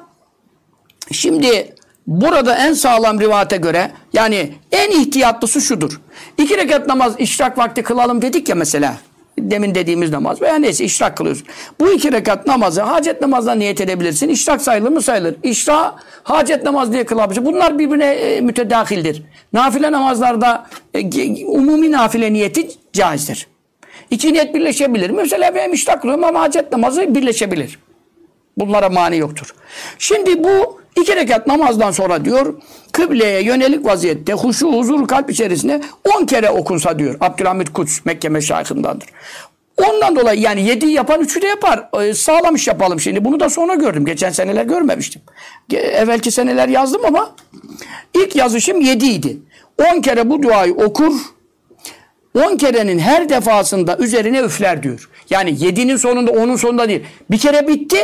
şimdi burada en sağlam rivayete göre yani en ihtiyatlısı şudur. 2 rekat namaz işrak vakti kılalım dedik ya mesela. Demin dediğimiz namaz veya neyse işrak kılıyorsun. Bu 2 rekat namazı hacet namazdan niyet edebilirsin. İşrak sayılır mı? Sayılır. İşrak hacet namazı diye kılabilirsin. Bunlar birbirine mütedahildir. Nafile namazlarda umumi nafile niyeti caizdir. 2 niyet birleşebilir. Mesela benim işrak kılıyorum ama hacet namazı birleşebilir. Bunlara mani yoktur. Şimdi bu 2 rekat namazdan sonra diyor kıbleye yönelik vaziyette huşu huzur kalp içerisinde 10 kere okunsa diyor. Abdülhamid Kuts Mekke meşayihindandır. Ondan dolayı yani 7'yi yapan 3'ü de yapar. Sağlam iş yapalım şimdi. Bunu da sonra gördüm. Geçen seneler görmemiştim. Evvelki seneler yazdım ama ilk yazışım 7 idi. 10 kere bu duayı okur. 10 kerenin her defasında üzerine üfler diyor. Yani 7'nin sonunda 10'un sonunda değil. Bir kere bitti.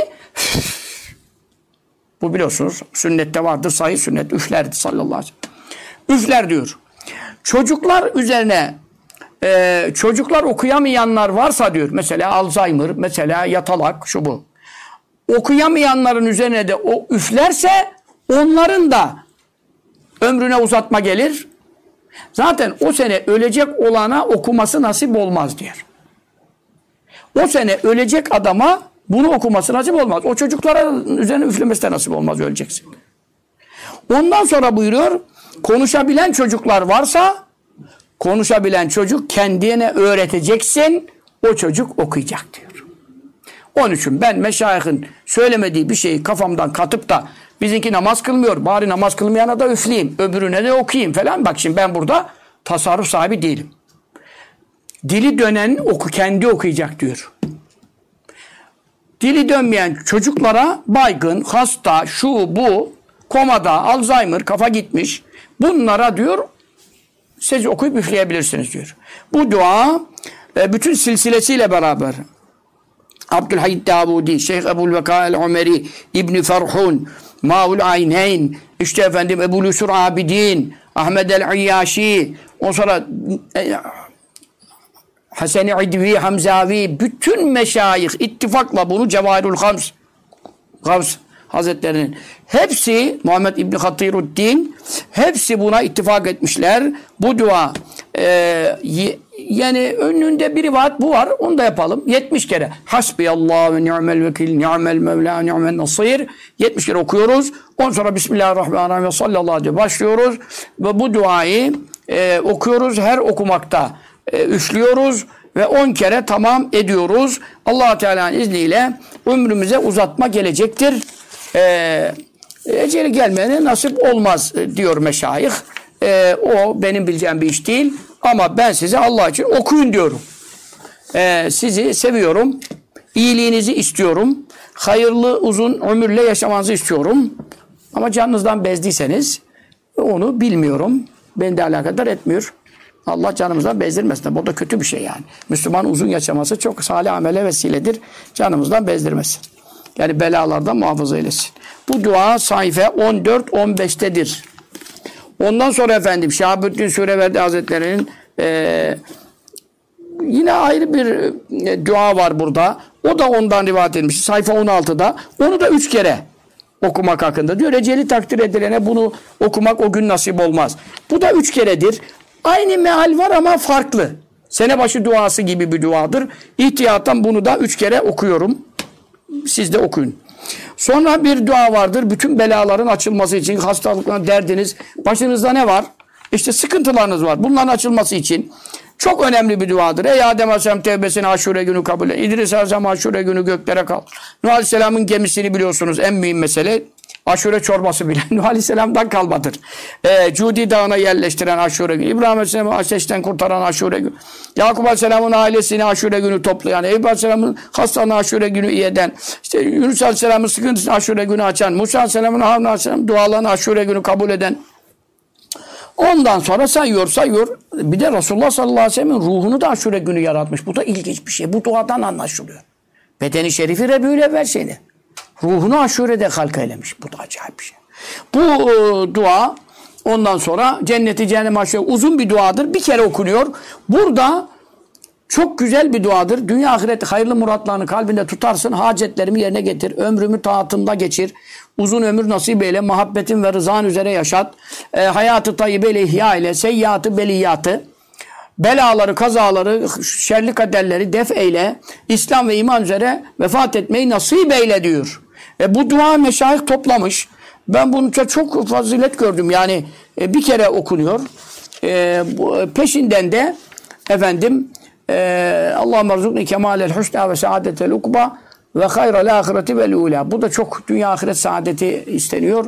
Bu biliyorsunuz sünnette vardır. Sahih sünnet üflerdi sallallahu aleyhi ve sellem. Üfler diyor. Çocuklar üzerine çocuklar okuyamayanlar varsa diyor. Mesela Alzheimer, mesela yatalak şu bu. Okuyamayanların üzerine de o üflerse onların da ömrüne uzatma gelir. Zaten o sene ölecek olana okuması nasip olmaz diyor. O sene ölecek adama bunu okuması nasip olmaz. O çocuklara üzerine üflemesi de nasip olmaz, öleceksin. Ondan sonra buyuruyor, konuşabilen çocuklar varsa, konuşabilen çocuk kendine öğreteceksin, o çocuk okuyacak diyor. Onun için ben meşayihin söylemediği bir şeyi kafamdan katıp da bizimki namaz kılmıyor, bari namaz kılmayana da üfleyeyim, öbürüne de okuyayım falan. Bak şimdi ben burada tasarruf sahibi değilim. Dili dönen kendi okuyacak diyor. Dili dönmeyen çocuklara baygın, hasta, şu bu, komada, Alzheimer, kafa gitmiş. Bunlara diyor siz okuyup üfleyebilirsiniz diyor. Bu dua bütün silsilesiyle beraber Abdülhamid Davudi, Şeyh Ebu'l-Veka el-Umeri, İbn Ferhun, Ma'ul Ayneyn, işte efendim Ebu Lusur Abidin, Ahmed el-İyyaşi, ondan sonra Hasan-ı İdvi, Hamzavi, bütün meşayih ittifakla bunu Cevahirul Gavs Hazretlerinin hepsi, Muhammed İbni Hatiruddin, hepsi buna ittifak etmişler. Bu dua yani önünde bir rivayet bu var. Onu da yapalım. 70 kere. Hasbiyallahu ve ni'mel vekil, ni'mel mevla, ni'mel nasir. 70 kere okuyoruz. Ondan sonra Bismillahirrahmanirrahim ve sallallahu aleyhi başlıyoruz. Ve bu duayı okuyoruz. Her okumakta üflüyoruz ve 10 kere tamam ediyoruz. Allah Teala'nın izniyle ömrümüze uzatma gelecektir. Eceli gelmene nasip olmaz diyor meşayih. O benim bileceğim bir iş değil. Ama ben size Allah için okuyun diyorum. Sizi seviyorum. İyiliğinizi istiyorum. Hayırlı uzun ömürle yaşamanızı istiyorum. Ama canınızdan bezdiyseniz onu bilmiyorum. Beni de alakadar etmiyor. Allah canımızdan bezdirmesin. Bu da kötü bir şey yani. Müslüman uzun yaşaması çok salih amele vesiledir. Canımızdan bezdirmesin. Yani belalardan muhafaza eylesin. Bu dua sayfa 14-15'tedir. Ondan sonra efendim Şahabüddin Süreverdi Hazretleri'nin yine ayrı bir dua var burada. O da ondan rivayet edilmiş. Sayfa 16'da. Onu da 3 kere okumak hakkında diyor. Eceli takdir edilene bunu okumak o gün nasip olmaz. Bu da 3 keredir. Aynı meal var ama farklı. Senebaşı duası gibi bir duadır. İhtiyattan bunu da 3 kere okuyorum. Siz de okuyun. Sonra bir dua vardır. Bütün belaların açılması için, hastalıklar, derdiniz, başınızda ne var? İşte sıkıntılarınız var. Bunların açılması için çok önemli bir duadır. Ey Adem Aleyhisselam tevbesini Aşure günü kabul et. İdris Aleyhisselam Aşure günü göklere kal. Nuh Aleyhisselam'ın gemisini biliyorsunuz. En mühim mesele Aşure çorbası bile Nuh Aleyhisselam'dan kalmadır. Cudi Dağı'na yerleştiren Aşure günü. İbrahim Aleyhisselam'ı ateşten kurtaran Aşure günü. Yakup Aleyhisselam'ın ailesini Aşure günü toplayan. Eyüp Aleyhisselam'ın hastalığını Aşure günü iyi eden. İşte Yunus Aleyhisselam'ın sıkıntısını Aşure günü açan. Musa Aleyhisselam'ın Harun Aleyhisselam'ın dualarını Aşure günü kabul eden. Ondan sonra sayıyor. Bir de Resulullah sallallahu aleyhi ve sellem'in ruhunu da Aşure günü yaratmış. Bu da ilginç bir şey. Bu duadan anlaşılıyor. Bedeni şerifi Rebiyül Evvel şeyini. Ruhunu Aşure'de halk eylemiş. Bu da acayip bir şey. Bu dua ondan sonra cenneti cehennem aşağı uzun bir duadır. Bir kere okunuyor. Burada çok güzel bir duadır. Dünya ahiret hayırlı muratlarını kalbinde tutarsın. Hacetlerimi yerine getir. Ömrümü taatında geçir. Uzun ömür nasip eyle. Muhabbetin ve rızan üzere yaşat. Hayatı tayyibeyle ihya ile. Seyyiatı beliyatı. Belaları, kazaları, şerli kaderleri def eyle. İslam ve iman üzere vefat etmeyi nasip eyle diyor. Bu dua meşayih toplamış. Ben bunu çok fazilet gördüm. Yani bir kere okunuyor. Peşinden de efendim Allahümme rızukni kemalel husna ve saadetel ukba ve hayral ahireti vel ula. Bu da çok dünya ahiret saadeti isteniyor.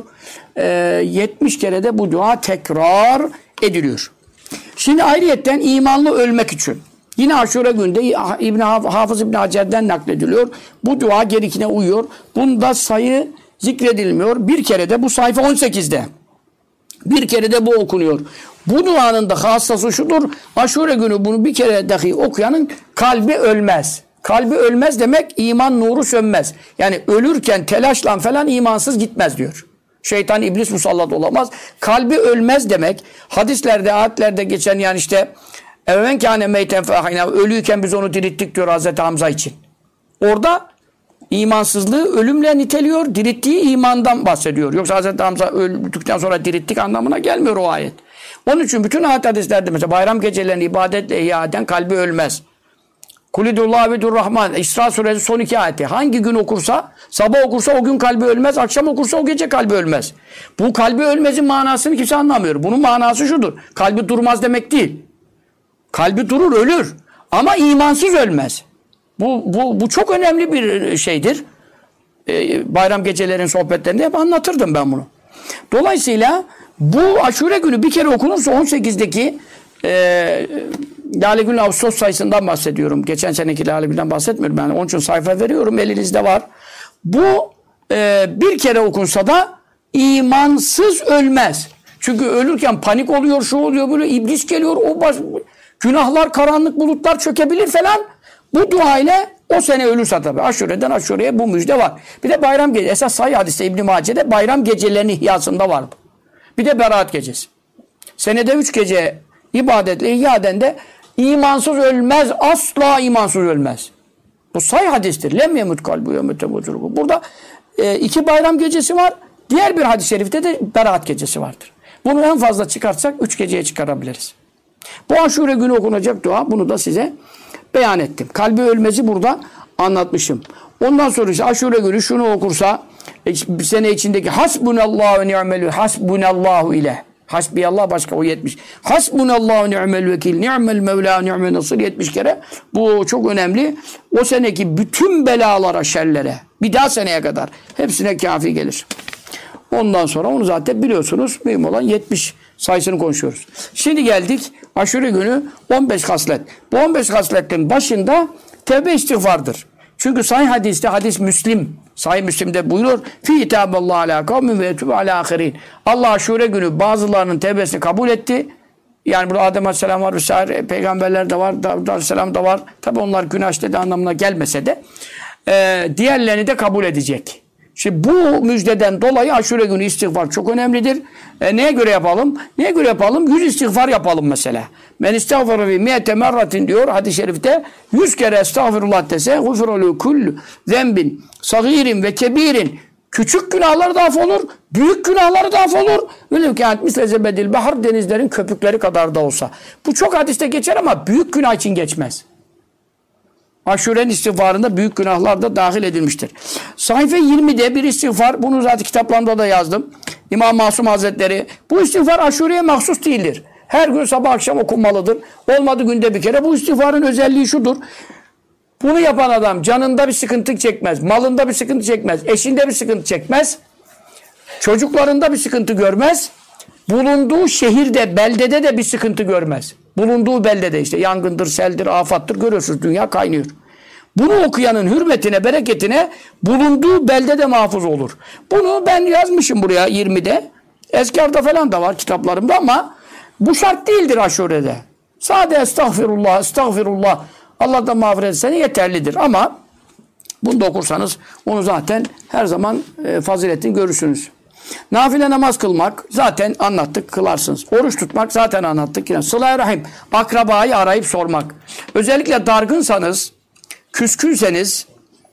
70 kere de bu dua tekrar ediliyor. Şimdi ayrıyetten imanlı ölmek için yine Aşure günde Hafız İbn Hacer'den naklediliyor. Bu dua gerekine uyuyor. Bunda sayı zikredilmiyor. Bir kere de bu sayfa 18'de. Bir kere de bu okunuyor. Bu duanın da hassası şudur. Aşure günü bunu bir kere dahi okuyanın kalbi ölmez. Kalbi ölmez demek iman nuru sönmez. Yani ölürken telaşla falan imansız gitmez diyor. Şeytan, iblis musallat olamaz. Kalbi ölmez demek. Hadislerde, ayetlerde geçen yani işte evven kâne meyten fehayna ölüyken biz onu dirittik diyor Hazreti Hamza için. Orada imansızlığı ölümle niteliyor. Dirittiği imandan bahsediyor. Yoksa Hazreti Hamza öldükten sonra dirittik anlamına gelmiyor o ayet. Onun için bütün hadislerde mesela bayram gecelerini ibadetle ihya eden kalbi ölmez. Kulidullah ve Durrahman. İsra suresi son 2 ayeti. Hangi gün okursa, sabah okursa o gün kalbi ölmez, akşam okursa o gece kalbi ölmez. Bu kalbi ölmezin manasını kimse anlamıyor. Bunun manası şudur. Kalbi durmaz demek değil. Kalbi durur, ölür. Ama imansız ölmez. Bu çok önemli bir şeydir. Bayram gecelerin sohbetlerinde hep anlatırdım ben bunu. Dolayısıyla bu Aşure günü bir kere okunursa 18'deki Lale Gül Ağustos sayısından bahsediyorum. Geçen seneki Lale Gül'den bahsetmiyorum. Yani onun için sayfa veriyorum. Elinizde var. Bu bir kere okunsa da imansız ölmez. Çünkü ölürken panik oluyor, şu oluyor, böyle iblis geliyor, günahlar, karanlık bulutlar çökebilir falan. Bu dua ile o sene ölürse tabii. Aşure'den Aşure'ye bu müjde var. Bir de bayram gecesi. Esas sahih hadiste İbn-i Mace'de bayram gecelerinin ihyasında var. Bir de Berat gecesi. Senede 3 gece ibadetle ihya eden de imansız ölmez. Asla imansız ölmez. Bu sahih hadistir. Lem yemut kalbu yemute mucurubu. Burada 2 bayram gecesi var. Diğer bir hadis-i şerifte de Berat gecesi vardır. Bunu en fazla çıkartsak 3 geceye çıkarabiliriz. Bu Aşure günü okunacak dua. Bunu da size beyan ettim. Kalbi ölmezi burada anlatmışım. Ondan sonra ise Aşure günü şunu okursa bir sene içindeki hasbunallahu ve ni'mel hasbunallahu ile hasbiyallah başka o 70. Hasbunallahu ni'mel vekil ni'mel mevla ni'mel nasır 70 kere. Bu çok önemli. O seneki bütün belalara, şerlere bir daha seneye kadar hepsine kafi gelir. Ondan sonra onu zaten biliyorsunuz. Mühim olan 70 sayısını konuşuyoruz. Şimdi geldik Aşure günü 15 haslet. Bu 15 hasletin başında tevbe istiğfardır. Çünkü sahih hadiste hadis Müslim. Sahih Müslim'de buyurur. Fi itaballahu ala kavmin ve etûbe ala ahirin. Allah Aşure günü bazılarının tevbesini kabul etti. Yani burada Adem Aleyhisselam var vesaire. Peygamberler de var. Davud Aleyhisselam da var. Tabi onlar günah işledi anlamına gelmese de. Diğerlerini de kabul edecek. Şimdi bu müjdeden dolayı Aşure günü istiğfar çok önemlidir. Neye göre yapalım? Neye göre yapalım? 100 istiğfar yapalım mesela. Men istağfara fi mi'ete merratin diyor hadis-i şerifte. 100 kere estağfirullah dese gufrolu kullu zembin sagirin ve kebirin. Küçük günahları da affolur, büyük günahları da affolur. Öyle ki misle zebedil bahar denizlerin köpükleri kadar da olsa. Bu çok hadiste geçer ama büyük günah için geçmez. Aşure'nin istiğfarında büyük günahlar da dahil edilmiştir. Sayfa 20'de bir istiğfar, bunu zaten kitaplarımda da yazdım. İmam Masum Hazretleri, bu istiğfar Aşure'ye mahsus değildir. Her gün sabah akşam okunmalıdır. Olmadı günde bir kere. Bu istiğfarın özelliği şudur. Bunu yapan adam canında bir sıkıntı çekmez, malında bir sıkıntı çekmez, eşinde bir sıkıntı çekmez, çocuklarında bir sıkıntı görmez, bulunduğu şehirde, beldede de bir sıkıntı görmez. Bulunduğu beldede işte yangındır, seldir, afattır görüyorsunuz dünya kaynıyor. Bunu okuyanın hürmetine, bereketine bulunduğu beldede mahfuz olur. Bunu ben yazmışım buraya 20'de. Eskarda falan da var kitaplarımda ama bu şart değildir Aşure'de. Sade estağfirullah, estağfirullah. Allah'tan mağfiret etsene yeterlidir. Ama bunu da okursanız onu zaten her zaman faziletini görürsünüz. Nafile namaz kılmak zaten anlattık, kılarsınız. Oruç tutmak zaten anlattık. Yani sıla-i rahim, akrabayı arayıp sormak. Özellikle dargınsanız, küskünseniz,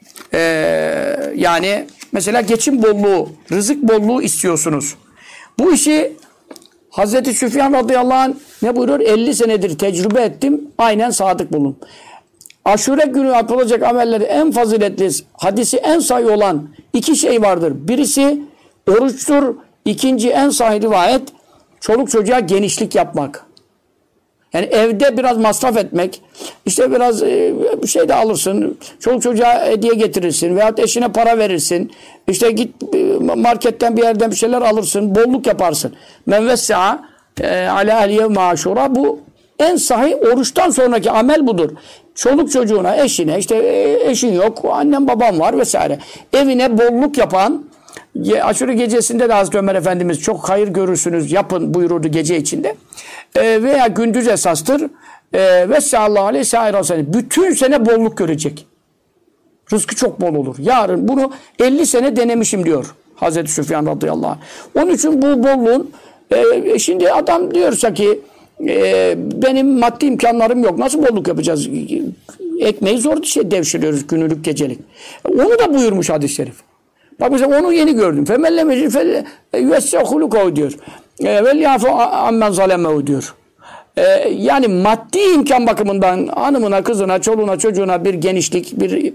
yani mesela geçim bolluğu, rızık bolluğu istiyorsunuz. Bu işi Hazreti Süfyan radıyallahu anh ne buyuruyor? 50 senedir tecrübe ettim, aynen sadık bulun. Aşure günü yapılacak amelleri en faziletli, hadisi en sahih olan 2 şey vardır. Birisi oruçtur. İkinci en sahih rivayet çoluk çocuğa genişlik yapmak. Yani evde biraz masraf etmek. İşte biraz bir şey de alırsın. Çoluk çocuğa hediye getirirsin. Veyahut eşine para verirsin. İşte git marketten bir yerden bir şeyler alırsın. Bolluk yaparsın. Men vessa'a ala aliyevme aşura. Bu en sahih oruçtan sonraki amel budur. Çoluk çocuğuna, eşine, işte eşin yok, annem babam var vesaire. Evine bolluk yapan, Aşure gecesinde de Hazreti Ömer Efendimiz çok hayır görürsünüz, yapın buyururdu gece içinde. Veya gündüz esastır. Ve sallallahu aleyhi ve sellem bütün sene bolluk görecek. Rızkı çok bol olur. Yarın bunu 50 sene denemişim diyor Hazreti Süfyan radıyallahu anh. Onun için bu bolluğun şimdi adam diyorsa ki benim maddi imkanlarım yok. Nasıl bolluk yapacağız? Ekmeği zor devşiriyoruz günlük gecelik. Onu da buyurmuş hadis-i şerif. Bak mesela onu yeni gördüm. Femelle mecid fel yessehuluko diyor. Vel yafu ammen zalemehu diyor. Yani maddi imkan bakımından hanımına, kızına, çoluğuna, çocuğuna bir genişlik, bir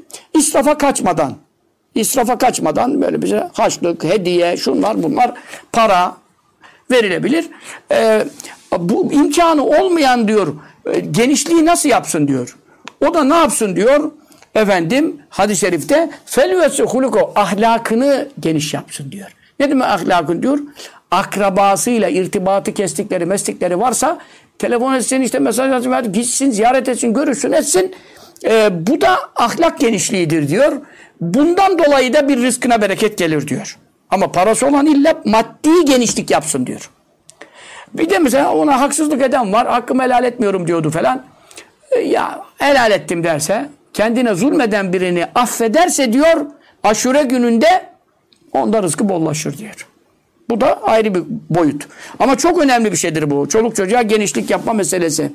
israfa kaçmadan böyle bize harçlık, hediye, şunlar bunlar para verilebilir. Bu imkanı olmayan diyor genişliği nasıl yapsın diyor. O da ne yapsın diyor. efendim hadis-i şerifte felvesi huluko ahlakını geniş yapsın diyor. Ne demek ahlakın diyor? Akrabasıyla irtibatı kestikleri, mestikleri varsa telefon etsin, işte mesaj atsın, gitsin, ziyaret etsin, görüşsün, etsin. Bu da ahlak genişliğidir diyor. Bundan dolayı da bir rızkına bereket gelir diyor. Ama parası olan illa maddi genişlik yapsın diyor. Bir de mesela ona haksızlık eden var. Hakkımı helal etmiyorum diyordu falan. Ya helal ettim derse, kendine zulmeden birini affederse diyor, Aşure gününde onda rızkı bollaşır diyor. Bu da ayrı bir boyut. Ama çok önemli bir şeydir bu. Çoluk çocuğa genişlik yapma meselesi.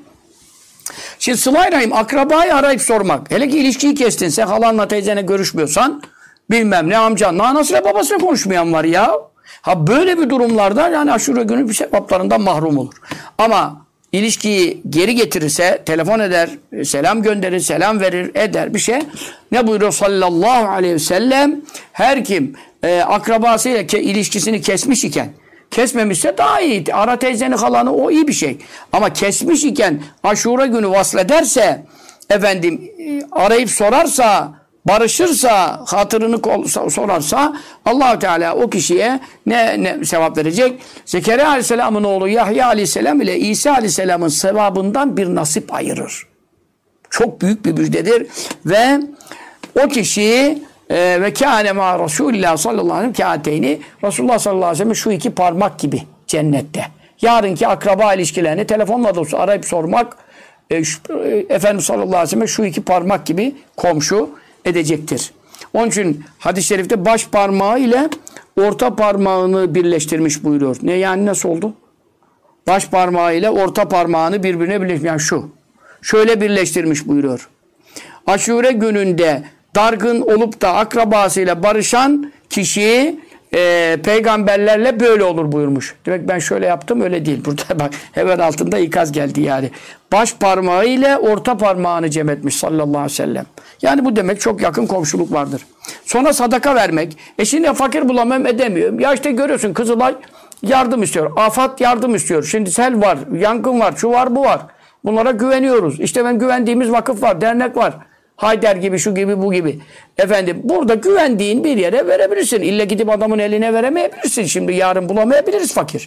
Şimdi sıla-i rahim, akrabayı arayıp sormak. Hele ki ilişkiyi kestinse, halanla teyzene görüşmüyorsan, bilmem ne amcanla, anasıyla babasıyla konuşmayan var ya. Ha böyle bir durumlarda yani Aşure günü bir sevaplarından mahrum olur. Ama ilişkiyi geri getirirse, telefon eder, selam gönderir, selam verir, eder bir şey. Ne buyuruyor sallallahu aleyhi ve sellem? Her kim akrabasıyla ilişkisini kesmiş iken, kesmemişse daha iyi. Ara teyzeni, halanı, o iyi bir şey. Ama kesmiş iken Aşure günü vaslederse, efendim arayıp sorarsa, barışırsa, hatırını sorarsa Allah-u Teala o kişiye ne sevap verecek? Zekeriya Aleyhisselam'ın oğlu Yahya Aleyhisselam ile İsa Aleyhisselam'ın sevabından bir nasip ayırır. Çok büyük bir müjdedir ve o kişi ve kâne mâ Resulullah sallallahu aleyhi ve sellem kâteyni, Resulullah sallallahu aleyhi ve sellem şu iki parmak gibi cennette. Yarınki akraba ilişkilerini telefonla da olsa arayıp sormak, Efendimiz sallallahu aleyhi ve sellem şu iki parmak gibi komşu edecektir. Onun için hadis-i şerifte baş parmağı ile orta parmağını birleştirmiş buyuruyor. Ne yani, nasıl oldu? Baş parmağı ile orta parmağını birbirine birleştirmiş. Yani şu. Şöyle birleştirmiş buyuruyor. Aşure gününde dargın olup da akrabasıyla barışan kişi peygamberlerle böyle olur buyurmuş. Demek ben şöyle yaptım, öyle değil. Burada bak hemen altında ikaz geldi yani. Baş parmağı ile orta parmağını cem etmiş sallallahu aleyhi ve sellem. Yani bu demek çok yakın komşuluk vardır. Sonra sadaka vermek. Şimdi fakir bulamam, edemiyorum. Ya işte görüyorsun Kızılay yardım istiyor. AFAD yardım istiyor. Şimdi sel var, yangın var, şu var, bu var. Bunlara güveniyoruz. İşte ben güvendiğimiz vakıf var, dernek var. Hayder gibi, şu gibi, bu gibi. Efendim burada güvendiğin bir yere verebilirsin. İlle gidip adamın eline veremeyebilirsin. Şimdi yarın bulamayabiliriz fakir.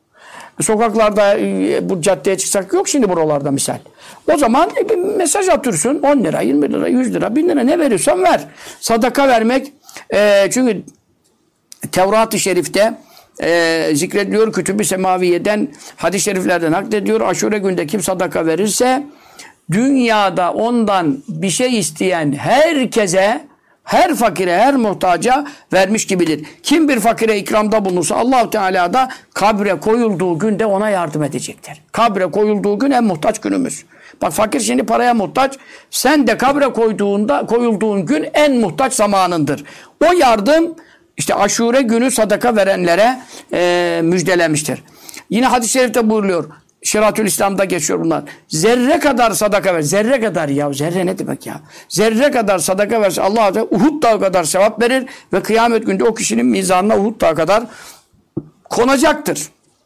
Sokaklarda bu caddeye çıksak yok şimdi buralarda misal. O zaman bir mesaj atıyorsun. 10 lira, 20 lira, 100 lira, 1000 lira ne veriyorsan ver. Sadaka vermek. Çünkü Tevrat-ı Şerif'te zikrediliyor. Kütüb-i Semaviye'den, hadis-i şeriflerden naklediyor. Aşure günde kim sadaka verirse dünyada ondan bir şey isteyen herkese, her fakire, her muhtaca vermiş gibidir. Kim bir fakire ikramda bulunursa Allah-u Teala da kabre koyulduğu günde ona yardım edecektir. Kabre koyulduğu gün en muhtaç günümüz. Bak fakir şimdi paraya muhtaç. Sen de kabre koyulduğun gün en muhtaç zamanındır. O yardım işte Aşure günü sadaka verenlere müjdelemiştir. Yine hadis-i şerifte buyuruluyor. Şiratül İslam'da geçiyor bunlar. Zerre kadar sadaka ver. Zerre kadar ya. Zerre ne demek ya? Zerre kadar sadaka verse Allah Teala Uhud dağı kadar sevap verir ve kıyamet günde o kişinin mizanına Uhud dağı kadar konacaktır.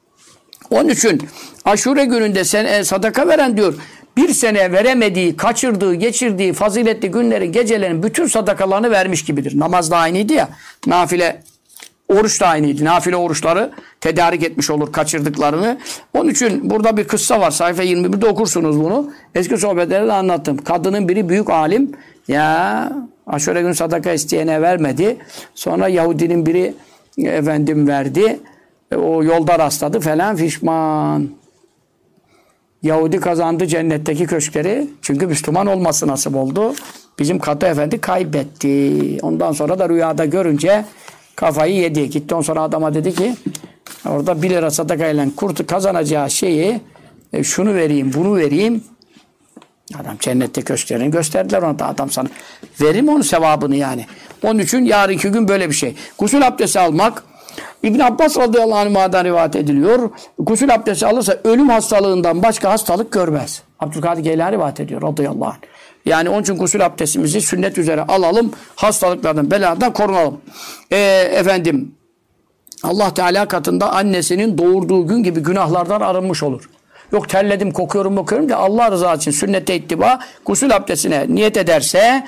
Onun için Aşure gününde sadaka veren diyor, bir sene veremediği, kaçırdığı, geçirdiği faziletli günlerin, gecelerin bütün sadakalarını vermiş gibidir. Namaz da aynıydı ya. Nafile oruç da aynıydı. Nafile oruçları tedarik etmiş olur kaçırdıklarını. Onun için burada bir kıssa var. Sayfa 21'de okursunuz bunu. Eski sohbetlerde anlattım. Kadının biri büyük alim. Ya Aşure günü sadaka isteyene vermedi. Sonra Yahudinin biri efendim verdi. O yolda rastladı falan, pişman. Yahudi kazandı cennetteki köşkleri. Çünkü Müslüman olması nasip oldu. Bizim Katı Efendi kaybetti. Ondan sonra da rüyada görünce kafayı yedi. Gitti ondan sonra adama dedi ki orada 1 lira sadakayla kurtu kazanacağı şeyi şunu vereyim, bunu vereyim. Adam cennette köşklerini gösterdiler ona da, adam sana verim onun sevabını yani. Onun için yarınki gün böyle bir şey. Gusül abdesti almak, İbn Abbas radıyallahu anh'dan rivayet ediliyor. Gusül abdesti alırsa ölüm hastalığından başka hastalık görmez. Abdülkadir Geylani rivayet ediyor radıyallahu anh. Yani onun için gusül abdestimizi sünnet üzere alalım. Hastalıklardan, beladan korunalım. Efendim Allah Teala katında annesinin doğurduğu gün gibi günahlardan arınmış olur. Yok terledim, kokuyorum da Allah rızası için sünnete ittiba gusül abdestine niyet ederse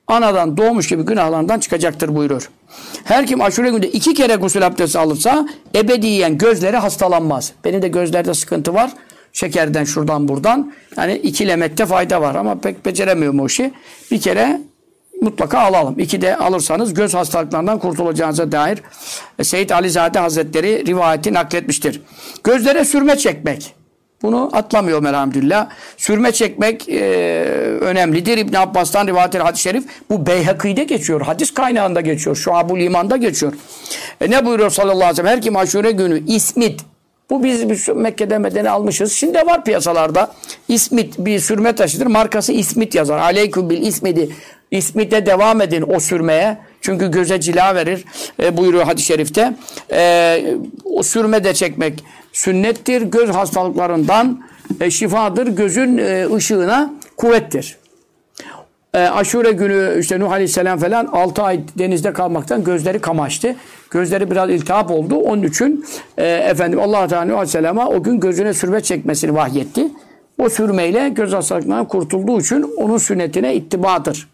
anadan doğmuş gibi günahlarından çıkacaktır buyuruyor. Her kim aşure günde 2 kere gusül abdesti alırsa ebediyen gözleri hastalanmaz. Benim de gözlerde sıkıntı var. Şekerden şuradan buradan. Yani ikilemekte fayda var ama pek beceremiyorum o işi. Bir kere mutlaka alalım. 2 de alırsanız göz hastalıklarından kurtulacağınıza dair Seyyid Alizade Hazretleri rivayeti nakletmiştir. Gözlere sürme çekmek. Bunu atlamıyorum elhamdülillah. Sürme çekmek önemlidir. İbn Abbas'tan rivayet hadis-i şerif. Bu Beyhaki'de geçiyor. Hadis kaynağında geçiyor. Şuab-ül İman'da geçiyor. Ne buyuruyor sallallahu aleyhi ve sellem? Her kim aşure günü ismit. Bu biz Mekke'de Medine almışız. Şimdi var piyasalarda. İsmit bir sürme taşıdır. Markası İsmit yazar. Aleyküm bil ismidi. İsmit'e devam edin o sürmeye. Çünkü göze cila verir. Buyuruyor hadis-i şerifte. O sürme de çekmek sünnettir. Göz hastalıklarından şifadır. Gözün ışığına kuvvettir. Aşure günü işte Nuh Aleyhisselam falan 6 ay denizde kalmaktan gözleri kamaştı. Gözleri biraz iltihap oldu. Onun için Allah Teala Nuh Aleyhisselam'a o gün gözüne sürme çekmesini vahyetti. O sürmeyle göz hastalıklarından kurtulduğu için onun sünnetine ittibadır.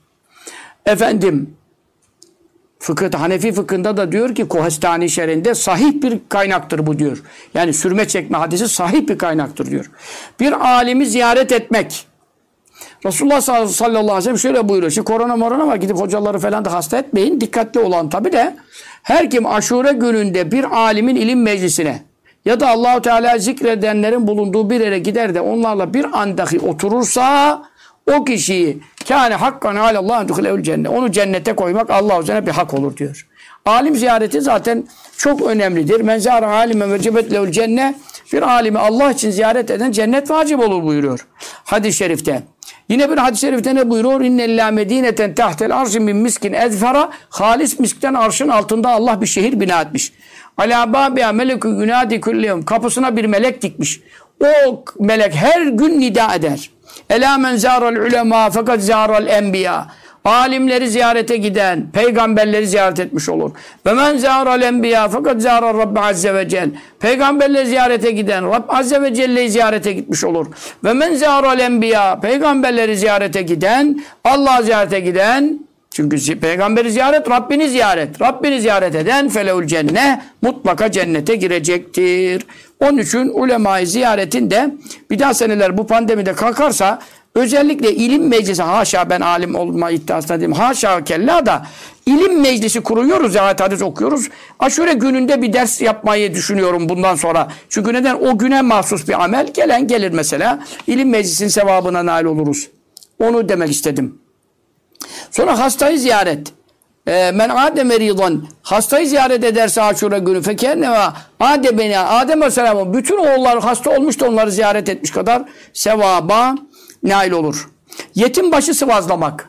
Hanefi fıkhında da diyor ki Kohestani şerinde sahih bir kaynaktır bu diyor. Yani sürme çekme hadisi sahih bir kaynaktır diyor. Bir alimi ziyaret etmek. Resulullah sallallahu aleyhi ve sellem şöyle buyuruyor. Şimdi korona var, gidip hocaları falan da hasta etmeyin. Dikkatli olan tabi de her kim aşure gününde bir alimin ilim meclisine ya da Allah-u Teala zikredenlerin bulunduğu bir yere gider de onlarla bir an dahi oturursa o kişiyi kâne hakkan alallâhu duhulehul cennet. Onu cennete koymak Allah üzerine bir hak olur diyor. Alim ziyareti zaten çok önemlidir. Men zâre âlimen vecebet lehul cennet. Bir alimi Allah için ziyaret eden cennet vacip olur buyuruyor. Hadis-i şerifte. Yine bir hadis-i şerifte ne buyuruyor? İnnellâ medîneten tahtel arşin min miskin ezfera. Halis miskten arşın altında Allah bir şehir bina etmiş. Alâ bâbiha melekü günâdi kulleyum. Kapısına bir melek dikmiş. O melek her gün nida eder. Elâ men zâral ulemâ fakat zâral enbiya. Alimleri ziyarete giden, peygamberleri ziyaret etmiş olur. Ve men zâral enbiya fakat zâral Rabbi azze ve cel. Peygamberleri ziyarete giden, Rabb azze ve celle'yi ziyarete gitmiş olur. Ve men zâral enbiya, peygamberleri ziyarete giden, Allah'ı ziyarete giden, çünkü peygamberi ziyaret, Rabbini ziyaret. Rabbini ziyaret eden felehul cennet, mutlaka cennete girecektir. Onun için ulema-i ziyaretin de bir daha seneler bu pandemide kalkarsa özellikle ilim meclisi, haşa ben alim olma iddiasına değilim, haşa kella da ilim meclisi kuruyoruz ya, hadis okuyoruz. Aşure gününde bir ders yapmayı düşünüyorum bundan sonra. Çünkü neden? O güne mahsus bir amel, gelen gelir mesela. İlim meclisinin sevabına nail oluruz. Onu demek istedim. Sonra hastayı ziyaret. Men ade meridan, hastayı ziyaret ederse aşure günü fekenneva Adem Aleyhisselam'ın bütün oğulları hasta olmuş da onları ziyaret etmiş kadar sevaba nail olur. Yetim başı sıvazlamak.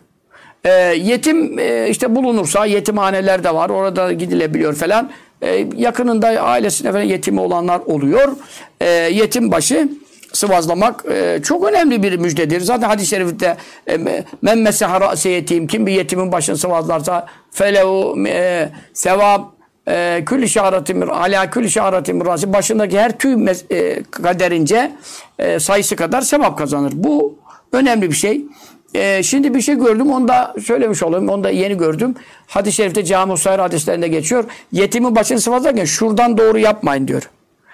Yetim işte bulunursa, yetimhaneler de var, orada gidilebiliyor falan. Yakınında ailesine falan yetimi olanlar oluyor. Yetim başı sıvazlamak çok önemli bir müjdedir. Zaten hadis-i şerifte men meseha ra'se yetim, kim bir yetimin başını sıvazlarsa felehu sevap külli şa'ratin ala külli şa'ratin ra'si, başındaki her tüy kaderince sayısı kadar sevap kazanır. Bu önemli bir şey. Şimdi bir şey gördüm, onu da söylemiş olayım. Onu da yeni gördüm. Hadis-i şerifte Cami-ı Sayr hadislerinde geçiyor. Yetimin başını sıvazlarken şuradan doğru yapmayın diyor.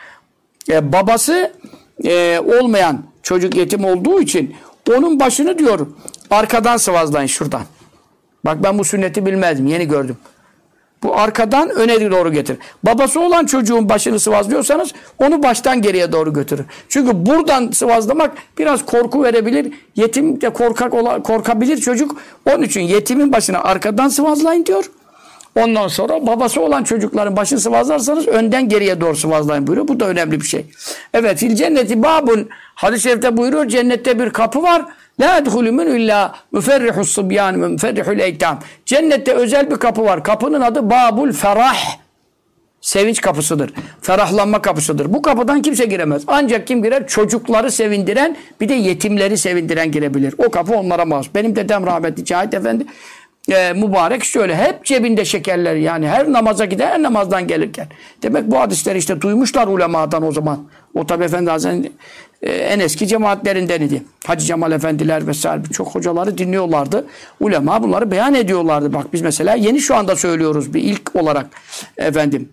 Babası olmayan çocuk yetim olduğu için onun başını diyor arkadan sıvazlayın, şuradan. Bak ben bu sünneti bilmezdim, yeni gördüm. Bu arkadan öne doğru getir. Babası olan çocuğun başını sıvazlıyorsanız onu baştan geriye doğru götürün. Çünkü buradan sıvazlamak biraz korku verebilir. Yetim de korkabilir çocuk. Onun için yetimin başına arkadan sıvazlayın diyor. Ondan sonra babası olan çocukların başını sıvazlarsanız önden geriye doğru sıvazlayın buyuruyor. Bu da önemli bir şey. Evet, fil cenneti babun, hadis-i şerifte buyuruyor, cennette bir kapı var. La edhulü min illa müferrihus sıbyan müferrihul eytam. Cennette özel bir kapı var. Kapının adı Babul Ferah. Sevinç kapısıdır. Ferahlanma kapısıdır. Bu kapıdan kimse giremez. Ancak kim girer? Çocukları sevindiren, bir de yetimleri sevindiren girebilir. O kapı onlara mahsus. Benim dedem rahmetli Cahit Efendi mübarek şöyle hep cebinde şekerler, yani her namaza gider, her namazdan gelirken. Demek bu hadisleri işte duymuşlar ulemadan o zaman. O tabi Efendi Hazretleri en eski cemaatlerinden idi. Hacı Cemal Efendiler vesaire birçok hocaları dinliyorlardı. Ulema bunları beyan ediyorlardı. Bak biz mesela yeni şu anda söylüyoruz bir ilk olarak efendim.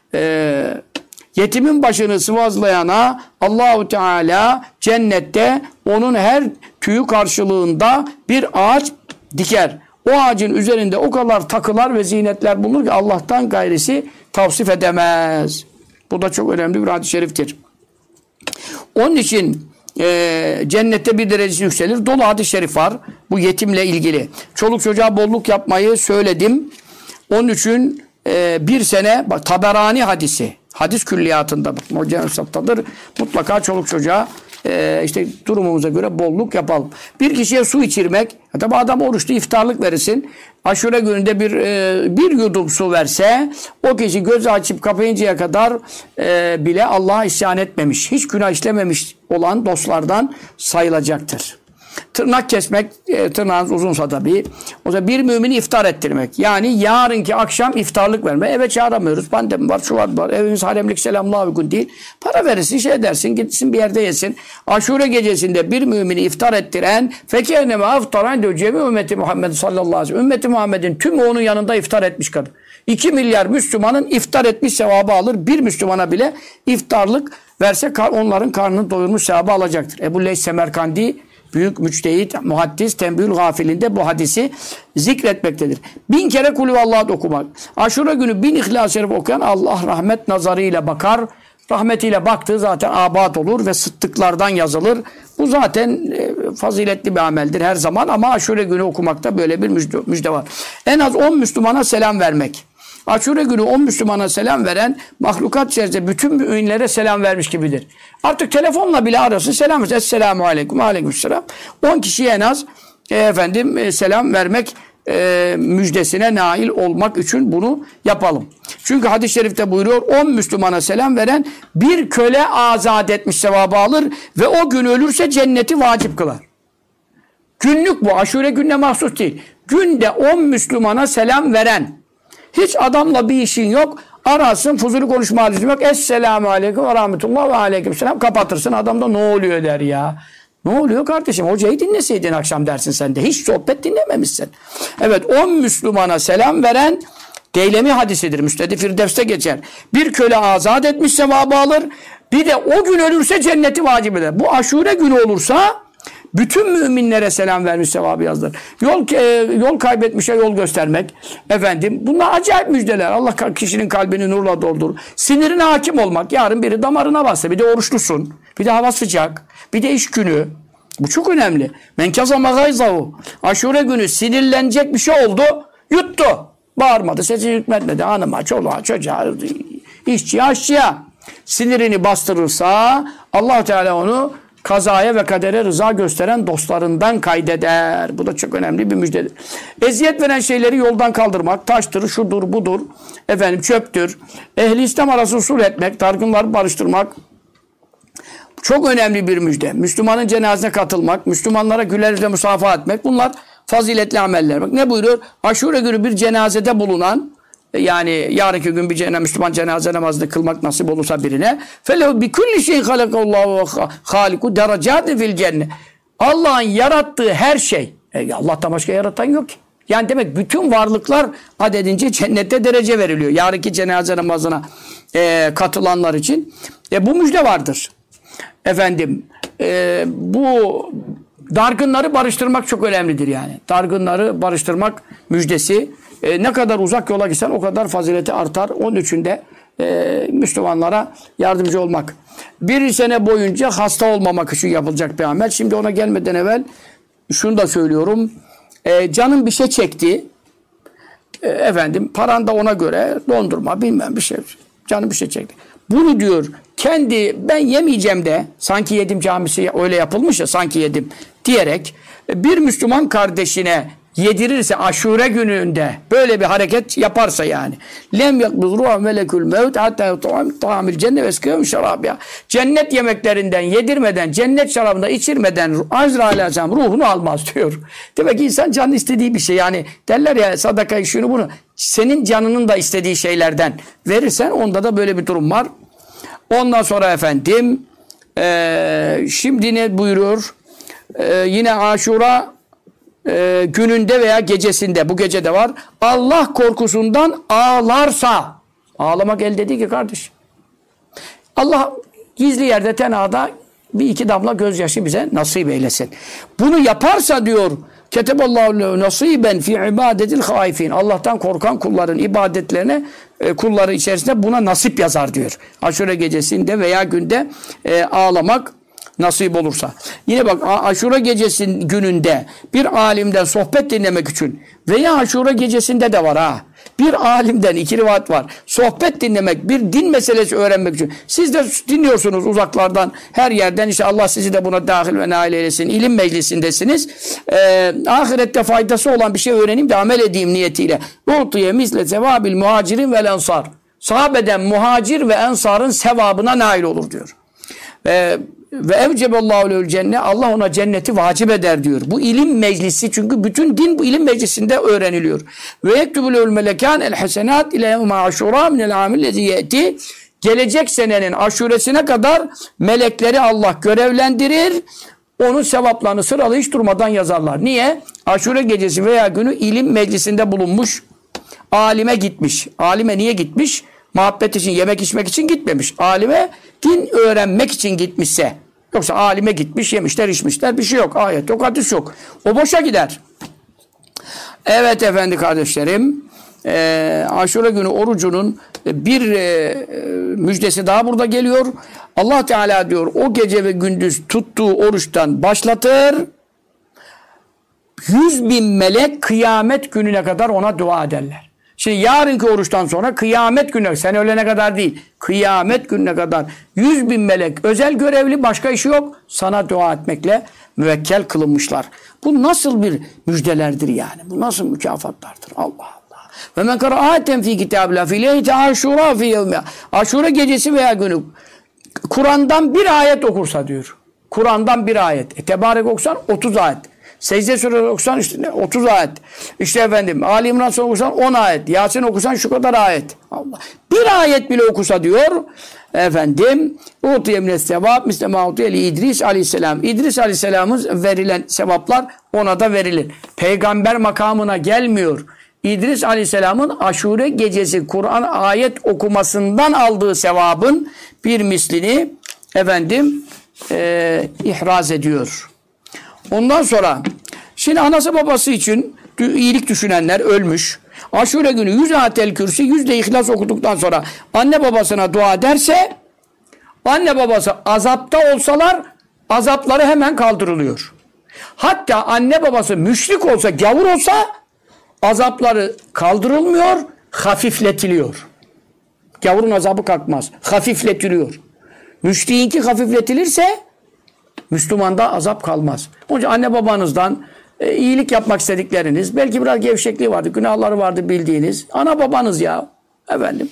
Yetimin başını sıvazlayana Allahu Teala cennette onun her tüyü karşılığında bir ağaç diker. O ağacın üzerinde o kadar takılar ve zinetler bulunur ki Allah'tan gayrisi tavsif edemez. Bu da çok önemli bir hadis-i şeriftir. Onun için cennette bir derecesi yükselir. Dolu hadis-i şerif var bu yetimle ilgili. Çoluk çocuğa bolluk yapmayı söyledim. Onun için bir sene bak, Taberani hadisi. Hadis külliyatında Mucem Saptadır. Mutlaka çoluk çocuğa işte durumumuza göre bolluk yapalım. Bir kişiye su içirmek. Tabi adam oruçlu iftarlık verirsin. Aşure gününde bir yudum su verse o kişi gözü açıp kapayıncaya kadar bile Allah'a isyan etmemiş. Hiç günah işlememiş olan dostlardan sayılacaktır. Tırnak kesmek, tırnağınız uzunsa tabii. O zaman bir mümini iftar ettirmek. Yani yarınki akşam iftarlık verme. Eve çağıramıyoruz. Pandemi var, şu var. Evimiz haremlik selamlığa uygun değil. Para verirsin, şey edersin, gitsin bir yerde yesin. Aşure gecesinde bir mümini iftar ettiren fekenneme aftaran diyor cemi ümmeti Muhammed sallallahu aleyhi ve sellem. Ümmeti Muhammed'in tümü onun yanında iftar etmiş kadar. 2 milyar Müslümanın iftar etmiş sevabı alır. Bir Müslümana bile iftarlık verse onların karnını doyurmuş sevabı alacaktır. Ebu Leys Semerkandi büyük müçtehit, muhaddis, Tembihül Gafilinde bu hadisi zikretmektedir. 1000 kere Kulüvallahu okumak. Aşure günü 1000 İhlas-ı Şerif okuyan Allah rahmet nazarıyla bakar. Rahmetiyle baktığı zaten abat olur ve sıddıklardan yazılır. Bu zaten faziletli bir ameldir her zaman ama aşure günü okumakta böyle bir müjde var. En az 10 Müslümana selam vermek. Aşure günü 10 Müslümana selam veren mahlukat içerisinde bütün müminlere selam vermiş gibidir. Artık telefonla bile arasın selam versin. Esselamu aleyküm, aleykümselam. 10 kişiye en az selam vermek müjdesine nail olmak için bunu yapalım. Çünkü hadis-i şerifte buyuruyor 10 Müslümana selam veren bir köle azat etmiş sevabı alır ve o gün ölürse cenneti vacip kılar. Günlük bu. Aşure gününe mahsus değil. Günde 10 Müslümana selam veren. Hiç adamla bir işin yok. Arasın, fuzuli konuşma halisi yok. Esselamu aleyküm ve rahmetullah ve aleykümselam. Kapatırsın. Adam da ne oluyor der ya. Ne oluyor kardeşim? Hocayı dinleseydin akşam dersin sen de. Hiç sohbet dinlememişsin. Evet 10 Müslümana selam veren Deylemi hadisidir. Müsned-i Firdevs'te geçer. Bir köle azat etmiş sevabı alır. Bir de o gün ölürse cenneti vacip eder. Bu aşure günü olursa bütün müminlere selam vermiş sevabı yazılır. Yol kaybetmişe yol göstermek. Efendim bunlar acayip müjdeler. Allah kişinin kalbini nurla doldurur. Sinirine hakim olmak. Yarın biri damarına bassa. Bir de oruçlusun. Bir de hava sıcak. Bir de iş günü. Bu çok önemli. Men kazama gayzahu. Aşure günü sinirlenecek bir şey oldu. Yuttu. Bağırmadı. Sesini yükmetmedi. Hanıma, çoluğa, çocuğa, işçiye, aşçıya. Sinirini bastırırsa Allah Teala onu kazaya ve kadere rıza gösteren dostlarından kaydeder. Bu da çok önemli bir müjdedir. Eziyet veren şeyleri yoldan kaldırmak, taştır, şudur, budur, efendim çöptür. Ehli İslam arası usul etmek, dargınları barıştırmak. Çok önemli bir müjde. Müslümanın cenazesine katılmak, Müslümanlara güler yüzle musafaha etmek. Bunlar faziletli ameller. Bak ne buyuruyor? Aşure günü bir cenazede bulunan, yani yarınki gün bir Müslüman cenaze namazını kılmak nasip olursa birine felehu bi kulli şeyin halakallahu ve haliku derecatin fil cennet. Allah'ın yarattığı her şey. Allah'tan başka yaratan yok ki. Yani demek bütün varlıklar adedince cennette derece veriliyor. Yarınki cenaze namazına katılanlar için. Bu müjde vardır. Efendim bu dargınları barıştırmak çok önemlidir yani. Dargınları barıştırmak müjdesi. Ne kadar uzak yola gitsen o kadar fazileti artar. Onun için de Müslümanlara yardımcı olmak. Bir sene boyunca hasta olmamak için yapılacak bir amel. Şimdi ona gelmeden evvel şunu da söylüyorum. Canım bir şey çekti. Efendim paran da ona göre dondurma bilmem bir şey. Canım bir şey çekti. Bunu diyor ben yemeyeceğim de sanki yedim camisi öyle yapılmış ya sanki yedim diyerek bir Müslüman kardeşine yedirirse Aşure gününde böyle bir hareket yaparsa yani lem yakbuz ruh melekül mevt hatta ta'amil cennet ve eskiyum şarabiya. Cennet yemeklerinden yedirmeden, cennet şarabında içirmeden Azrail aleyhisselam ruhunu almaz diyor. Demek ki insan canın istediği bir şey. Yani derler ya sadakayı şunu bunu. Senin canının da istediği şeylerden verirsen onda da böyle bir durum var. Ondan sonra efendim şimdi ne buyuruyor? Yine Aşura gününde veya gecesinde, bu gece de var. Allah korkusundan ağlarsa, ağlamak elde değil ki kardeş. Allah gizli yerde tenada bir iki damla gözyaşı bize nasip eylesin. Bunu yaparsa diyor Keteballahu nasiben fi ibadetil haifin. Allah'tan korkan kulların ibadetlerine kulları içerisinde buna nasip yazar diyor. Aşure gecesinde veya günde ağlamak nasip olursa. Yine bak Aşure gecesinin gününde bir alimden sohbet dinlemek için veya Aşure gecesinde de var ha. Bir alimden 2 rivayet var. Sohbet dinlemek, bir din meselesi öğrenmek için. Siz de dinliyorsunuz uzaklardan, her yerden. İşte Allah sizi de buna dahil ve nail eylesin. İlim meclisindesiniz. Ahirette faydası olan bir şey öğreneyim de amel edeyim niyetiyle. U'tiye misle sevabil muhacirin vel ensar. Sahabeden muhacir ve ensarın sevabına nail olur diyor. Ve evceballahu lehul cennet, Allah ona cenneti vacip eder diyor. Bu ilim meclisi, çünkü bütün din bu ilim meclisinde öğreniliyor. Ve yektubu lehul melekan el hasenat ile yevme aşura minel amil lezi yeti. Gelecek senenin aşuresine kadar melekleri Allah görevlendirir. Onun sevaplarını sıralı hiç durmadan yazarlar. Niye? Aşure gecesi veya günü ilim meclisinde bulunmuş, alime gitmiş. Alime niye gitmiş? Muhabbet için, yemek içmek için gitmemiş. Alime din öğrenmek için gitmişse. Yoksa alime gitmiş, yemişler, içmişler, bir şey yok. Ayet yok, hadis yok. O boşa gider. Evet efendi kardeşlerim, Aşure günü orucunun bir müjdesi daha burada geliyor. Allah Teala diyor, o gece ve gündüz tuttuğu oruçtan başlatır. 100.000 melek kıyamet gününe kadar ona dua ederler. Şimdi yarınki oruçtan sonra kıyamet gününe, sen ölene kadar değil, kıyamet gününe kadar 100.000 melek özel görevli, başka işi yok, sana dua etmekle müvekkel kılınmışlar. Bu nasıl bir müjdelerdir yani? Bu nasıl mükafatlardır? Allah Allah. Ve men kara ayetten fi kitabillah fi leyti aşura fi yevmi. Aşure gecesi veya günü Kur'an'dan bir ayet okursa diyor. Kur'an'dan bir ayet. Tebarek okusan 30 ayet. Secde suresi okusan işte 30 ayet. İşte efendim Ali İmran suresi okusan 10 ayet. Yasin okusan şu kadar ayet. Allah. Bir ayet bile okusa diyor efendim utiye mines sevap misle ma utiye li İdris aleyhisselam. İdris aleyhisselamın verilen sevaplar ona da verilir. Peygamber makamına gelmiyor. İdris aleyhisselamın Aşure gecesi Kur'an ayet okumasından aldığı sevabın bir mislini efendim ihraz ediyor. Ondan sonra şimdi anası babası için iyilik düşünenler ölmüş. Aşure günü 100 ayetel kürsi, 100 de İhlas okuduktan sonra anne babasına dua ederse, anne babası azapta olsalar azapları hemen kaldırılıyor. Hatta anne babası müşrik olsa, gavur olsa azapları kaldırılmıyor, hafifletiliyor. Gavurun azabı kalkmaz, hafifletiliyor. Müşriğinki hafifletilirse Müslümanda azap kalmaz. Onun için anne babanızdan iyilik yapmak istedikleriniz, belki biraz gevşekliği vardı, günahları vardı bildiğiniz. Ana babanız ya efendim.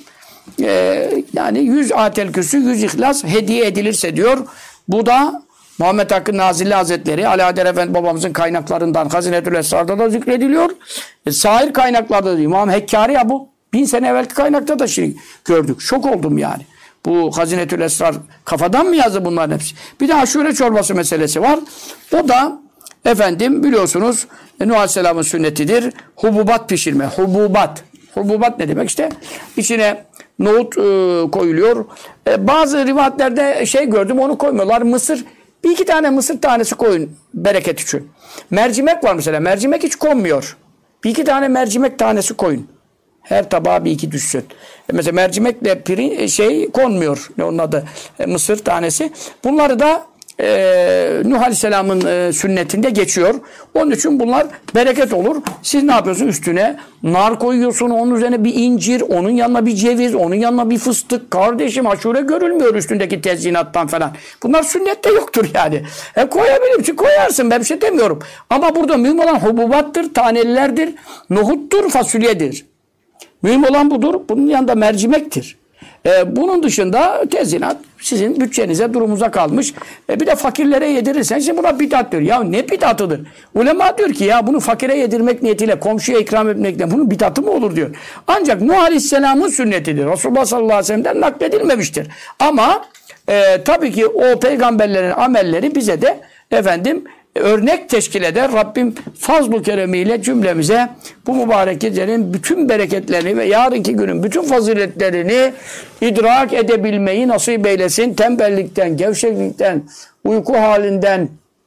Yani 100 ayetel kürsü, 100 ihlas hediye edilirse diyor. Bu da Muhammed Hakkı Nazilli Hazretleri, Alaeddin Efendi babamızın kaynaklarından Hazinetül Esrar'da da zikrediliyor. Sair kaynaklarda da İmam Hekkari ya bu. 1000 sene evvelki kaynakta da şimdi gördük. Şok oldum yani. Bu Hazinetül Esrar kafadan mı yazdı bunların hepsi? Bir de aşure çorbası meselesi var. O da efendim biliyorsunuz Nuh Aleyhisselam'ın sünnetidir. Hububat pişirme. Hububat. Hububat ne demek? İşte içine nohut koyuluyor. Bazı rivayetlerde şey gördüm, onu koymuyorlar. Mısır. Bir iki tane mısır tanesi koyun bereket için. Mercimek var mesela. Mercimek hiç konmuyor. Bir iki tane mercimek tanesi koyun. Her tabağa bir iki düşsün. Mesela mercimekle konmuyor. Ne onun adı? Mısır tanesi. Bunları da Nuh Aleyhisselam'ın sünnetinde geçiyor. Onun için bunlar bereket olur. Siz ne yapıyorsun? Üstüne nar koyuyorsun, onun üzerine bir incir, onun yanına bir ceviz, onun yanına bir fıstık. Kardeşim aşure görülmüyor üstündeki tezyinattan falan. Bunlar sünnette yoktur yani. Koyabilirsin, koyarsın, ben bir şey demiyorum. Ama burada mühim olan hububattır, tanelilerdir, nohuttur, fasulyedir. Mühim olan budur. Bunun yanında mercimektir. Bunun dışında tezyinat sizin bütçenize, durumunuza kalmış. Bir de fakirlere yedirirsen şimdi buna bidat diyor. Ya ne bidatıdır? Ulema diyor ki ya bunu fakire yedirmek niyetiyle, komşuya ikram etmekle bunun bidatı mı olur diyor. Ancak Nuh Aleyhisselam'ın sünnetidir. Resulullah sallallahu aleyhi ve sellem'den nakledilmemiştir. Ama tabii ki o peygamberlerin amelleri bize de örnek teşkil eder. Rabbim fazl-ı keremiyle cümlemize bu mübarek gecenin bütün bereketlerini ve yarınki günün bütün faziletlerini idrak edebilmeyi nasip eylesin. Tembellikten, gevşeklikten, uyku halinden,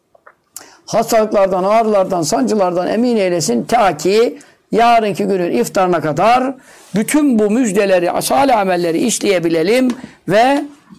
hastalıklardan, ağrılardan, sancılardan emin eylesin. Ta ki yarınki günün iftarına kadar bütün bu müjdeleri, salih amelleri işleyebilelim ve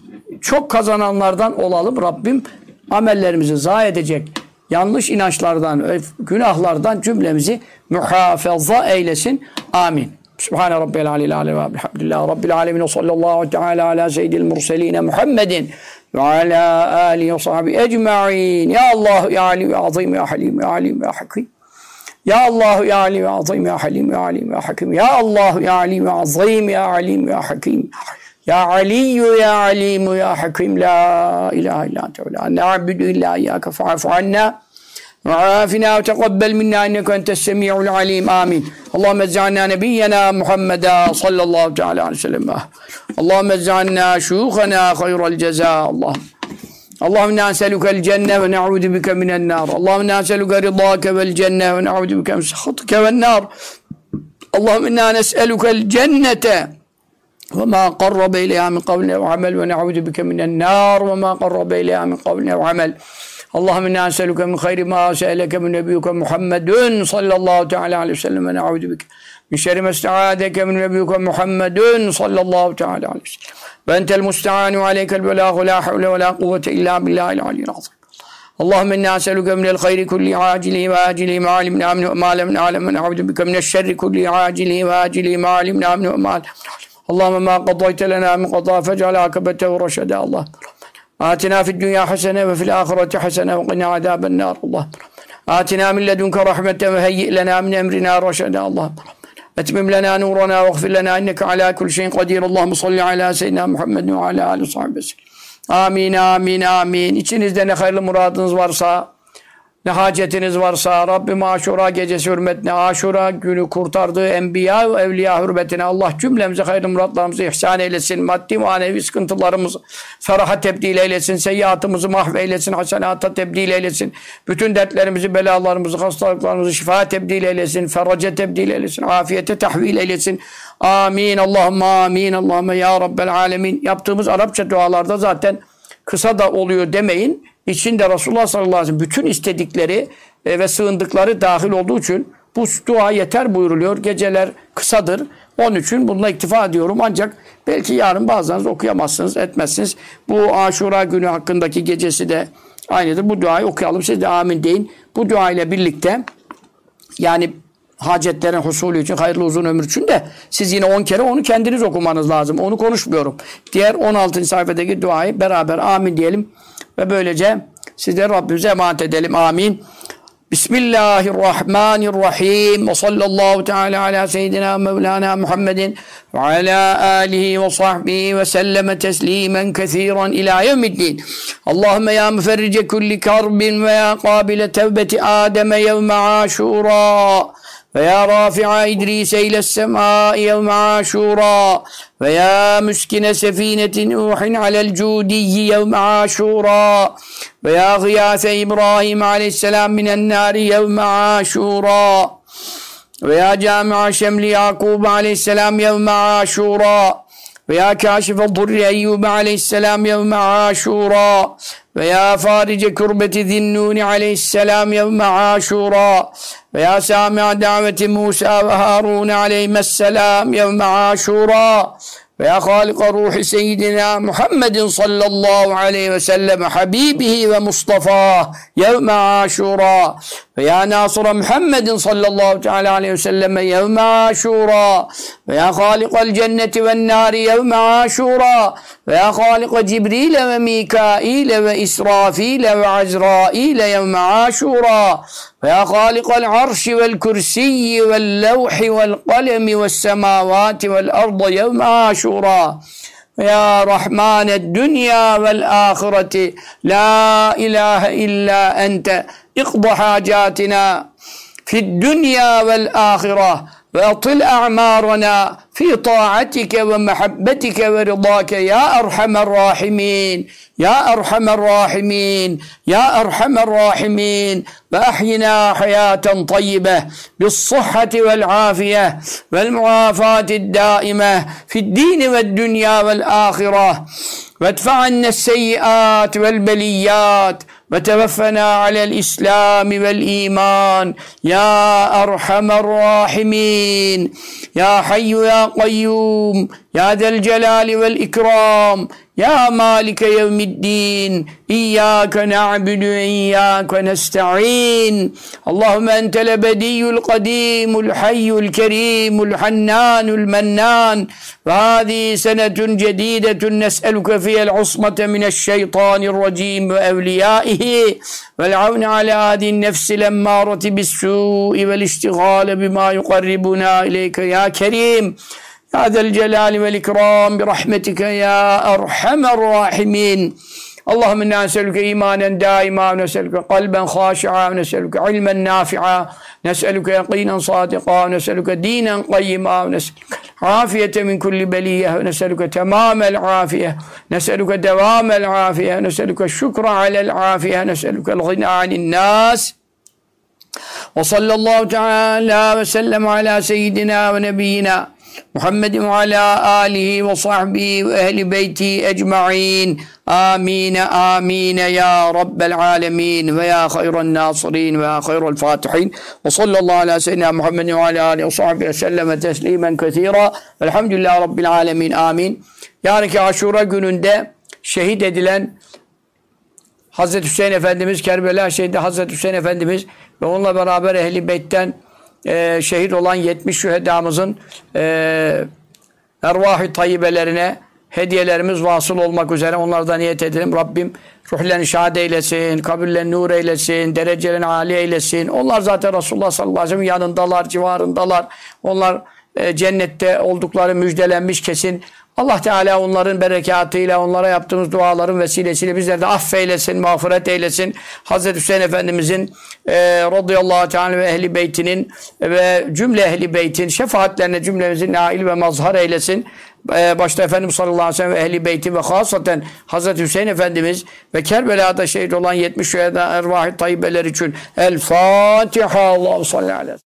çok kazananlardan olalım. Rabbim amellerimizi zayi edecek yanlış inançlardan, günahlardan cümlemizi muhafaza eylesin. Amin. Sübhane Rabbel Aleyhi ve bihamdillah Rabbil Alemin ve sallallahu teala ala seyyidil murseline Muhammedin ve ala alihi ve sahbihi ecma'in. Ya Allah ya Ali ve azim ya halim ya alim ya hakim. Ya Allah ya Ali ve azim ya halim ya alim ya hakim. Ya Allah ya Ali ve azim ya alim ya hakim. Ya Aliyyu ya Alimu ya Hakim la ilahe illa ente ve la na'budu illa iyyake fa'fu anna ve afina ve teqabbel minna inneke ente's-semi'ul alim. Amin. Allahumme ec'alna nebiyyena Muhammeda sallallahu teala aleyhi ve sellem. Allahumme ec'alna şuyukhana hayral ceza. Allahümme inna nes'elukel cenne ve na'udu bike minen nar. Allahümme inna nes'eluke ridâke vel cenne ve na'udu bike min sehatike ven nar. Allahümme inna nes'elukel cennete وما قرب إليها من قول أو عمل ونعوذ بك من النار وما قرب إليها من قول أو عمل اللهم إنا نسألك من خير ما سألك من نبيك محمد صلى الله تعالى عليه وسلم ونعوذ بك من شر ما استعاذك من نبيك محمد صلى الله تعالى عليه وسلم وأنت المستعان وعليك البلاغ لا حول ولا قوة إلا بالله العلي العظيم اللهم إنا نسألك من الخير كل عاجله وآجله ما علمنا منه وما لم نعلم ونعوذ بك من الشر كل عاجله وآجله ما علمنا منه وما لم نعلم اللهم ما قضيت لنا من قضاء فاجعل عاقبته رشدا. اللهم آتنا في الدنيا حسنة وفي الآخرة حسنة وقنا عذاب النار. اللهم آتنا من لدنك رحمة وهيئ لنا من أمرنا رشدا. اللهم أتمم لنا نورنا واغفر لنا إنك على كل شيء قدير. اللهم صل على سيدنا محمد وعلى آله وصحبه وسلم. Amin, amin, amin. İçinizde ne hayırlı muradınız varsa, ne hacetiniz varsa Rabbim Aşura gecesi hürmetine, Aşura günü kurtardığı enbiya ve evliya hürmetine Allah cümlemize hayırlı muratlarımızı ihsan eylesin. Maddi manevi sıkıntılarımızı feraha tebdil eylesin. Seyyiatımızı mahveylesin. Hasenata tebdil eylesin. Bütün dertlerimizi, belalarımızı, hastalıklarımızı şifa tebdil eylesin. Ferace tebdil eylesin. Afiyete tahvil eylesin. Amin. Allahümme amin. Allahümme ya Rabbel alemin. Yaptığımız Arapça dualarda zaten kısa da oluyor demeyin. İçinde Resulullah sallallahu aleyhi ve sellem bütün istedikleri ve sığındıkları dahil olduğu için bu dua yeter buyuruluyor. Geceler kısadır. Onun için bununla iktifa ediyorum. Ancak belki yarın bazılarınız okuyamazsınız, etmezsiniz. Bu Aşura günü hakkındaki gecesi de aynıdır. Bu duayı okuyalım. Siz de amin deyin. Bu dua ile birlikte yani hacetlerin husulü için, hayırlı uzun ömür için de siz yine 10 kere onu kendiniz okumanız lazım. Onu konuşmuyorum. Diğer 16. sayfadaki duayı beraber amin diyelim. Ve böylece sizleri Rabbimize emanet edelim. Amin. Bismillahirrahmanirrahim. Ve sallallahu teala ala seyyidina Mevlana Muhammedin ve ala alihi ve sahbihi ve selleme teslimen kethiren ila yevmiddin. Allahümme ya müferrice kulli karbin ve ya kabile tevbeti Adem'e yevme aşura. ويا رافع إدريس إلى السماء يوم عاشوراء ويا مسكن سفينة نوح على الجودي يوم عاشوراء ويا غياث إبراهيم عليه السلام من النار يوم عاشوراء ويا جامع شمل يعقوب عليه السلام يوم عاشوراء ويا كاشف الضر أيوب عليه السلام يوم عاشوراء ويا فارج كربة ذي النون عليه السلام يوم عاشوراء ويا سامع دعوة موسى وهارون عليهما السلام يوم عاشوراء ويا خالق روح سيدنا محمد صلى الله عليه وسلم حبيبه ومصطفاه يوم عاشوراء ويا ناصر محمد صلى الله تعالى عليه وسلم يوم عاشوراء ويا خالق الجنة والنار يوم عاشوراء ويا خالق جبريل وميكائيل وإسرافيل وعزرائيل يوم عاشوراء ويا خالق العرش والكرسي واللوح والقلم والسماوات والأرض يوم عاشوراء يا رحمن الدنيا والآخرة لا إله إلا أنت اقض حاجاتنا في الدنيا والآخرة وأطل أعمارنا في طاعتك ومحبتك ورضاك يا أرحم الراحمين يا أرحم الراحمين يا أرحم الراحمين وأحينا حياة طيبة بالصحة والعافية والمعافاة الدائمة في الدين والدنيا والآخرة وادفع عنا السيئات والبليات وتوفنا على الإسلام والإيمان يا أرحم الراحمين يا حي يا قيوم يا ذا الجلال والإكرام يا مالك يوم الدين إياك نعبد وإياك نستعين اللهم أنت الأبدي القديم الحي الكريم الحنان المنان وهذه سنة جديدة نسألك فيها العصمة من الشيطان الرجيم وأوليائه والعون على هذه النفس الأمارة بالسوء والاشتغال بما يقربنا إليك يا كريم يا ذا الجلال والإكرام برحمتك يا أرحم الراحمين اللهم إنا نسألك إيمانا دائما ونسألك قلبا خاشعا ونسألك علما نافعا نسألك يقينا صادقا ونسألك دينا قيما ونسألك عافية من كل بلية ونسألك تمام العافية نسألك دوام العافية نسألك الشكر على العافية نسألك الغنى عن الناس وصلى الله تعالى وسلم على سيدنا ونبينا محمد وعلى آله وصحبه وأهل بيته أجمعين آمين آمين يا رب العالمين ويا خير الناصرين ويا خير الفاتحين وصلى الله على سيدنا محمد وعلى آله وصحبه وسلم تسليما كثيرا والحمد لله رب العالمين آمين. Yarınki Aşura gününde şehit edilen Hazreti Hüseyin Efendimiz, Kerbela şehidi Hazreti Hüseyin Efendimiz ve onunla beraber Ehl-i Beyt'ten şehit olan 70 şühedamızın ervah-ı tayyibelerine hediyelerimiz vasıl olmak üzere onlardan niyet edelim. Rabbim ruhlerini şad eylesin, kabirlerini nur eylesin, derecelerini âli eylesin. Onlar zaten Resulullah sallallahu aleyhi ve sellem yanındalar, civarındalar. Onlar cennette oldukları müjdelenmiş kesin. Allah Teala onların berekatıyla, onlara yaptığımız duaların vesilesiyle bizleri de affeylesin, mağfiret eylesin. Hazreti Hüseyin Efendimizin radıyallahu teala ve ehli beytinin ve cümle ehli beytin şefaatlerine cümlemizin nail ve mazhar eylesin. Başta Efendimiz sallallahu aleyhi ve sellem ve ehli beyti ve hasaten Hazreti Hüseyin Efendimiz ve Kerbela'da şehit olan 70 şüheda ervah-ı tayyibeler için El Fatiha. Allahu salli aleyhi.